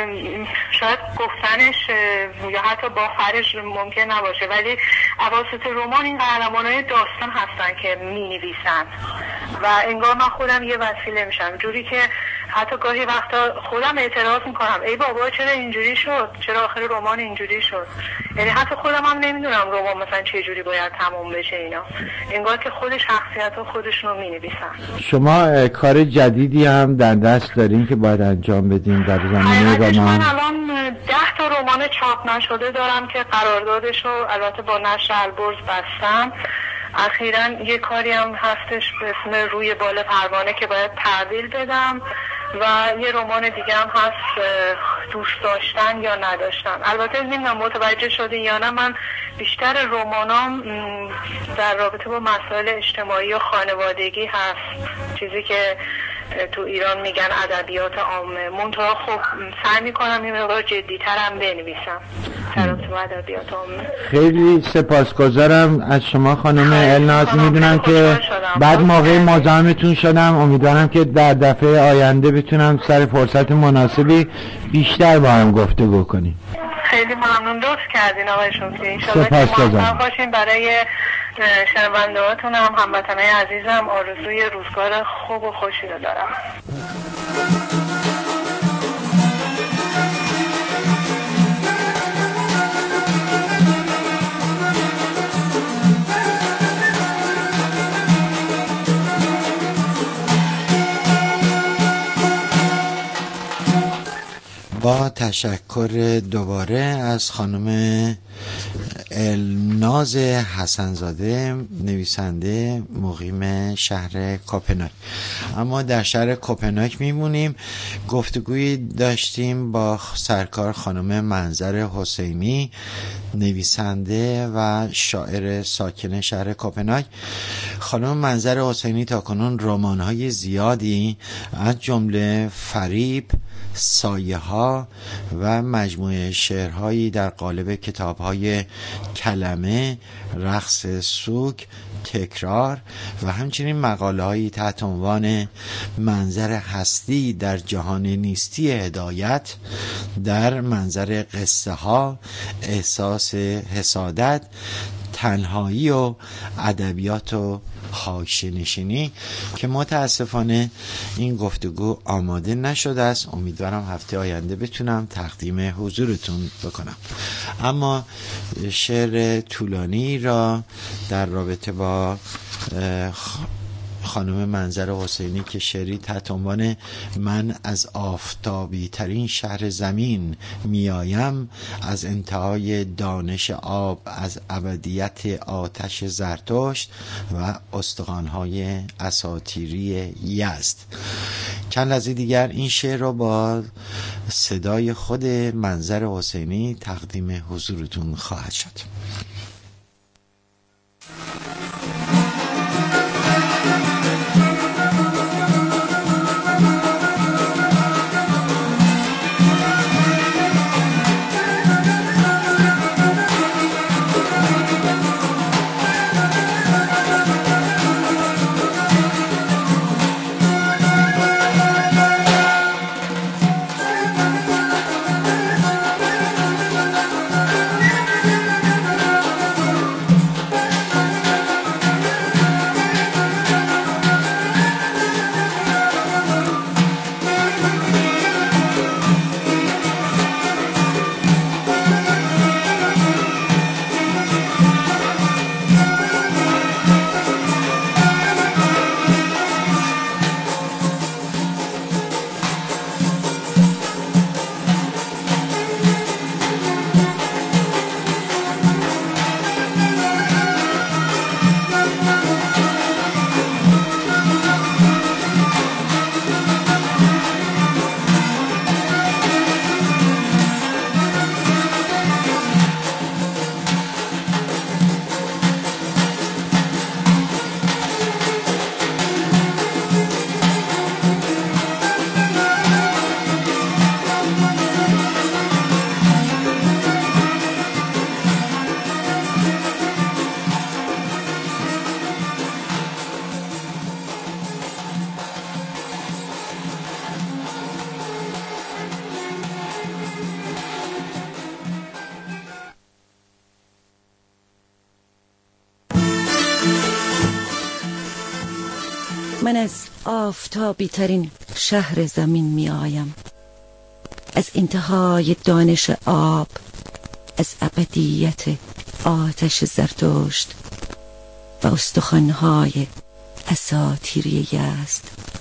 شاید گفتنش یا حتی با خرج ممکن نباشه، ولی اواسط رمان این قهرمانای داستان هستن که می نویسن و انگار من خودم یه وسیله میشم، جوری که حتی گاهی وقتا خودم اعتراض میکنم ای بابا چرا اینجوری شد، چرا آخر رمان اینجوری شد. یعنی حتی خودم هم نمیدونم رمان مثلا چه جوری باید تمام بشه. اینا انگار که خود شخصیت ها خودشونو می نویسن. شما کار جدیدی هم در دست دارین که باید انجام بدین در زمینه رمان؟ من الان 10 تا رمان چاپ نشده دارم که قراردادشو البته با نشر البرز بستم. اخیراً یه کاری هم هستش به اسم روی بال پروانه که باید تحویل بدم و یه رمان دیگه هم هست دوست داشتن یا نداشتن. البته نمیدونم متوجه شدین یا نه، من بیشتر رمانام در رابطه با مسائل اجتماعی و خانوادگی هست، چیزی که تو ایران میگن ادبیات عامه. منتها خب سعی میکنم یه مقدار جدی‌تر هم بنویسم در رابطه با ادبیات عامه. خیلی سپاسگزارم از شما خانم الناز. میدونم که بعد موقع مزاحمتون شدم، امیدوارم که در دفعه آینده بتونم سر فرصت مناسبی بیشتر با هم گفتگو کنیم. خیلی ممنون، لطف کردین آقای شمسی. انشالله که موفق باشین. برای شنونده هاتون هم هموطنای عزیزم آرزوی روزگار خوب و خوشی رو دارم. با تشکر دوباره از خانم الناز حسنزاده، نویسنده، مقیم شهر کوپنهاگ. اما در شهر کوپنهاگ میمونیم. گفتگویی داشتیم با سرکار خانم منظر حسینی، نویسنده و شاعر ساکن شهر کوپنهاگ. خانم منظر حسینی تاکنون رمان‌های زیادی از جمله فریب، سایه ها و مجموعه شعرهایی در قالب کتاب‌های کلمه، رقص سوگ، تکرار و همچنین مقاله‌هایی تحت عنوان منظر هستی در جهان نیستی هدایت، در منظر قصه ها، احساس حسادت، تنهایی و ادبیات و حاشیه‌نشینی که متاسفانه این گفتگو آماده نشده است. امیدوارم هفته آینده بتونم تقدیم حضورتون بکنم. اما شعر طولانی را در رابطه با خانم منظر حسینی که شعری تحت عنوان من از آفتابی ترین شهر زمین میایم، از انتهای دانش آب، از ابدیت آتش زرتشت و استخوان‌های اساطیری یزد. چند لحظه دیگر این شعر را با صدای خود منظر حسینی تقدیم حضورتون خواهد شد. من از آفتابی ترین شهر زمین می آیم، از انتهای دانش آب، از ابدیت آتش زرتشت و استخوان‌های اساطیری یزد.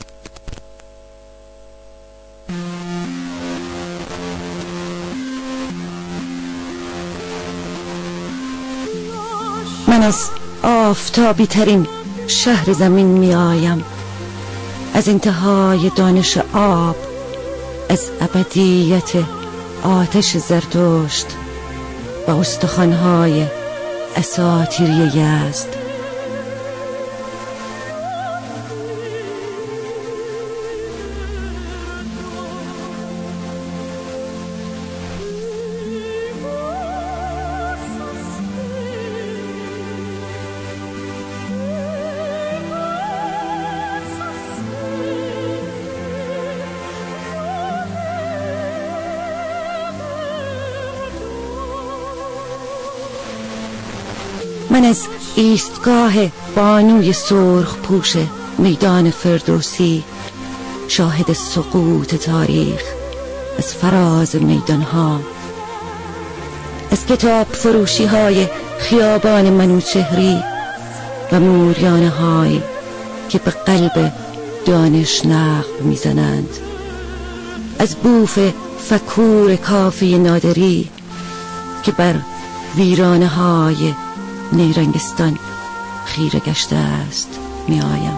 من از آفتابی ترین شهر زمین می آیم، از انتهای دانش آب، از ابدیت آتش زرتشت و استخوان‌های اساطیری یزد. من از ایستگاه بانوی سرخ پوش میدان فردوسی، شاهد سقوط تاریخ از فراز میدانها، از کتاب فروشی های خیابان منوچهری و موریانه هایی که به قلب دانش نقب میزنند، از بوف فکور کافی نادری که بر ویرانه های نیرنگستان خیره گشته است می آیم.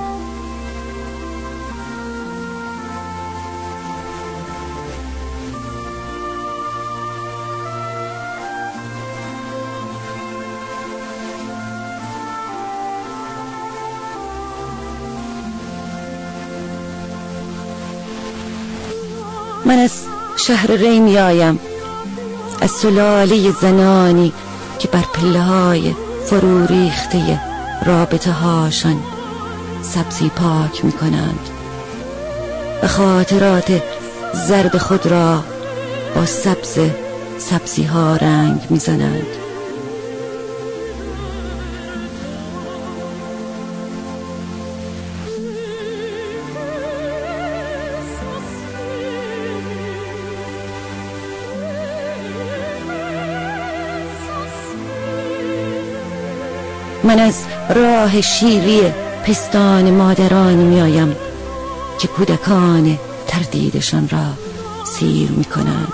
من از شهر ری می آیم، از سلاله زنانی که بر پله های فرو ریخته رابطه هاشان سبزی پاک می کنند و خاطرات زرد خود را با سبزی ها رنگ می زنند. من از راه شیری پستان مادرانی می آیم که کودکان تردیدشان را سیر می کنند.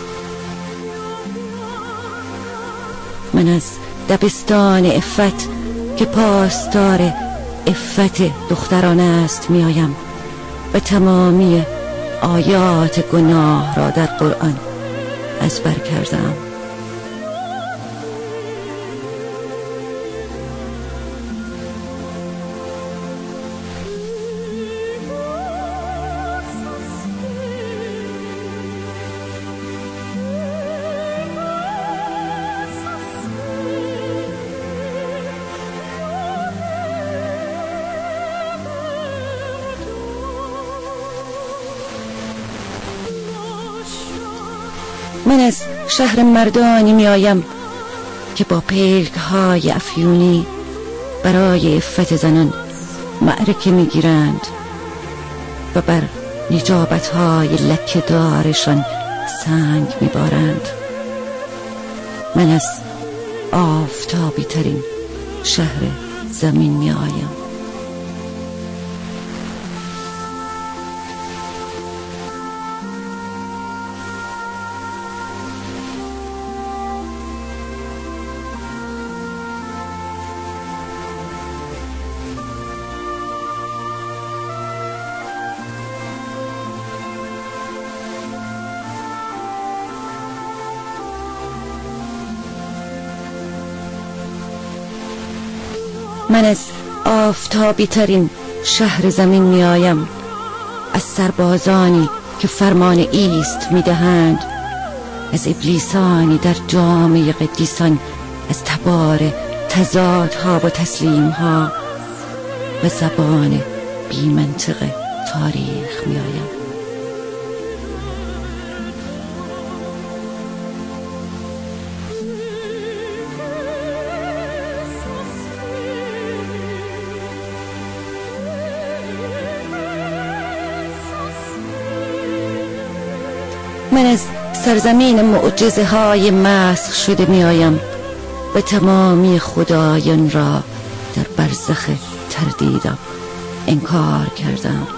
من از دبستان عفت که پاسدار عفت دختران است می آیم و تمامی آیات گناه را در قرآن ازبر کردم. من از شهر مردانی می آیم که با پیلک های افیونی برای عفت زنان معرکه می گیرند و بر نجابت های لکه دارشان سنگ می بارند. من از آفتابی ترین شهر زمین می آیم. من از آفتابی ترین شهر زمین می آیم، از سربازانی که فرمان ایست می دهند، از ابلیسانی در جامعه قدیسان، از تبار تضادها و تسلیمها و زبان بی منطق تاریخ می آیم. من از سرزمین معجزه های مسخ شده می آیم و تمامی خدایان را در برزخ تردیدم انکار کردم.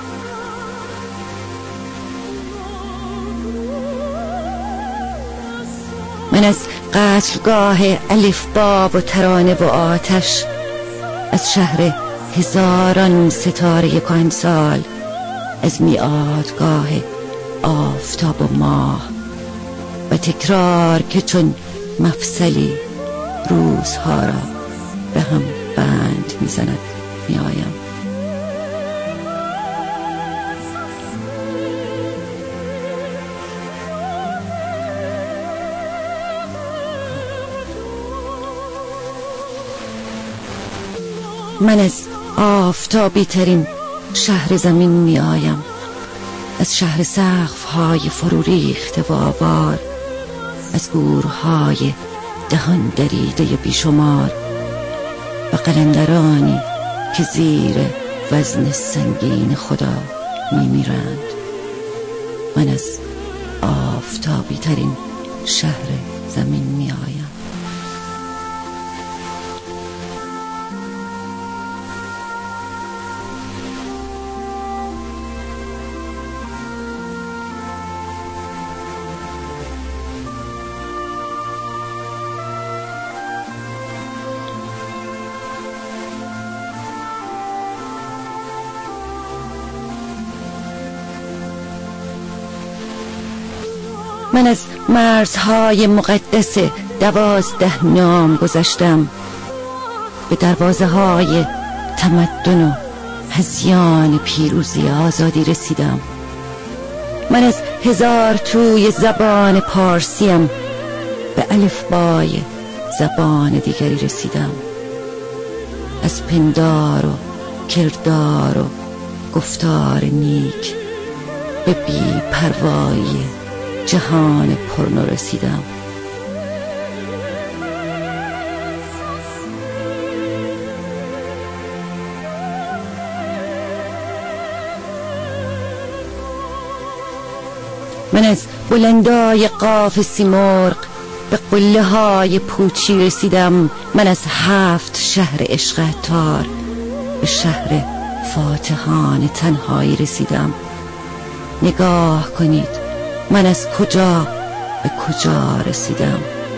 من از قتلگاه الفبا و ترانه و آتش، از شهر هزاران ستاره کهنسال، از میعادگاه آفتاب و ماه و تکرار که چون مفصلی روزها را به هم بند میزند می آیم. من از آفتابی ترین شهر زمین می آیم، از شهر سقف های فرو ریخته و آوار، از گورهای دهان دریده بیشمار و قلندرانی که زیر وزن سنگین خدا می میرند. من از آفتابی ترین شهر زمین می آیم. من از مرزهای مقدس 12 نام گذشتم، به دروازه های تمدن و هذیان پیروزی آزادی رسیدم. من از 1000 توی زبان پارسیم به الفبای زبان دیگری رسیدم. از پندار و کردار و گفتار نیک به بی پروایی جهان پرنو رسیدم. من از بلندای قاف سیمرغ به قله های پوچی رسیدم. من از 7 شهر عشق عطار به شهر فاتحان تنهایی رسیدم. نگاه کنید من از کجا به کجا رسیدم.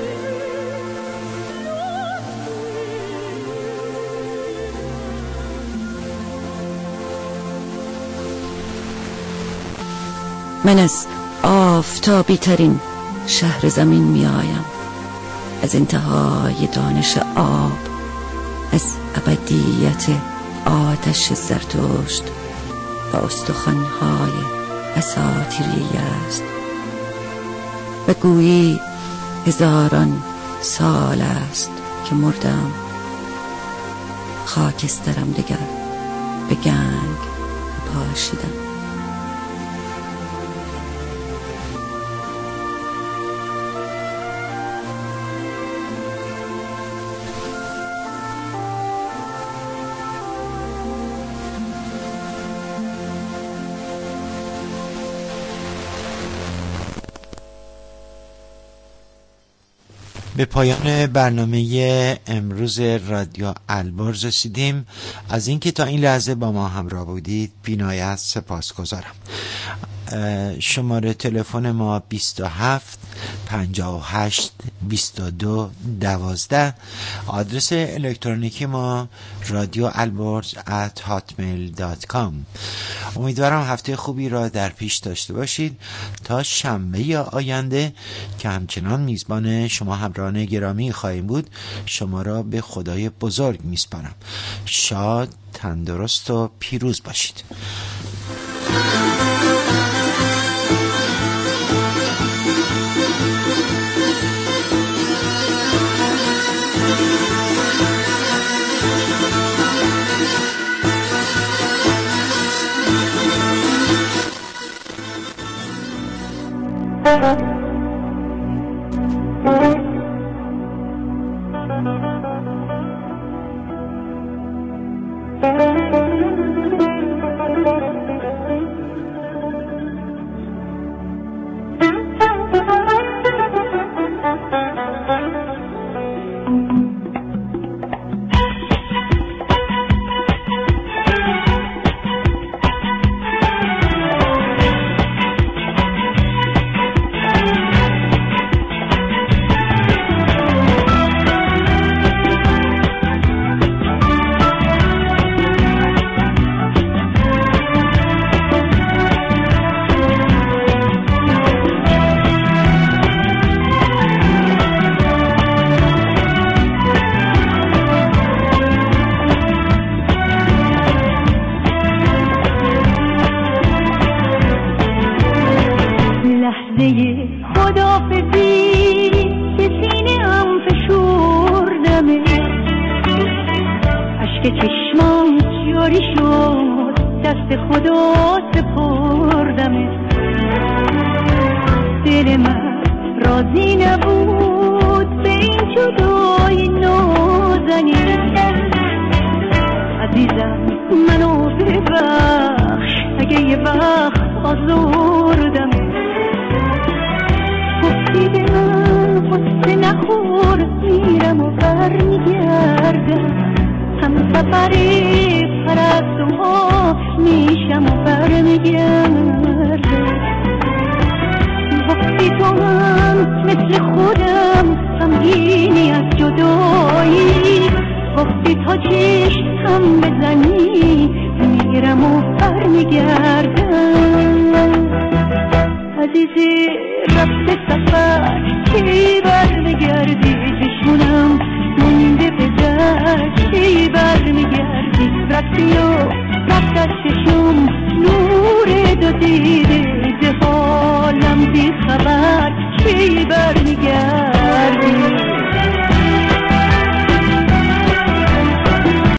من از آفتابی ترین شهر زمین می آیم، از انتهای دانش آب، از ابدیت آتش زرتشت و استخوان‌های اساطیری است و گویی 1000 سال است که مردم. خاکسترم دگر به گنگ پاشیدم. به پایان برنامه امروز رادیو البرز رسیدیم. از اینکه تا این لحظه با ما همراه بودید بی‌نهایت سپاسگزارم. شماره تلفن ما 27 58 22 12. آدرس الکترونیکی ما radioalborz@hotmail.com. امیدوارم هفته خوبی را در پیش داشته باشید. تا شنبه آینده که همچنان میزبان شما همراهان گرامی خواهیم بود، شما را به خدای بزرگ میسپارم. شاد، تندرست و پیروز باشید. عزیزی رفته سفر کی برمیگردی چشمونم مونده به در کی برمیگردی رفتی و رفت از چشم نور دو دیده حالم بی خبر کی برمیگردی